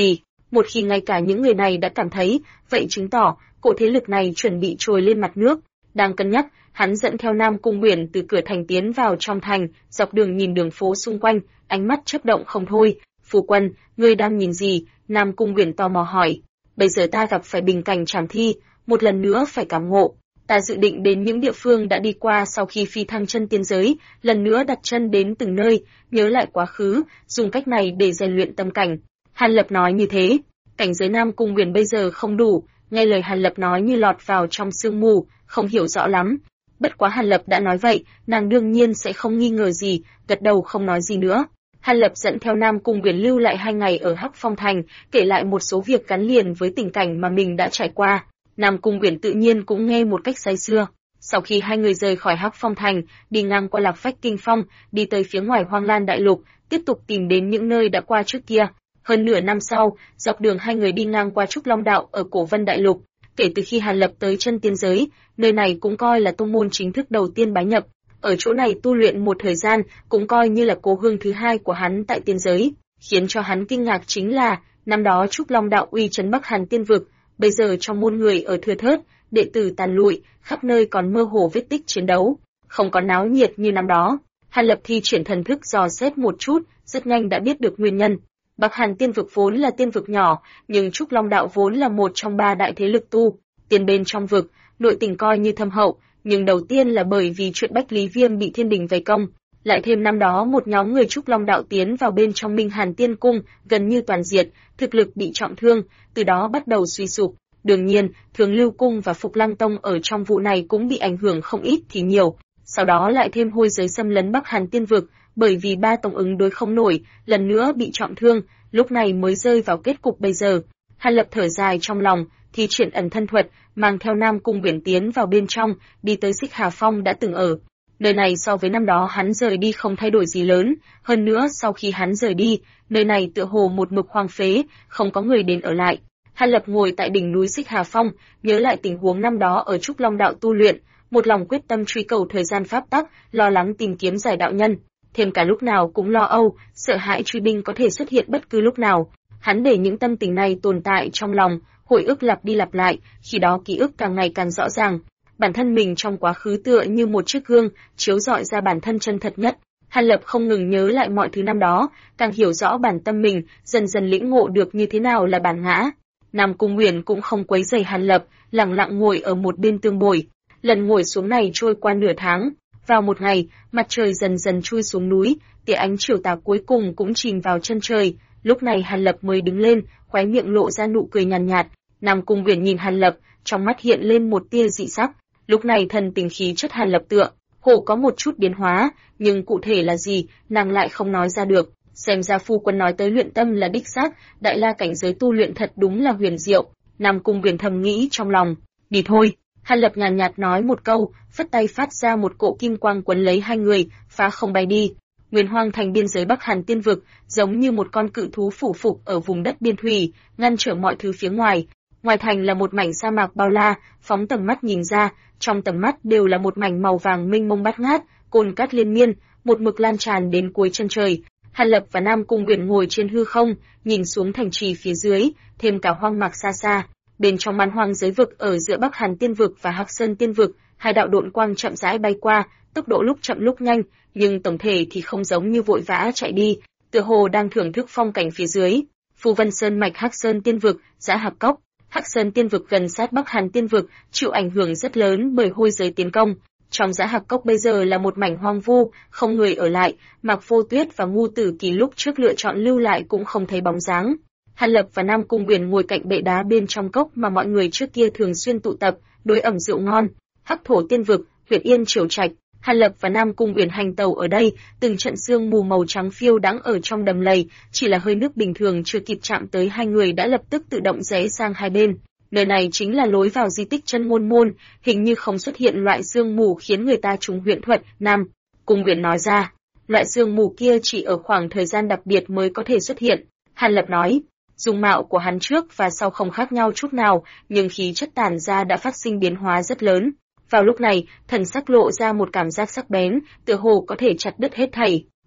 Một khi ngay cả những người này đã cảm thấy, vậy chứng tỏ cỗ thế lực này chuẩn bị trồi lên mặt nước. Đang cân nhắc, hắn dẫn theo Nam Cung Uyển từ cửa thành tiến vào trong thành, dọc đường nhìn đường phố xung quanh, ánh mắt chớp động không thôi. Phu quân, ngươi đang nhìn gì? Nam Cung Uyển tò mò hỏi. Bây giờ ta gặp phải bình cảnh trảm thi, một lần nữa phải cảm ngộ. Ta dự định đến những địa phương đã đi qua sau khi phi thăng chân tiên giới, lần nữa đặt chân đến từng nơi, nhớ lại quá khứ, dùng cách này để rèn luyện tâm cảnh. Hàn Lập nói như thế, cảnh giới Nam Cung Uyển bây giờ không đủ, nghe lời Hàn Lập nói như lọt vào trong sương mù, không hiểu rõ lắm. Bất quá Hàn Lập đã nói vậy, nàng đương nhiên sẽ không nghi ngờ gì, gật đầu không nói gì nữa. Hàn Lập dẫn theo Nam Cung Uyển lưu lại 2 ngày ở Hắc Phong Thành, kể lại một số việc gắn liền với tình cảnh mà mình đã trải qua. Nam Cung Uyển tự nhiên cũng nghe một cách say sưa. Sau khi 2 người rời khỏi Hắc Phong Thành, đi ngang qua Lạc Phách Kinh Phong, đi tới phía ngoài Hoang Lan Đại Lục, tiếp tục tìm đến những nơi đã qua trước kia. Hơn nửa năm sau, dọc đường 2 người đi ngang qua Trúc Long Đạo ở Cổ Vân Đại Lục. Kể từ khi Hàn Lập tới chân tiên giới, nơi này cũng coi là tông môn chính thức đầu tiên bái nhập. Ở chỗ này tu luyện một thời gian, cũng coi như là cố hương thứ 2 của hắn tại tiên giới. Khiến cho hắn kinh ngạc chính là, năm đó Trúc Long Đạo uy chấn Bắc Hàn tiên vực, bây giờ trong môn người ở thưa thớt, đệ tử tàn lụi, khắp nơi còn mơ hồ vết tích chiến đấu, không có náo nhiệt như năm đó. Hàn Lập thi triển thần thức dò xét một chút, rất nhanh đã biết được nguyên nhân. Bắc Hàn tiên vực vốn là tiên vực nhỏ, nhưng Trúc Long Đạo vốn là một trong 3 đại thế lực tu tiên bên trong vực, nội tình coi như thâm hậu, nhưng đầu tiên là bởi vì chuyện Bách Lý Viêm bị Thiên Đình vây công, lại thêm năm đó một nhóm người Trúc Long Đạo tiến vào bên trong Minh Hàn Tiên Cung, gần như toàn diệt, thực lực bị trọng thương, từ đó bắt đầu suy sụp. Đương nhiên, Thường Lưu Cung và Phục Lăng Tông ở trong vụ này cũng bị ảnh hưởng không ít thì nhiều. Sau đó lại thêm hôi giới xâm lấn Bắc Hàn Tiên vực, bởi vì 3 tông ứng đối không nổi, lần nữa bị trọng thương, lúc này mới rơi vào kết cục bây giờ. Hàn Lập thở dài trong lòng, thi triển ẩn thân thuật, mang theo Nam Cung Uyển tiến vào bên trong, đi tới Xích Hà Phong đã từng ở. Nơi này so với năm đó hắn rời đi không thay đổi gì lớn, hơn nữa sau khi hắn rời đi, nơi này tựa hồ một mực hoang phế, không có người đến ở lại. Hàn Lập ngồi tại đỉnh núi Xích Hà Phong, nhớ lại tình huống năm đó ở Trúc Long Đạo tu luyện, một lòng quyết tâm truy cầu thời gian pháp tắc, lo lắng tìm kiếm giải đạo nhân, thêm cả lúc nào cũng lo âu, sợ hãi truy binh có thể xuất hiện bất cứ lúc nào. Hắn để những tâm tình này tồn tại trong lòng, hồi ức lặp đi lặp lại, khi đó ký ức càng ngày càng rõ ràng. Bản thân mình trong quá khứ tựa như một chiếc gương, chiếu rọi ra bản thân chân thật nhất. Hàn Lập không ngừng nhớ lại mọi thứ năm đó, càng hiểu rõ bản tâm mình, dần dần lĩnh ngộ được như thế nào là bản ngã. Nam Cung Uyển cũng không quấy rầy Hàn Lập, lặng lặng ngồi ở một bên tương bồi. Lần ngồi xuống này trôi qua nửa tháng, vào một ngày, mặt trời dần dần chui xuống núi, tia ánh chiều tà cuối cùng cũng chìm vào chân trời. Lúc này Hàn Lập mới đứng lên, khóe miệng lộ ra nụ cười nhàn nhạt. Nam Cung Uyển nhìn Hàn Lập, trong mắt hiện lên một tia dị sắc. Lúc này thần tình khí chất Hàn Lập tựa hồ có một chút biến hóa, nhưng cụ thể là gì, nàng lại không nói ra được. Xem ra phu quân nói tới luyện tâm là đích xác, đại la cảnh giới tu luyện thật đúng là huyền diệu. Nam Cung Uyển thầm nghĩ trong lòng. Đi thôi. Hàn Lập nhàn nhạt nói một câu, phất tay phát ra một cỗ kim quang quấn lấy 2 người, phá không bay đi. Nguyên Hoang Thành biên giới Bắc Hàn Tiên vực, giống như một con cự thú phủ phục ở vùng đất biên thủy, ngăn trở mọi thứ phía ngoài. Ngoài thành là một mảnh sa mạc bao la, phóng tầm mắt nhìn ra, trong tầm mắt đều là một mảnh màu vàng mênh mông bát ngát, cồn cát liên miên, một mực lan tràn đến cuối chân trời. Hàn Lập và Nam Cung Uyển ngồi trên hư không, nhìn xuống thành trì phía dưới, thêm cả hoang mạc xa xa. Bên trong man hoang giới vực ở giữa Bắc Hàn Tiên vực và Hắc Sơn Tiên vực, 2 đạo độn quang chậm rãi bay qua, tốc độ lúc chậm lúc nhanh, nhưng tổng thể thì không giống như vội vã chạy đi, tựa hồ đang thưởng thức phong cảnh phía dưới. Phù Vân Sơn mạch Hắc Sơn Tiên vực, Dã Hạc Cốc. Hắc Sơn Tiên vực gần sát Bắc Hàn Tiên vực, chịu ảnh hưởng rất lớn bởi hôi giới tiến công. Trong Dã Hạc Cốc bây giờ là một mảnh hoang vu, không người ở lại, Mạc Vô Tuyết và Ngu Tử Kỳ lúc trước lựa chọn lưu lại cũng không thấy bóng dáng. Hàn Lập và Nam Cung Uyển ngồi cạnh bệ đá bên trong cốc mà mọi người trước kia thường xuyên tụ tập, đối ẩm rượu ngon. Hắc Thổ Tiên vực, Huyệt Yên Triều Trạch. Hàn Lập và Nam Cung Uyển hành tàu ở đây, từng trận sương mù màu trắng phiêu đãng ở trong đầm lầy, chỉ là hơi nước bình thường chưa kịp chạm tới 2 người đã lập tức tự động rẽ sang hai bên. Nơi này chính là lối vào di tích Chân Ngôn Môn, hình như không xuất hiện loại sương mù khiến người ta trúng huyễn thuật. Nam Cung Uyển nói ra, loại sương mù kia chỉ ở khoảng thời gian đặc biệt mới có thể xuất hiện. Hàn Lập nói, dung mạo của hắn trước và sau không khác nhau chút nào, nhưng khí chất tản ra đã phát sinh biến hóa rất lớn. Vào lúc này, thần sắc lộ ra một cảm giác sắc bén, tựa hồ có thể chặt đứt hết thảy.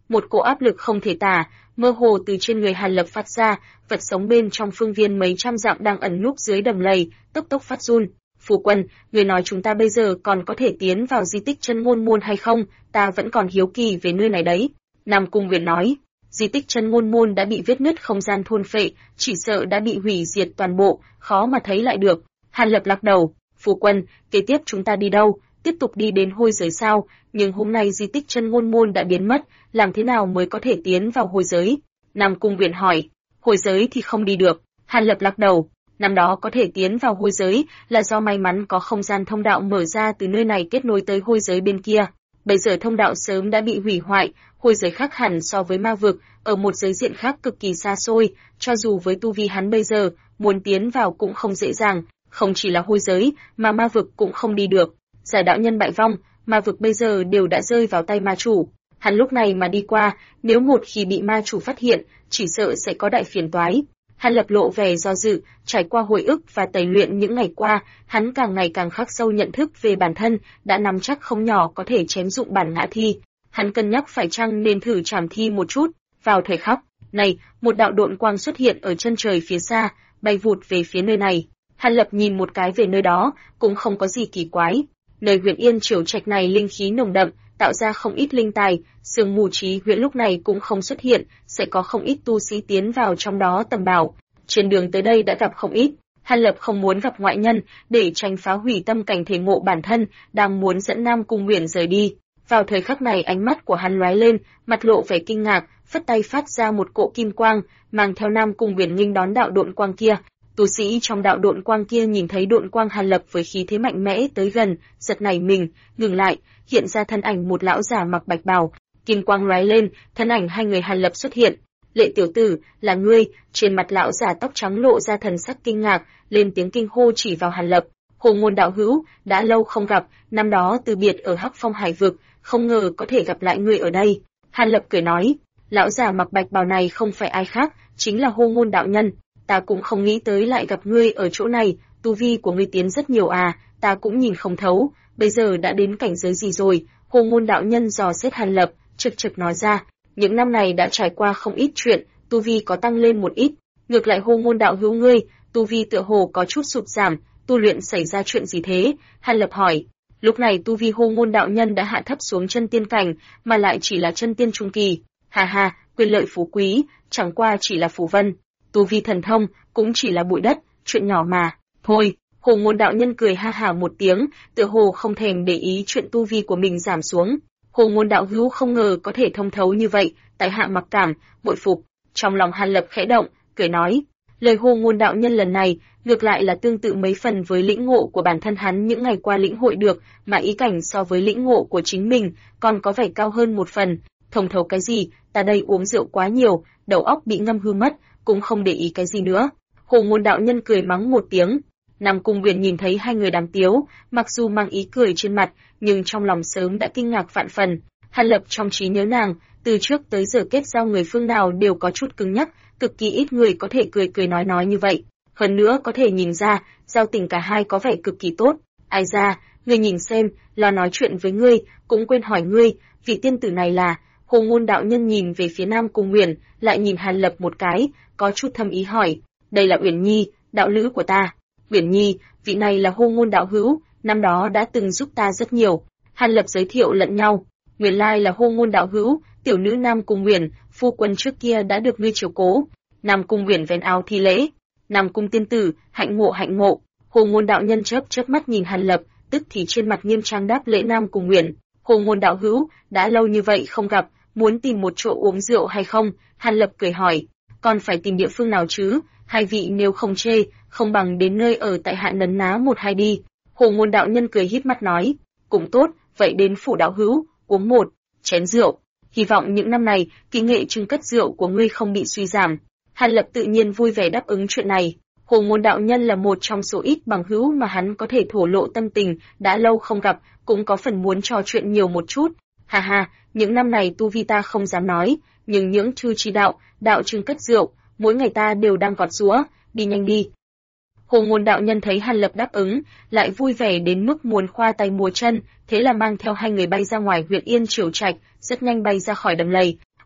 một cỗ áp lực không thể tả, mơ hồ từ trên người Hàn Lập phát ra, vật sống bên trong phương viên mấy trăm dặm đang ẩn núp dưới đầm lầy, tốc tốc phát run. Phu quân, người nói chúng ta bây giờ còn có thể tiến vào di tích Chân Ngôn Môn hay không? Ta vẫn còn hiếu kỳ về nơi này đấy. Nam Cung Uyển nói, di tích Chân Ngôn Môn đã bị vết nứt không gian thôn phệ, chỉ sợ đã bị hủy diệt toàn bộ, khó mà thấy lại được. Hàn Lập lắc đầu, phu quân, kế tiếp chúng ta đi đâu? Tiếp tục đi đến hôi giới sao? Nhưng hôm nay di tích Chân Ngôn Môn đã biến mất, làm thế nào mới có thể tiến vào hôi giới? Nam Cung Uyển hỏi, hôi giới thì không đi được. Hàn Lập lắc đầu, năm đó có thể tiến vào hôi giới là do may mắn có không gian thông đạo mở ra từ nơi này kết nối tới hôi giới bên kia. Bây giờ thông đạo sớm đã bị hủy hoại, hôi giới khác hẳn so với ma vực, ở một giới diện khác cực kỳ xa xôi, cho dù với tu vi hắn bây giờ, muốn tiến vào cũng không dễ dàng, không chỉ là hôi giới, mà ma vực cũng không đi được. Giải đạo nhân bại vong, ma vực bây giờ đều đã rơi vào tay ma chủ. Hắn lúc này mà đi qua, nếu một khi bị ma chủ phát hiện, chỉ sợ sẽ có đại phiền toái. Hàn Lập lộ vẻ do dự, trải qua hồi ức và tẩy luyện những ngày qua, hắn càng ngày càng khắc sâu nhận thức về bản thân, đã nắm chắc không nhỏ có thể chém dụng bản ngã thi. Hắn cân nhắc phải chăng nên thử trảm thi một chút. Vào thời khắc này, một đạo độn quang xuất hiện ở chân trời phía xa, bay vụt về phía nơi này. Hàn Lập nhìn một cái về nơi đó, cũng không có gì kỳ quái. Nơi Huyền Yên Triều Trạch này linh khí nồng đậm, tạo ra không ít linh tài, sương mù trí huyễn lúc này cũng không xuất hiện, sẽ có không ít tu sĩ tiến vào trong đó tầm bảo. Trên đường tới đây đã gặp không ít, Hàn Lập không muốn gặp ngoại nhân, để tránh phá hủy tâm cảnh thể ngộ bản thân, đang muốn dẫn Nam Cung Uyển rời đi. Vào thời khắc này ánh mắt của hắn lóe lên, mặt lộ vẻ kinh ngạc, phất tay phát ra một cỗ kim quang, mang theo Nam Cung Uyển nghênh đón đạo độn quang kia. Tu sĩ trong đạo độn quang kia nhìn thấy độn quang Hàn Lập với khí thế mạnh mẽ tới gần, giật nảy mình, ngừng lại, hiện ra thân ảnh một lão giả mặc bạch bào, kim quang lóe lên, thân ảnh hai người Hàn Lập xuất hiện. Lệ tiểu tử, là ngươi? Trên mặt lão giả tóc trắng lộ ra thần sắc kinh ngạc, lên tiếng kinh hô chỉ vào Hàn Lập. Hồ Ngôn đạo hữu, đã lâu không gặp, năm đó từ biệt ở Hắc Phong Hải vực, không ngờ có thể gặp lại ngươi ở đây. Hàn Lập cười nói, lão giả mặc bạch bào này không phải ai khác, chính là Hồ Ngôn đạo nhân. Ta cũng không nghĩ tới lại gặp ngươi ở chỗ này, tu vi của ngươi tiến rất nhiều à, ta cũng nhìn không thấu, bây giờ đã đến cảnh giới gì rồi? Hồ Ngôn đạo nhân dò xét Hàn Lập, trực trực nói ra, những năm này đã trải qua không ít chuyện, tu vi có tăng lên một ít. Ngược lại Hồ Ngôn đạo hữu ngươi, tu vi tựa hồ có chút sụt giảm, tu luyện xảy ra chuyện gì thế? Hàn Lập hỏi. Lúc này tu vi Hồ Ngôn đạo nhân đã hạ thấp xuống chân tiên cảnh, mà lại chỉ là chân tiên trung kỳ. Hà hà, quyền lợi phú quý, chẳng qua chỉ là phù vân. Tu vi thần thông cũng chỉ là bụi đất, chuyện nhỏ mà. Thôi, Hồ Ngôn đạo nhân cười ha hả một tiếng, tựa hồ không thèm để ý chuyện tu vi của mình giảm xuống. Hồ Ngôn đạo hữu không ngờ có thể thông thấu như vậy, tại hạ mặc cảm, bội phục. Trong lòng Hàn Lập khẽ động, cười nói, lời Hồ Ngôn đạo nhân lần này ngược lại là tương tự mấy phần với lĩnh ngộ của bản thân hắn những ngày qua lĩnh hội được, mà ý cảnh so với lĩnh ngộ của chính mình còn có vẻ cao hơn một phần. Thông thấu cái gì, ta đây uống rượu quá nhiều, đầu óc bị ngâm hư mất, cũng không để ý cái gì nữa. Hồ Ngôn đạo nhân cười mắng một tiếng. Nam Cung Uyển nhìn thấy hai người đàm tiếu, mặc dù mang ý cười trên mặt, nhưng trong lòng sớm đã kinh ngạc vạn phần. Hàn Lập trong trí nhớ nàng, từ trước tới giờ kết giao người phương nào đều có chút cứng nhắc, cực kỳ ít người có thể cười cười nói như vậy. Hơn nữa có thể nhìn ra, giao tình cả hai có vẻ cực kỳ tốt. Ai ra, ngươi nhìn xem, lo nói chuyện với ngươi, cũng quên hỏi ngươi, vị tiên tử này là? Hồ Ngôn đạo nhân nhìn về phía Nam Cung Uyển, lại nhìn Hàn Lập một cái, có chút thâm ý hỏi, đây là Uyển Nhi, đạo lữ của ta. Uyển Nhi, vị này là Hồ Ngôn đạo hữu, năm đó đã từng giúp ta rất nhiều. Hàn Lập giới thiệu lẫn nhau, nguyên lai là Hồ Ngôn đạo hữu, tiểu nữ Nam Cung Uyển, phu quân trước kia đã được ngươi chiếu cố. Nam Cung Uyển vén áo thi lễ, Nam Cung tiên tử, hạnh ngộ hạnh ngộ. Hồ Ngôn đạo nhân chớp mắt nhìn Hàn Lập, tức thì trên mặt nghiêm trang đáp lễ Nam Cung Uyển. Hồ Ngôn đạo hữu, đã lâu như vậy không gặp, muốn tìm một chỗ uống rượu hay không? Hàn Lập cười hỏi, còn phải tìm địa phương nào chứ? Hai vị nếu không chê, không bằng đến nơi ở tại hạ nấn ná một hai đi. Hồ Ngôn đạo nhân cười híp mắt nói, cũng tốt, vậy đến phủ đạo hữu, uống một chén rượu. Hy vọng những năm này, kỹ nghệ trưng cất rượu của ngươi không bị suy giảm. Hàn Lập tự nhiên vui vẻ đáp ứng chuyện này. Hồ Ngôn đạo nhân là một trong số ít bằng hữu mà hắn có thể thổ lộ tâm tình, đã lâu không gặp, cũng có phần muốn trò chuyện nhiều một chút. Hà hà, những năm này tu vi ta không dám nói, nhưng những chư chi đạo, đạo trưng cất rượu, mỗi ngày ta đều đang gọt giũa, đi nhanh đi. Hồ Ngôn đạo nhân thấy Hàn Lập đáp ứng, lại vui vẻ đến mức muốn khoa tay múa chân, thế là mang theo hai người bay ra ngoài huyện Yên Triều Trạch, rất nhanh bay ra khỏi đầm lầy.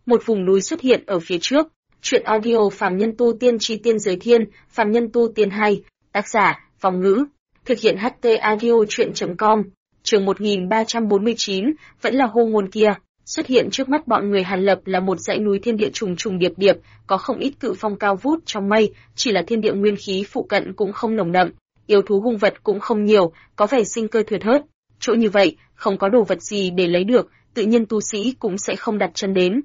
một vùng núi xuất hiện ở phía trước. Truyện audio Phàm Nhân Tu Tiên Chi Tiên Giới Thiên, Phàm Nhân Tu Tiên 2, tác giả, Phong Ngữ, thực hiện HT Audio Truyện.com. Chương 1349, vẫn là hô ngôn kia. Xuất hiện trước mắt bọn người Hàn Lập là một dãy núi thiên địa trùng trùng điệp điệp, có không ít cự phong cao vút trong mây, chỉ là thiên địa nguyên khí phụ cận cũng không nồng đậm, yêu thú hung vật cũng không nhiều, có vẻ sinh cơ thưa thớt. Chỗ như vậy, không có đồ vật gì để lấy được, tự nhiên tu sĩ cũng sẽ không đặt chân đến.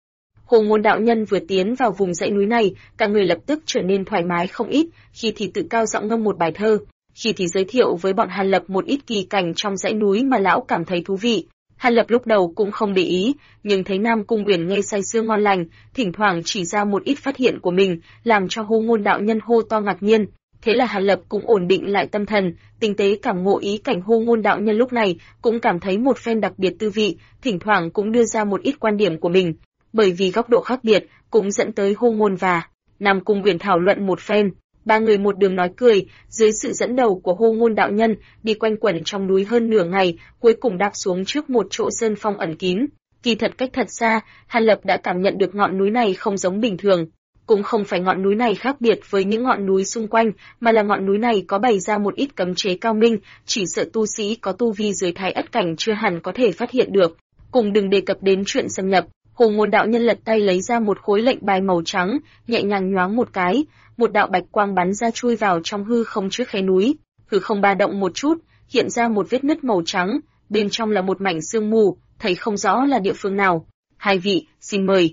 Hồ Ngôn đạo nhân vừa tiến vào vùng dãy núi này, cả người lập tức trở nên thoải mái không ít, khi thì tự cao giọng ngâm một bài thơ, khi thì giới thiệu với bọn Hàn Lập một ít kỳ cảnh trong dãy núi mà lão cảm thấy thú vị. Hàn Lập lúc đầu cũng không để ý, nhưng thấy Nam Cung Uyển nghe say sưa ngon lành, thỉnh thoảng chỉ ra một ít phát hiện của mình, làm cho Hồ Ngôn đạo nhân hô to ngạc nhiên. Thế là Hàn Lập cũng ổn định lại tâm thần, tinh tế cảm ngộ ý cảnh Hồ Ngôn đạo nhân lúc này, cũng cảm thấy một phen đặc biệt tư vị, thỉnh thoảng cũng đưa ra một ít quan điểm của mình. Bởi vì góc độ khác biệt, cũng dẫn tới Hồ Ngôn và Nam Cung Uyển thảo luận một phen. Ba người một đường nói cười, dưới sự dẫn đầu của Hồ Ngôn đạo nhân, đi quanh quẩn trong núi hơn nửa ngày, cuối cùng đáp xuống trước một chỗ sơn phong ẩn kín. Kỳ thật cách thật xa, Hàn Lập đã cảm nhận được ngọn núi này không giống bình thường. Cũng không phải ngọn núi này khác biệt với những ngọn núi xung quanh, mà là ngọn núi này có bày ra một ít cấm chế cao minh, chỉ sợ tu sĩ có tu vi dưới Thái Ất cảnh chưa hẳn có thể phát hiện được. Cùng đừng đề cập đến chuyện xâm nhập. Hồ Ngôn đạo nhân lật tay lấy ra một khối lệnh bài màu trắng, nhẹ nhàng nhoáng một cái, một đạo bạch quang bắn ra chui vào trong hư không trước khe núi. Hư không ba động một chút, hiện ra một vết nứt màu trắng, bên trong là một mảnh sương mù, thấy không rõ là địa phương nào. Hai vị, xin mời.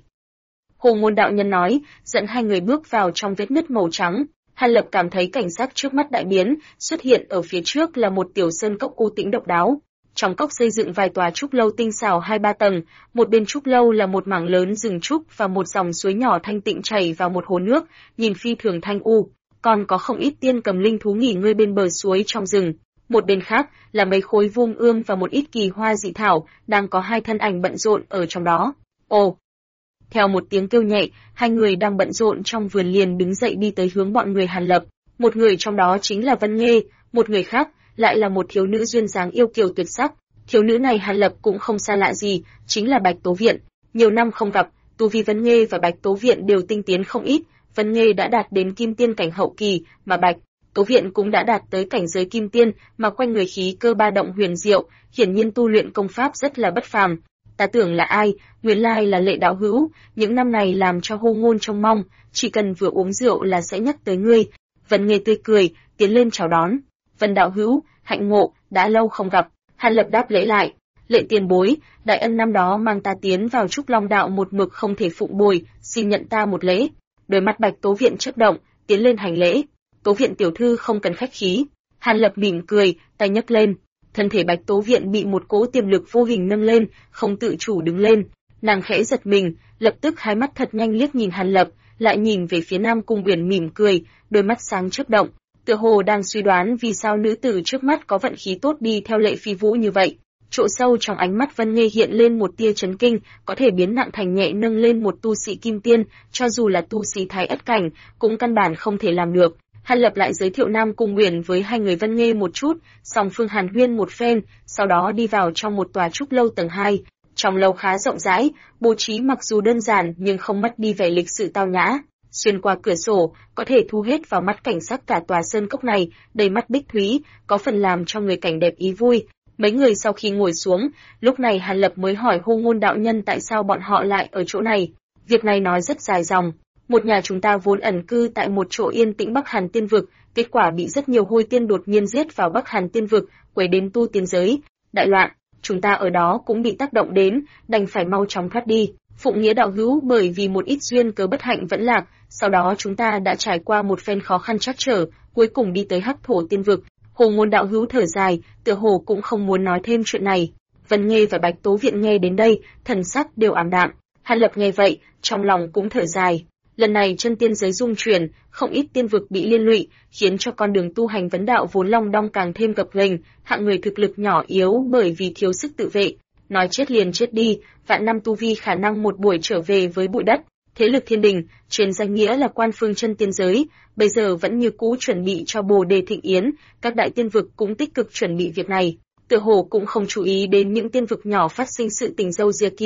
Hồ Ngôn đạo nhân nói, dẫn hai người bước vào trong vết nứt màu trắng. Hàn Lập cảm thấy cảnh sắc trước mắt đại biến, xuất hiện ở phía trước là một tiểu sơn cốc u tĩnh độc đáo. Trong cốc xây dựng vài tòa trúc lâu tinh xảo 2-3 tầng, một bên trúc lâu là một mảng lớn rừng trúc và một dòng suối nhỏ thanh tịnh chảy vào một hồ nước, nhìn phi thường thanh u. Còn có không ít tiên cầm linh thú nghỉ ngơi bên bờ suối trong rừng. Một bên khác là mấy khối vuông ươm và một ít kỳ hoa dị thảo, đang có hai thân ảnh bận rộn ở trong đó. Ồ! Theo một tiếng kêu nhẹ, hai người đang bận rộn trong vườn liền đứng dậy đi tới hướng bọn người Hàn Lập. Một người trong đó chính là Vân Nghê, một người khác lại là một thiếu nữ duyên dáng yêu kiều tuyệt sắc. Thiếu nữ này Hàn Lập cũng không xa lạ gì, chính là Bạch Tố Viện. Nhiều năm không gặp, tu vi Vân Nghê và Bạch Tố Viện đều tinh tiến không ít. Vân Nghê đã đạt đến kim tiên cảnh hậu kỳ, mà Bạch Tố Viện cũng đã đạt tới cảnh giới kim tiên, mà quanh người khí cơ ba động huyền diệu, hiển nhiên tu luyện công pháp rất là bất phàm. Ta tưởng là ai, nguyên lai là Lệ đạo hữu, những năm này làm cho Hồ Ngôn trông mong, chỉ cần vừa uống rượu là sẽ nhắc tới ngươi. Vân Nghê tươi cười, tiến lên chào đón. Vân đạo hữu, hạnh ngộ, đã lâu không gặp. Hàn Lập đáp lễ lại. Lệ tiền bối, đại ân năm đó mang ta tiến vào Trúc Long đạo một mực không thể phụng bồi, xin nhận ta một lễ. Đôi mắt Bạch Tố Viện chớp động, tiến lên hành lễ. Tố Viện tiểu thư không cần khách khí. Hàn Lập mỉm cười, tay nhấc lên. Thân thể Bạch Tố Viện bị một cỗ tiềm lực vô hình nâng lên, không tự chủ đứng lên. Nàng khẽ giật mình, lập tức hai mắt thật nhanh liếc nhìn Hàn Lập, lại nhìn về phía Nam Cung Uyển mỉm cười, đôi mắt sáng chớp động. Tựa hồ đang suy đoán vì sao nữ tử trước mắt có vận khí tốt đi theo Lệ Phi Vũ như vậy. Chỗ sâu trong ánh mắt Vân Nghê hiện lên một tia chấn kinh, có thể biến nặng thành nhẹ nâng lên một tu sĩ kim tiên, cho dù là tu sĩ Thái Ất cảnh, cũng căn bản không thể làm được. Hàn Lập lại giới thiệu Nam Cung Uyển với hai người Vân Nghê một chút, song phương hàn huyên một phen, sau đó đi vào trong một tòa trúc lâu tầng 2. Trong lâu khá rộng rãi, bố trí mặc dù đơn giản nhưng không mất đi vẻ lịch sự tao nhã. Xuyên qua cửa sổ, có thể thu hết vào mắt cảnh sắc cả tòa sơn cốc này, đầy mắt bích thúy, có phần làm cho người cảnh đẹp ý vui. Mấy người sau khi ngồi xuống, lúc này Hàn Lập mới hỏi Hồ Ngôn đạo nhân tại sao bọn họ lại ở chỗ này. Việc này nói rất dài dòng. Một nhà chúng ta vốn ẩn cư tại một chỗ yên tĩnh Bắc Hàn Tiên Vực, kết quả bị rất nhiều hôi tiên đột nhiên giết vào Bắc Hàn Tiên Vực, quấy đến tu tiên giới. Đại loạn, chúng ta ở đó cũng bị tác động đến, đành phải mau chóng thoát đi. Phụng Nghĩa đạo hữu bởi vì một ít duyên cớ bất hạnh vẫn lạc, sau đó chúng ta đã trải qua một phen khó khăn trắc trở, cuối cùng đi tới Hắc Thổ Tiên Vực. Hồ Ngôn đạo hữu thở dài, tựa hồ cũng không muốn nói thêm chuyện này. Vân Nghê và Bạch Tố Viện nghe đến đây, thần sắc đều ảm đạm. Hàn Lập nghe vậy, trong lòng cũng thở dài. Lần này chân tiên giới rung chuyển, không ít tiên vực bị liên lụy, khiến cho con đường tu hành vấn đạo vốn long đong càng thêm gập ghềnh, hạng người thực lực nhỏ yếu bởi vì thiếu sức tự vệ. Nói chết liền chết đi, vạn năm tu vi khả năng một buổi trở về với bụi đất. Thế lực thiên đình, trên danh nghĩa là quan phương chân tiên giới, bây giờ vẫn như cũ chuẩn bị cho Bồ Đề Thịnh Yến, các đại tiên vực cũng tích cực chuẩn bị việc này. Tựa hồ cũng không chú ý đến những tiên vực nhỏ phát sinh sự tình râu ria kia.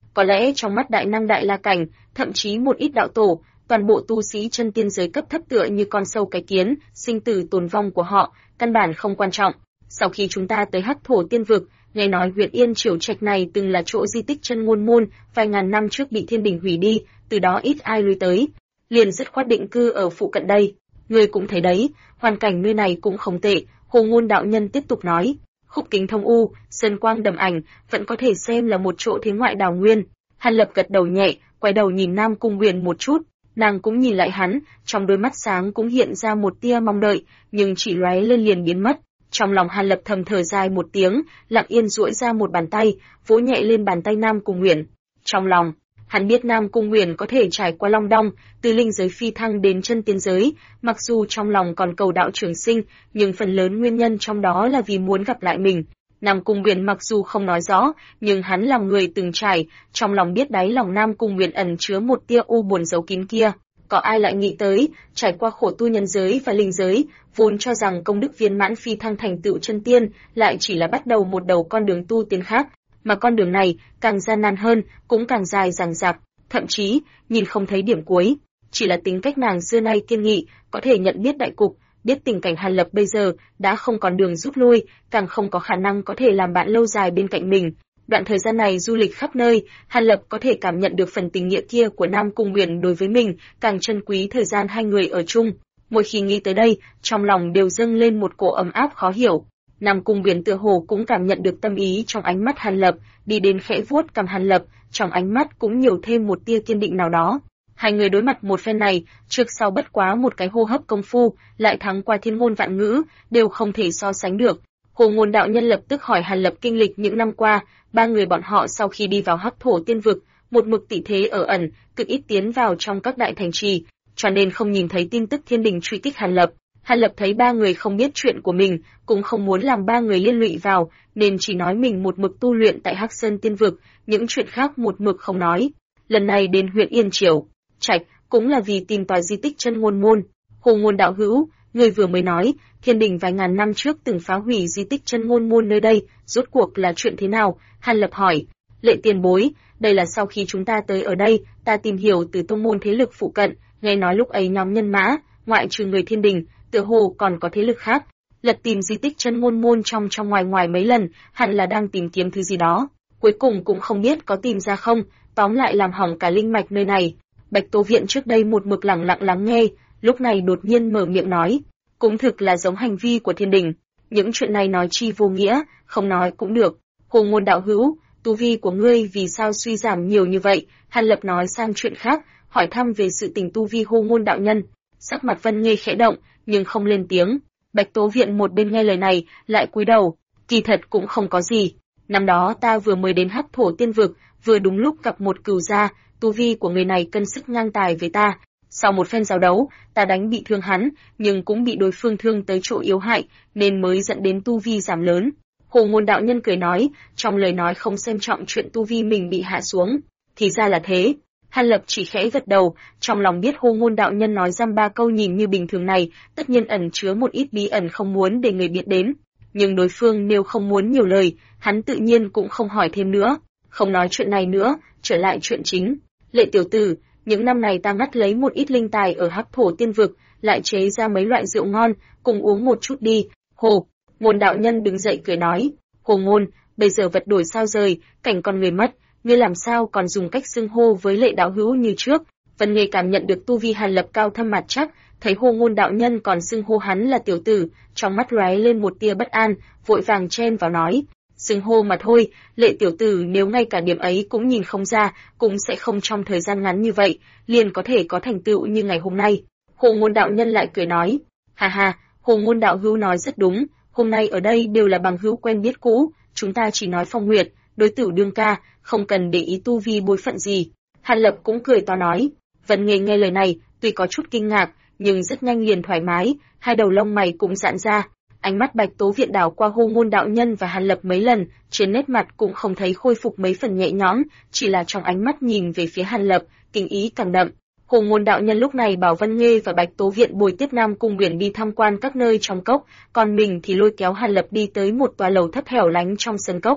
Có lẽ trong mắt đại năng đại la cảnh, thậm chí một ít đạo tổ, toàn bộ tu sĩ chân tiên giới cấp thấp tựa như con sâu cái kiến, sinh tử tồn vong của họ, căn bản không quan trọng. Sau khi chúng ta tới Hắc Thổ Tiên Vực, nghe nói huyện Yên Triều Trạch này từng là chỗ di tích chân ngôn môn, vài ngàn năm trước bị thiên đình hủy đi, từ đó ít ai lui tới, liền dứt khoát định cư ở phụ cận đây. Ngươi cũng thấy đấy, hoàn cảnh nơi này cũng không tệ. Hồ Ngôn đạo nhân tiếp tục nói, khúc kính thông u, sơn quang đầm ảnh, vẫn có thể xem là một chỗ thế ngoại đào nguyên. Hàn Lập gật đầu nhẹ, quay đầu nhìn Nam Cung Huyền một chút, nàng cũng nhìn lại hắn, trong đôi mắt sáng cũng hiện ra một tia mong đợi, nhưng chỉ lóe lên liền biến mất. Trong lòng Hàn Lập thầm thở dài một tiếng, lặng yên duỗi ra một bàn tay, vỗ nhẹ lên bàn tay Nam Cung Huyền. Trong lòng, hắn biết Nam Cung Huyền có thể trải qua long đong, từ linh giới phi thăng đến chân tiên giới, mặc dù trong lòng còn cầu đạo trường sinh, nhưng phần lớn nguyên nhân trong đó là vì muốn gặp lại mình. Nam Cung Huyền mặc dù không nói rõ, nhưng hắn làm người từng trải, trong lòng biết đáy lòng Nam Cung Huyền ẩn chứa một tia u buồn giấu kín kia. Có ai lại nghĩ tới, trải qua khổ tu nhân giới và linh giới, vốn cho rằng công đức viên mãn phi thăng thành tựu chân tiên, lại chỉ là bắt đầu một đầu con đường tu tiên khác, mà con đường này càng gian nan hơn, cũng càng dài dằng dặc, thậm chí nhìn không thấy điểm cuối. Chỉ là tính cách nàng xưa nay kiên nghị, có thể nhận biết đại cục, biết tình cảnh Hàn Lập bây giờ đã không còn đường rút lui, càng không có khả năng có thể làm bạn lâu dài bên cạnh mình. Đoạn thời gian này du lịch khắp nơi, Hàn Lập có thể cảm nhận được phần tình nghĩa kia của Nam Cung Huyền đối với mình, càng trân quý thời gian hai người ở chung. Mỗi khi nghĩ tới đây, trong lòng đều dâng lên một cỗ ấm áp khó hiểu. Nam Cung Huyền tựa hồ cũng cảm nhận được tâm ý trong ánh mắt Hàn Lập, đi đến khẽ vuốt cằm Hàn Lập, trong ánh mắt cũng nhiều thêm một tia kiên định nào đó. Hai người đối mặt một phen này, trước sau bất quá một cái hô hấp công phu, lại thắng qua thiên ngôn vạn ngữ, đều không thể so sánh được. Hồ Ngôn đạo nhân lập tức hỏi Hàn Lập kinh lịch những năm qua, ba người bọn họ sau khi đi vào Hắc Thổ Tiên Vực, một mực tị thế ở ẩn, cực ít tiến vào trong các đại thành trì, cho nên không nhìn thấy tin tức thiên đình truy kích Hàn Lập. Hàn Lập thấy ba người không biết chuyện của mình, cũng không muốn làm ba người liên lụy vào, nên chỉ nói mình một mực tu luyện tại Hắc Sơn Tiên Vực, những chuyện khác một mực không nói. Lần này đến huyện Yên Triều Trạch cũng là vì tìm tòi di tích chân ngôn môn. Hồ Ngôn đạo hữu, người vừa mới nói, thiên đình vài ngàn năm trước từng phá hủy di tích chân ngôn môn nơi đây, rốt cuộc là chuyện thế nào? Hàn Lập hỏi. Lệ tiền bối, đây là sau khi chúng ta tới ở đây, ta tìm hiểu từ tông môn thế lực phụ cận, nghe nói lúc ấy nhóm nhân mã, ngoại trừ người thiên đình, tựa hồ còn có thế lực khác, lật tìm di tích chân ngôn môn trong ngoài mấy lần, hẳn là đang tìm kiếm thứ gì đó. Cuối cùng cũng không biết có tìm ra không, tóm lại làm hỏng cả linh mạch nơi này. Bạch Tố Viện trước đây một mực lặng lặng lắng nghe, lúc này đột nhiên mở miệng nói, cũng thực là giống hành vi của thiên đình. Những chuyện này nói chi vô nghĩa, không nói cũng được. Hồ Ngôn đạo hữu, tu vi của ngươi vì sao suy giảm nhiều như vậy? Hàn Lập nói sang chuyện khác, hỏi thăm về sự tình tu vi Hồ Ngôn đạo nhân. Sắc mặt Vân Nghê khẽ động, nhưng không lên tiếng. Bạch Tố Viện một bên nghe lời này, lại cúi đầu. Kỳ thật cũng không có gì. Năm đó ta vừa mới đến Hắc Thổ Tiên Vực, vừa đúng lúc gặp một cừu gia, tu vi của người này cân sức ngang tài với ta. Sau một phen giao đấu, ta đánh bị thương hắn, nhưng cũng bị đối phương thương tới chỗ yếu hại, nên mới dẫn đến tu vi giảm lớn. Hồ Ngôn đạo nhân cười nói, trong lời nói không xem trọng chuyện tu vi mình bị hạ xuống. Thì ra là thế. Hàn Lập chỉ khẽ gật đầu, trong lòng biết Hồ Ngôn đạo nhân nói dăm ba câu nhìn như bình thường này, tất nhiên ẩn chứa một ít bí ẩn không muốn để người biết đến. Nhưng đối phương nếu không muốn nhiều lời, hắn tự nhiên cũng không hỏi thêm nữa. Không nói chuyện này nữa, trở lại chuyện chính. Lệ tiểu tử, những năm này ta ngắt lấy một ít linh tài ở Hắc Thổ Tiên Vực, lại chế ra mấy loại rượu ngon, cùng uống một chút đi. Hồ Ngôn đạo nhân đứng dậy cười nói, Hồ Ngôn, bây giờ vật đổi sao rời, cảnh con người mất, ngươi làm sao còn dùng cách xưng hô với Lệ đạo hữu như trước? Vân Nghê cảm nhận được tu vi Hàn Lập cao thâm mặt chắc, thấy Hồ Ngôn đạo nhân còn xưng hô hắn là tiểu tử, trong mắt lóe lên một tia bất an, vội vàng chen vào nói, xưng hô mà thôi, Lệ tiểu tử nếu ngay cả điểm ấy cũng nhìn không ra, cũng sẽ không trong thời gian ngắn như vậy, liền có thể có thành tựu như ngày hôm nay. Hồ Ngôn đạo nhân lại cười nói, ha ha, Hồ Ngôn đạo hữu nói rất đúng, hôm nay ở đây đều là bằng hữu quen biết cũ, chúng ta chỉ nói phong nguyệt, đối tử đương ca, không cần để ý tu vi bối phận gì. Hàn Lập cũng cười to nói. Vân Nghê nghe lời này, tuy có chút kinh ngạc, nhưng rất nhanh liền thoải mái, hai đầu lông mày cũng giãn ra. Ánh mắt Bạch Tố Viện đảo qua Hồ Ngôn đạo nhân và Hàn Lập mấy lần, trên nét mặt cũng không thấy khôi phục mấy phần nhẹ nhõm, chỉ là trong ánh mắt nhìn về phía Hàn Lập, kinh ý càng đậm. Hồ Ngôn đạo nhân lúc này bảo Vân Nghê và Bạch Tố Viện bồi tiếp Nam Cung Huyền đi tham quan các nơi trong cốc, còn mình thì lôi kéo Hàn Lập đi tới một tòa lầu thấp hẻo lánh trong sân cốc.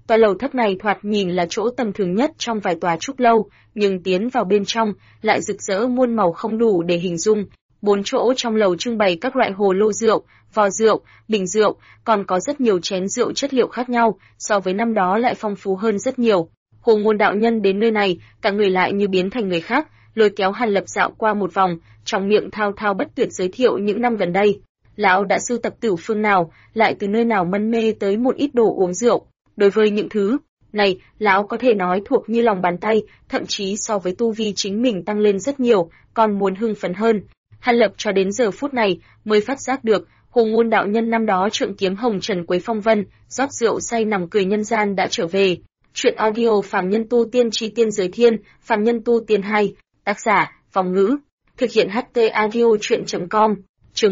Tòa lầu thấp này thoạt nhìn là chỗ tầm thường nhất trong vài tòa trúc lâu, nhưng tiến vào bên trong lại rực rỡ muôn màu không đủ để hình dung. 4 chỗ trong lầu trưng bày các loại hồ lô rượu, vò rượu, bình rượu, còn có rất nhiều chén rượu chất liệu khác nhau, so với năm đó lại phong phú hơn rất nhiều. Hồ Ngôn đạo nhân đến nơi này, cả người lại như biến thành người khác, lôi kéo Hàn Lập dạo qua một vòng, trong miệng thao thao bất tuyệt giới thiệu những năm gần đây. Lão đã sưu tập tửu phương nào, lại từ nơi nào mân mê tới một ít đồ uống rượu. Đối với những thứ này, lão có thể nói thuộc như lòng bàn tay, thậm chí so với tu vi chính mình tăng lên rất nhiều, còn muốn hưng phấn hơn. Hàn Lập cho đến giờ phút này mới phát giác được, Hồ Ngôn đạo nhân năm đó trượng kiếm hồng trần quấy phong vân, rót rượu say nằm cười nhân gian đã trở về. Chuyện audio Phàm Nhân Tu Tiên Chi Tiên Giới Thiên, Phàm Nhân Tu Tiên 2, tác giả, Vong Ngữ, thực hiện HT audio chuyện.com, chương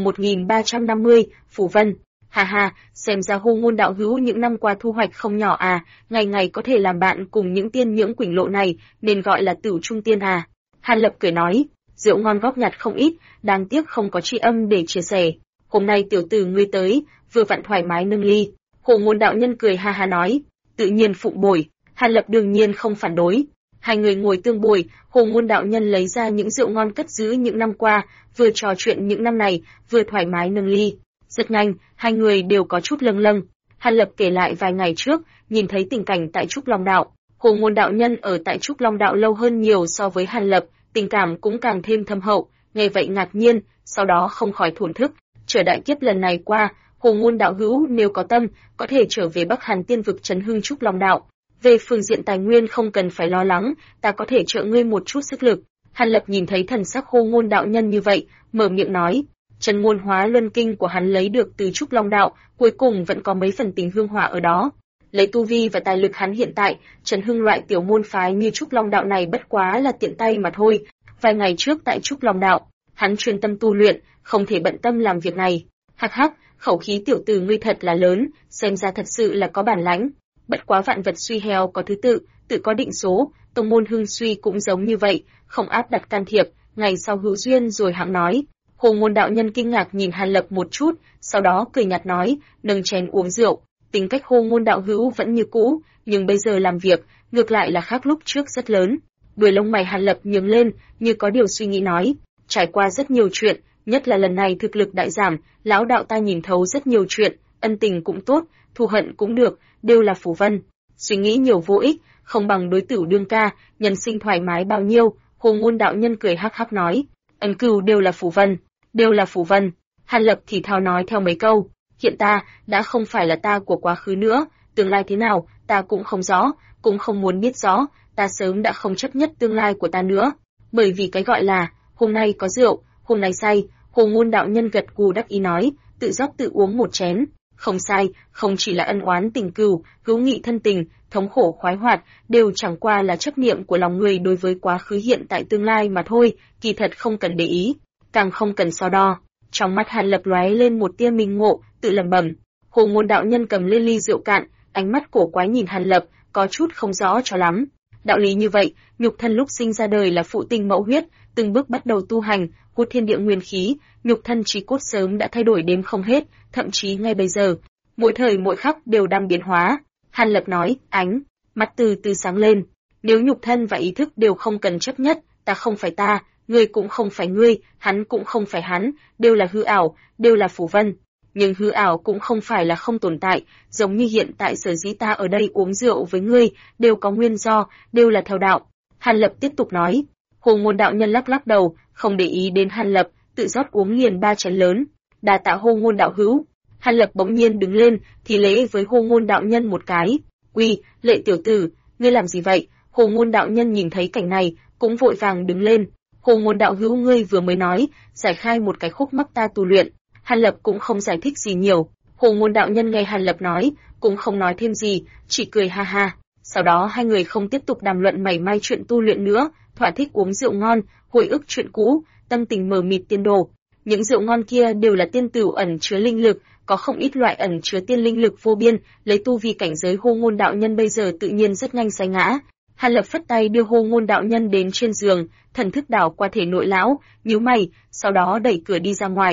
1350, Phù Vân. Hà hà, xem ra Hồ Ngôn đạo hữu những năm qua thu hoạch không nhỏ à, ngày ngày có thể làm bạn cùng những tiên nhưỡng quỳnh lộ này, nên gọi là Tửu Trung Tiên à. Hàn Lập cười nói, rượu ngon góp nhặt không ít, đáng tiếc không có tri âm để chia sẻ. Hôm nay tiểu tử ngươi tới, vừa vặn thoải mái nâng ly. Hồ Ngôn đạo nhân cười ha ha nói, tự nhiên phụng bồi. Hàn Lập đương nhiên không phản đối. Hai người ngồi tương bồi, Hồ Ngôn đạo nhân lấy ra những rượu ngon cất giữ những năm qua, vừa trò chuyện những năm này, vừa thoải mái nâng ly. Rất nhanh, hai người đều có chút lâng lâng. Hàn Lập kể lại vài ngày trước, nhìn thấy tình cảnh tại Trúc Long Đạo. Hồ Ngôn đạo nhân ở tại Trúc Long Đạo lâu hơn nhiều so với Hàn Lập, tình cảm cũng càng thêm thâm hậu, nghe vậy ngạc nhiên, sau đó không khỏi thổn thức. Trở đại kiếp lần này qua, Hồ Ngôn đạo hữu nếu có tâm, có thể trở về Bắc Hàn Tiên vực trấn hưng Trúc Long Đạo. Về phương diện tài nguyên không cần phải lo lắng, ta có thể trợ ngươi một chút sức lực. Hàn Lập nhìn thấy thần sắc Hồ Ngôn đạo nhân như vậy, mở miệng nói, Chân Ngôn Hóa Luân Kinh của hắn lấy được từ Trúc Long Đạo, cuối cùng vẫn có mấy phần tình hương hỏa ở đó. Lấy tu vi và tài lực hắn hiện tại, trấn hưng loại tiểu môn phái như Trúc Long Đạo này bất quá là tiện tay mà thôi. Vài ngày trước tại Trúc Long Đạo, hắn chuyên tâm tu luyện, không thể bận tâm làm việc này. Hắc hắc, khẩu khí tiểu tử ngươi thật là lớn, xem ra thật sự là có bản lãnh. Bất quá vạn vật suy heo có thứ tự, tự có định số, tông môn hưng suy cũng giống như vậy, không áp đặt can thiệp, ngày sau hữu duyên rồi hãng nói. Hồ Ngôn đạo nhân kinh ngạc nhìn Hàn Lập một chút, sau đó cười nhạt nói, nâng chén uống rượu. Tính cách Hồ Ngôn đạo hữu vẫn như cũ, nhưng bây giờ làm việc, ngược lại là khác lúc trước rất lớn. Đuôi lông mày Hàn Lập nhướng lên, như có điều suy nghĩ nói, trải qua rất nhiều chuyện, nhất là lần này thực lực đại giảm, lão đạo ta nhìn thấu rất nhiều chuyện, ân tình cũng tốt, thù hận cũng được, đều là phù vân. Suy nghĩ nhiều vô ích, không bằng đối tử đương ca, nhân sinh thoải mái bao nhiêu. Hồ Ngôn đạo nhân cười hắc hắc nói, ân cừu đều là phù vân, đều là phù vân. Hàn Lập thì thào nói theo mấy câu, hiện ta đã không phải là ta của quá khứ nữa, tương lai thế nào, ta cũng không rõ, cũng không muốn biết rõ, ta sớm đã không chấp nhất tương lai của ta nữa. Bởi vì cái gọi là, hôm nay có rượu, hôm nay say. Hồ Ngôn đạo nhân gật gù đắc ý nói, tự rót tự uống một chén. Không sai, không chỉ là ân oán tình cừu, hữu nghị thân tình, thống khổ khoái hoạt, đều chẳng qua là chấp niệm của lòng người đối với quá khứ hiện tại tương lai mà thôi, kỳ thật không cần để ý, càng không cần so đo. Trong mắt Hàn Lập lóe lên một tia minh ngộ, tự lẩm bẩm. Hồ Ngôn đạo nhân cầm lên ly rượu cạn, ánh mắt cổ quái nhìn Hàn Lập, có chút không rõ cho lắm. Đạo lý như vậy, nhục thân lúc sinh ra đời là phụ tinh mẫu huyết, từng bước bắt đầu tu hành, hút thiên địa nguyên khí, nhục thân trí cốt sớm đã thay đổi đếm không hết, thậm chí ngay bây giờ, mỗi thời mỗi khắc đều đang biến hóa. Hàn Lập nói, ánh mắt từ từ sáng lên, nếu nhục thân và ý thức đều không cần chấp nhất, ta không phải ta, ngươi cũng không phải ngươi, hắn cũng không phải hắn, đều là hư ảo, đều là phù vân. Nhưng hư ảo cũng không phải là không tồn tại, giống như hiện tại sở dĩ ta ở đây uống rượu với ngươi, đều có nguyên do, đều là theo đạo. Hàn Lập tiếp tục nói. Hồ Ngôn đạo nhân lắc lắc đầu, không để ý đến Hàn Lập, tự rót uống liền 3 chén lớn. Đa tạ Hồ Ngôn đạo hữu. Hàn Lập bỗng nhiên đứng lên, thì lễ với Hồ Ngôn đạo nhân một cái. Uy, Lệ tiểu tử, ngươi làm gì vậy? Hồ Ngôn đạo nhân nhìn thấy cảnh này, cũng vội vàng đứng lên. Hồ Ngôn đạo hữu ngươi vừa mới nói, giải khai một cái khúc mắc ta tu luyện. Hàn Lập cũng không giải thích gì nhiều. Hồ Ngôn đạo nhân nghe Hàn Lập nói, cũng không nói thêm gì, chỉ cười ha ha. Sau đó hai người không tiếp tục đàm luận mảy may chuyện tu luyện nữa, thỏa thích uống rượu ngon, hồi ức chuyện cũ, tâm tình mờ mịt tiên đồ. Những rượu ngon kia đều là tiên tửu ẩn chứa linh lực, có không ít loại ẩn chứa tiên linh lực vô biên, lấy tu vi cảnh giới Hồ Ngôn đạo nhân bây giờ tự nhiên rất nhanh say ngã. Hàn Lập phất tay đưa Hồ Ngôn đạo nhân đến trên giường, thần thức đảo qua thể nội lão, nhíu mày, sau đó đẩy cửa đi ra ngoài.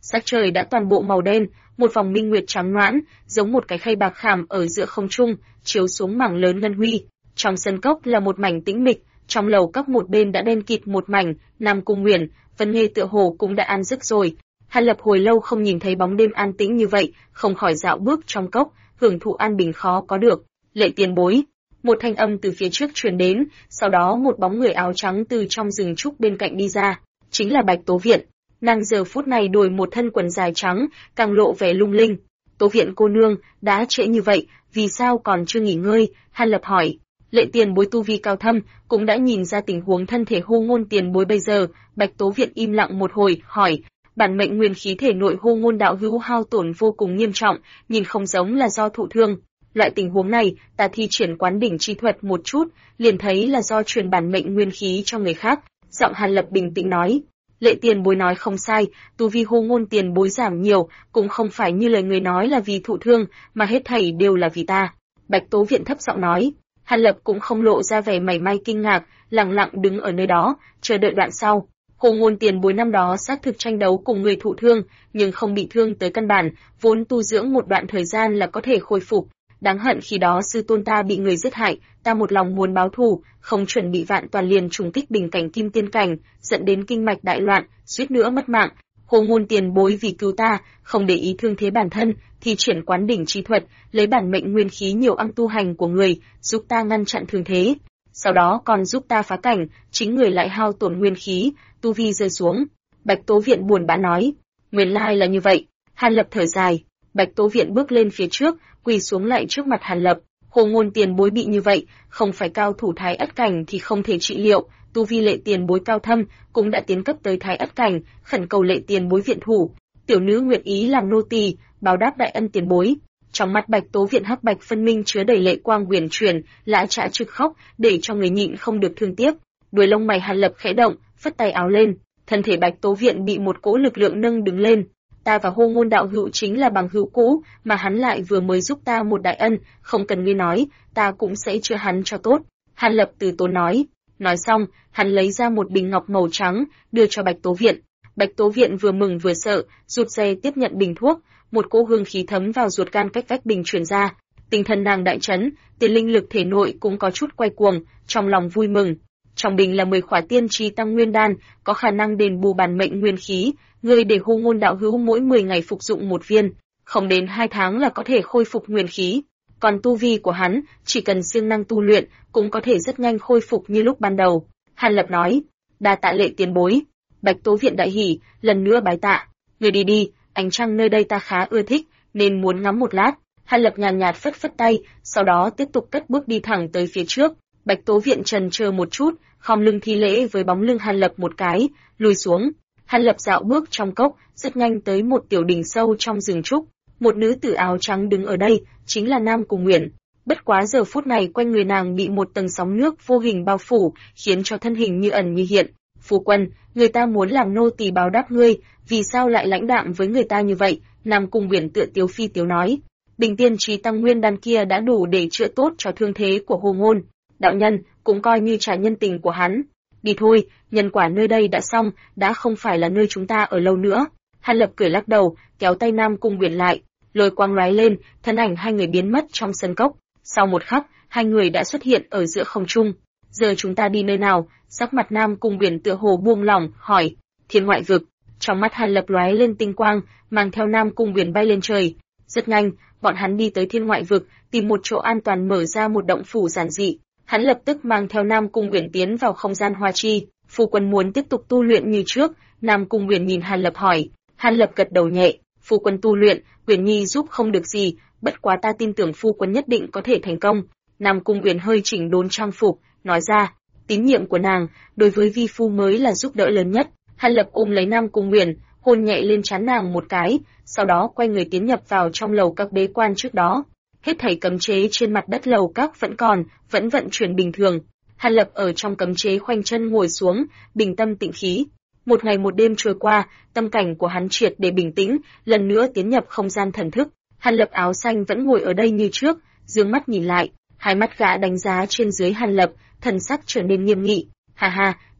Sắc trời đã toàn bộ màu đen, một vòng minh nguyệt trắng nõn, giống một cái khay bạc khảm ở giữa không trung, chiếu xuống mảng lớn ngân huy. Trong sân cốc là một mảnh tĩnh mịch, trong lầu các một bên đã đen kịt một mảnh, Nam Cung Uyển, Vân Nghê tựa hồ cũng đã an giấc rồi. Hàn Lập hồi lâu không nhìn thấy bóng đêm an tĩnh như vậy, không khỏi dạo bước trong cốc, hưởng thụ an bình khó có được. Lệ tiền bối, một thanh âm từ phía trước truyền đến, sau đó một bóng người áo trắng từ trong rừng trúc bên cạnh đi ra, chính là Bạch Tố Viện. Nàng giờ phút này đổi một thân quần dài trắng, càng lộ vẻ lung linh. Tố Viện cô nương, đã trễ như vậy, vì sao còn chưa nghỉ ngơi? Hàn Lập hỏi. Lệ tiền bối tu vi cao thâm, cũng đã nhìn ra tình huống thân thể Hô Ngôn tiền bối bây giờ. Bạch Tố Viện im lặng một hồi, hỏi. Bản mệnh nguyên khí thể nội Hô Ngôn đạo hữu hao tổn vô cùng nghiêm trọng, nhìn không giống là do thụ thương. Loại tình huống này, ta thi triển quán đỉnh chi thuật một chút, liền thấy là do truyền bản mệnh nguyên khí cho người khác. Giọng Hàn Lập bình tĩnh nói. Lệ tiền bối nói không sai, tu vi Hô Ngôn tiền bối giảm nhiều, cũng không phải như lời người nói là vì thụ thương, mà hết thảy đều là vì ta. Bạch Tố Viện thấp giọng nói. Hàn Lập cũng không lộ ra vẻ mảy may kinh ngạc, lặng lặng đứng ở nơi đó, chờ đợi đoạn sau. Hô Ngôn tiền bối năm đó xác thực tranh đấu cùng người thụ thương, nhưng không bị thương tới căn bản, vốn tu dưỡng một đoạn thời gian là có thể khôi phục. Đáng hận khi đó sư tôn ta bị người giết hại, ta một lòng muốn báo thù, không chuẩn bị vạn toàn liền trùng kích bình cảnh kim tiên cảnh, dẫn đến kinh mạch đại loạn, suýt nữa mất mạng. Hô Ngôn tiền bối vì cứu ta, không để ý thương thế bản thân, thì triển quán đỉnh chi thuật, lấy bản mệnh nguyên khí nhiều âm tu hành của người, giúp ta ngăn chặn thương thế. Sau đó còn giúp ta phá cảnh, chính người lại hao tổn nguyên khí, tu vi rơi xuống. Bạch Tố Viện buồn bã nói, nguyên lai là như vậy. Hàn Lập thở dài. Bạch Tố Viện bước lên phía trước, quỳ xuống lại trước mặt Hàn Lập. Hô Ngôn tiền bối bị như vậy, không phải cao thủ thái ất cảnh thì không thể trị liệu. Tu vi Lệ tiền bối cao thâm, cũng đã tiến cấp tới thái ất cảnh, khẩn cầu Lệ tiền bối viện thủ. Tiểu nữ nguyện ý làm nô tỳ, báo đáp đại ân tiền bối. Trong mắt Bạch Tố Viện hắc bạch phân minh chứa đầy lệ quang huyền chuyển, lã chã trực khóc, để cho người nhịn không được thương tiếc. Đuôi lông mày Hàn Lập khẽ động, phất tay áo lên, thân thể Bạch Tố Viện bị một cỗ lực lượng nâng đứng lên. Ta và Hô Ngôn đạo hữu chính là bằng hữu cũ, mà hắn lại vừa mới giúp ta một đại ân, không cần ngươi nói, ta cũng sẽ chữa hắn cho tốt. Hàn Lập từ tốn nói. Nói xong, hắn lấy ra một bình ngọc màu trắng, đưa cho Bạch Tố Viện. Bạch Tố Viện vừa mừng vừa sợ, rụt rè tiếp nhận bình thuốc, một cỗ hương khí thấm vào ruột gan cách vách bình truyền ra. Tinh thần nàng đại chấn, tiền linh lực thể nội cũng có chút quay cuồng, trong lòng vui mừng. Trong bình là 10 khỏa tiên trì tăng nguyên đan, có khả năng đền bù bản mệnh nguyên khí, ngươi để Hô Ngôn đạo hữu mỗi 10 ngày phục dụng một viên, không đến 2 tháng là có thể khôi phục nguyên khí. Còn tu vi của hắn, chỉ cần siêng năng tu luyện, cũng có thể rất nhanh khôi phục như lúc ban đầu. Hàn Lập nói, đa tạ Lệ tiền bối. Bạch Tố Viện đại hỉ, lần nữa bái tạ. Người đi đi, ánh trăng nơi đây ta khá ưa thích, nên muốn ngắm một lát. Hàn Lập nhàn nhạt phất phất tay, sau đó tiếp tục cất bước đi thẳng tới phía trước. Bạch Tố Viện trần chờ một chút, khom lưng thi lễ với bóng lưng Hàn Lập một cái, lùi xuống. Hàn Lập dạo bước trong cốc, rất nhanh tới một tiểu đình sâu trong rừng trúc. Một nữ tử áo trắng đứng ở đây, chính là Nam Cung Uyển. Bất quá giờ phút này quanh người nàng bị một tầng sóng nước vô hình bao phủ, khiến cho thân hình như ẩn như hiện. Phu quân, người ta muốn làm nô tỳ báo đáp ngươi, vì sao lại lãnh đạm với người ta như vậy? Nam Cung Uyển tựa tiếu phi tiếu nói. Bình tiên trí tăng nguyên đan kia đã đủ để chữa tốt cho thương thế của Hô Ngôn. Đạo nhân, cũng coi như trả nhân tình của hắn. Đi thôi, nhân quả nơi đây đã xong, đã không phải là nơi chúng ta ở lâu nữa. Hàn Lập cười lắc đầu, kéo tay Nam Cung Uyển lại, lôi quang lóe lên, thân ảnh hai người biến mất trong sân cốc. Sau một khắc, hai người đã xuất hiện ở giữa không trung. Giờ chúng ta đi nơi nào? Sắc mặt Nam Cung Uyển tựa hồ buông lỏng, hỏi. Thiên ngoại vực. Trong mắt Hàn Lập lóe lên tinh quang, mang theo Nam Cung Uyển bay lên trời. Rất nhanh, bọn hắn đi tới thiên ngoại vực, tìm một chỗ an toàn mở ra một động phủ giản dị. Hắn lập tức mang theo Nam Cung Uyển tiến vào không gian hoa chi. Phu quân muốn tiếp tục tu luyện như trước? Nam Cung Uyển nhìn Hàn Lập hỏi. Hàn Lập gật đầu nhẹ. Phu quân tu luyện, Uyển Nhi giúp không được gì, bất quá ta tin tưởng phu quân nhất định có thể thành công. Nam Cung Uyển hơi chỉnh đốn trang phục, nói ra. Tín nhiệm của nàng đối với vi phu mới là giúp đỡ lớn nhất. Hàn Lập ôm lấy Nam Cung Uyển, hôn nhẹ lên trán nàng một cái, sau đó quay người tiến nhập vào trong lầu các bế quan trước đó. Hết thảy cấm chế trên mặt đất lầu các vẫn vận chuyển bình thường. Hàn Lập ở trong cấm chế khoanh chân ngồi xuống, bình tâm tĩnh khí. Một ngày một đêm trôi qua, tâm cảnh của hắn triệt để bình tĩnh, lần nữa tiến nhập không gian thần thức. Hàn Lập áo xanh vẫn ngồi ở đây như trước, dương mắt nhìn lại, hai mắt gã đánh giá trên dưới Hàn Lập, thần sắc trở nên nghiêm nghị. Ha ha,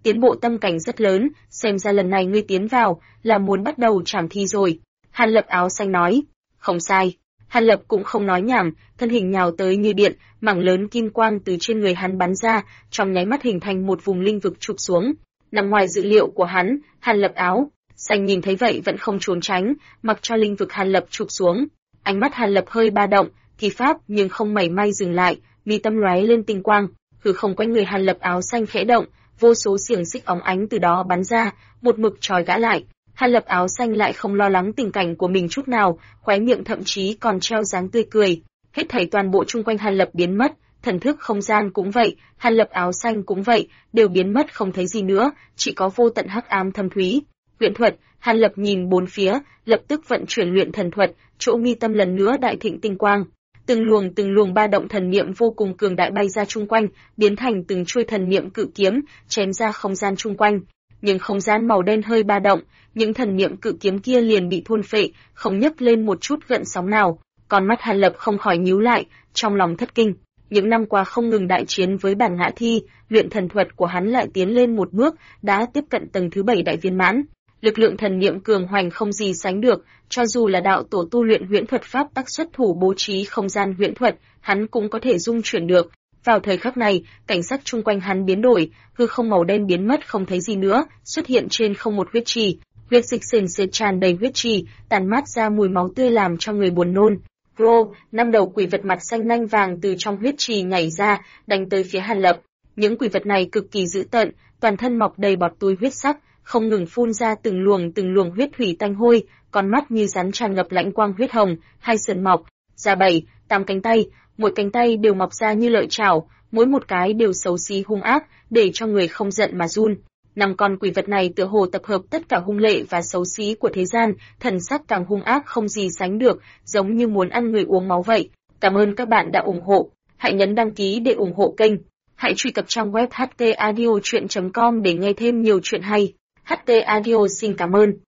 tiến bộ tâm cảnh rất lớn, xem ra lần này ngươi tiến vào là muốn bắt đầu trảm thi rồi. Hàn Lập áo xanh nói. Không sai. Hàn Lập cũng không nói nhảm, thân hình nhào tới như điện, mảng lớn kim quang từ trên người hắn bắn ra, trong nháy mắt hình thành một vùng linh vực chụp xuống. Nằm ngoài dự liệu của hắn, Hàn Lập áo xanh nhìn thấy vậy vẫn không trốn tránh, mặc cho linh vực Hàn Lập chụp xuống. Ánh mắt Hàn Lập hơi ba động, thi pháp nhưng không mảy may dừng lại, mi tâm lóe lên tinh quang, hư không quanh người Hàn Lập áo xanh khẽ động, vô số xiềng xích óng ánh từ đó bắn ra, một mực trói gã lại. Hàn Lập áo xanh lại không lo lắng tình cảnh của mình chút nào, khóe miệng thậm chí còn treo dáng tươi cười. Hết thảy toàn bộ chung quanh Hàn Lập biến mất, thần thức không gian cũng vậy, Hàn Lập áo xanh cũng vậy, đều biến mất không thấy gì nữa, chỉ có vô tận hắc ám thâm thúy. Luyện thuật, Hàn Lập nhìn bốn phía, lập tức vận chuyển luyện thần thuật, chỗ mi tâm lần nữa đại thịnh tinh quang. Từng luồng ba động thần niệm vô cùng cường đại bay ra chung quanh, biến thành từng chuôi thần niệm cự kiếm, chém ra không gian chung quanh. Nhưng không gian màu đen hơi ba động, những thần niệm cự kiếm kia liền bị thôn phệ, không nhấc lên một chút gợn sóng nào. Con mắt Hàn Lập không khỏi nhíu lại, trong lòng thất kinh. Những năm qua không ngừng đại chiến với bản ngã thi, luyện thần thuật của hắn lại tiến lên một bước, đã tiếp cận tầng thứ 7 đại viên mãn. Lực lượng thần niệm cường hoành không gì sánh được, cho dù là đạo tổ tu luyện huyễn thuật pháp tắc xuất thủ bố trí không gian huyễn thuật, hắn cũng có thể dung chuyển được. Vào thời khắc này, cảnh sắc chung quanh hắn biến đổi, hư không màu đen biến mất không thấy gì nữa, xuất hiện trên không một huyết trì. Huyết dịch sền sệt tràn đầy huyết trì, tàn mát ra mùi máu tươi làm cho người buồn nôn. Rô, năm đầu quỷ vật mặt xanh nanh vàng từ trong huyết trì nhảy ra, đánh tới phía Hàn Lập. Những quỷ vật này cực kỳ dữ tợn, toàn thân mọc đầy bọt tui huyết sắc, không ngừng phun ra từng luồng huyết thủy tanh hôi, con mắt như rắn tràn ngập lãnh quang huyết hồng, hai sườn mọc ra 7, 8 cánh tay, mỗi cánh tay đều mọc ra như lợi chảo, mỗi một cái đều xấu xí hung ác, để cho người không giận mà run. Năm con quỷ vật này tựa hồ tập hợp tất cả hung lệ và xấu xí của thế gian, thần sắc càng hung ác không gì sánh được, giống như muốn ăn người uống máu vậy. Cảm ơn các bạn đã ủng hộ, hãy nhấn đăng ký để ủng hộ kênh. Hãy truy cập trang web htaudio.com để nghe thêm nhiều chuyện hay. HT Audio xin cảm ơn.